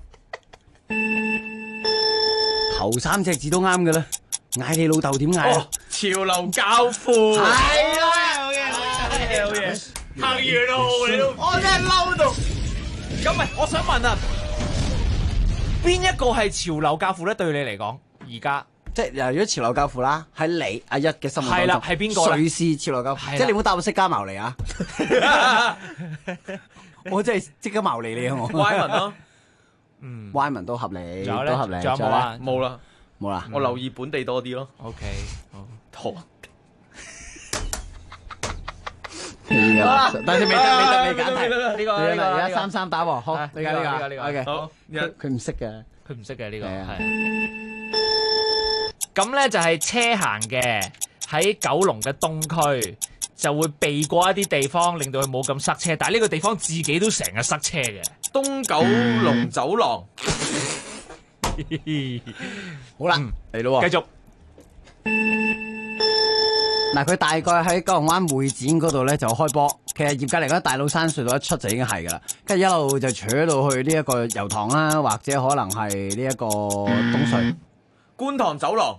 頭3隻字都啱嘅啦，嗌你老豆點嗌啊？ 潮流教父。 係啊！ 好嘢。藤原浩你都， 我真係嬲到。 咁咪，我想問啊，邊一個係潮流教父咧？對你嚟講，而家即係如果潮流教父啦，喺你阿一嘅心目當中， 係啦，係邊個？ 瑞士潮流教父，即係你唔好答我釋迦牟尼啊！我真係即刻牟尼你啊！我 Wyman 咯 ，Wyman 都合理， 都合理。 仲有冇啊？ 冇啦。 我留意本地多啲咯。 OK， 好。 但係未揀題， 呢個而家3-3打喎，好，你揀呢個，OK， 好， 佢唔識嘅， 呢個係。咁咧就係車行嘅，喺九龍嘅東區就會避過一啲地方，令到佢冇咁塞車。但係呢個地方自己都成日塞車嘅。 東九龍走廊。 好啦， 嚟咯， 繼續。 嗱，佢大概喺九龍灣會展嗰度咧就開波。其實業界嚟講，大老山隧道一出就已經係噶啦，跟住一路就扯到去呢一個油塘啦，或者可能係呢一個東隧。 觀塘走廊。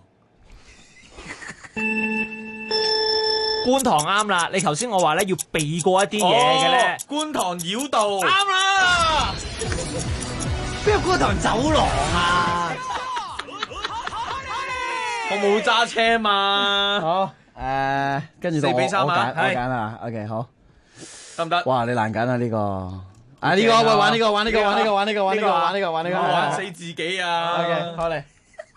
觀塘啱啦，你頭先我話咧要避過一啲嘢嘅咧。 觀塘繞道。 啱啦。 邊個觀塘走廊啊？ 我冇揸車嘛。 好。跟住 4比3啊， 我揀啦 ，OK 好， 得唔得？ 哇，你難揀啊呢個，呢個喂玩呢個玩死自己啊 ，OK 好嚟，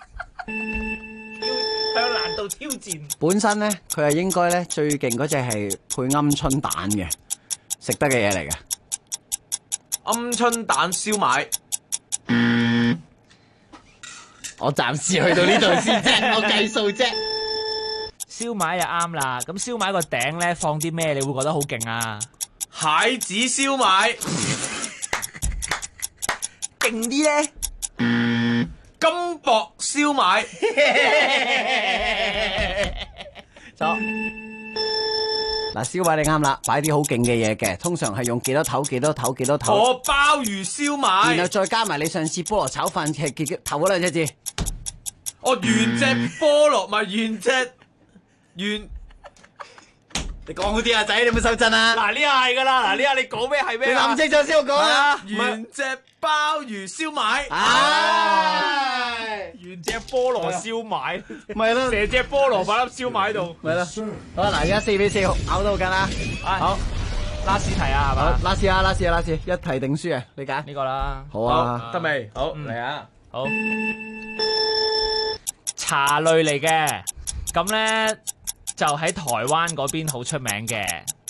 向難度挑戰。 本身咧佢係應該咧最勁嗰隻係配鵪鶉蛋嘅，食得嘅嘢嚟嘅， 鵪鶉蛋燒賣。 我暫時去到呢度先啫，我計數啫。 燒賣就啱啦，咁燒賣個頂咧放啲咩？你會覺得好勁啊？ 蟹子燒賣， 勁啲咧， 金箔燒賣， 走。嗱，燒賣你啱啦，擺啲好勁嘅嘢嘅，通常係用幾多頭？ 鮑魚燒賣， 然後再加埋你上次菠蘿炒飯嘅頭嗰兩隻字。 原隻菠蘿咪原隻。 你講好啲啊，仔，你有冇手震啊？ 嗱，呢下係噶啦，嗱，呢下你講咩係咩？ 你諗清楚先我講啊！ 原隻鮑魚燒賣， 原隻菠蘿燒賣， 咪咯， 成隻菠蘿擺粒燒賣喺度， 咪咯。好啦，嗱，而家4比4，咬到緊啦。好 ，last題啊，係嘛 ？last，一題定輸啊！你揀呢個啦。 好啊， 得未？好嚟啊！ 好。 茶類嚟嘅，咁咧就喺台灣嗰邊好出名嘅。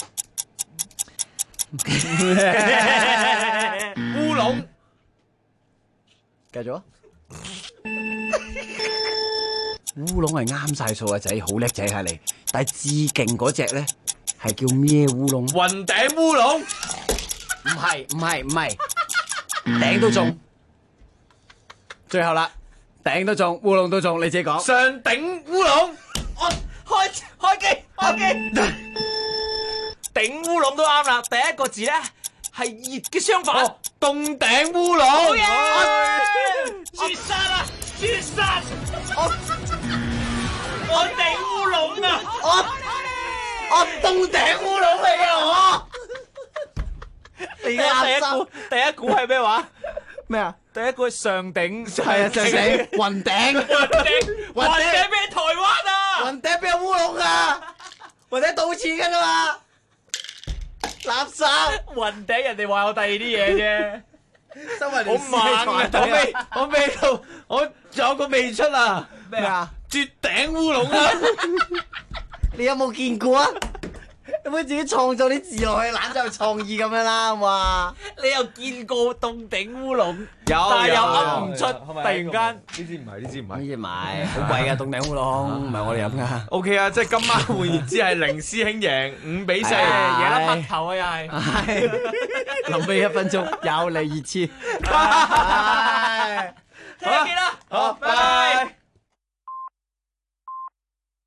烏龍， 繼續啊！烏龍係啱晒數啊仔，好叻仔係你。但係至勁嗰隻咧係叫咩烏龍？ 雲頂烏龍， 唔係，頂都中。最後啦，頂都中，烏龍都中，你自己講。 上頂烏龍， 開機，頂烏龍都啱啦。第一個字咧係熱嘅相反， 凍頂烏龍。 好嘢！絕殺啊！絕殺！我頂烏龍啊！ 我凍頂烏龍嚟啊！ 你第一股係咩話？ 咩啊？ 第一個係上頂， 係啊，上頂雲頂， 雲頂咩？台灣啊！ 雲頂邊有烏龍啊？雲頂賭錢㗎嘛？垃圾！ 雲頂人哋話有第二啲嘢啫。 好猛啊！我未到，我仲有個未出啊！ 咩啊？ 絕頂烏龍啊！ 你有冇見過啊？有冇自己創造啲字落去，懶就有創意咁樣啦，係嘛？ 你又見過凍頂烏龍？ 有， 但係又噏唔出，突然間呢支唔係， 呢支唔係，好貴㗎凍頂烏龍，唔係我哋飲㗎。 OK 啊，即係今晚換言之係凌師兄贏5-4， 贏得拍頭啊又係。 臨尾1分鐘有你熱刺。 聽日見啦， 好，拜拜。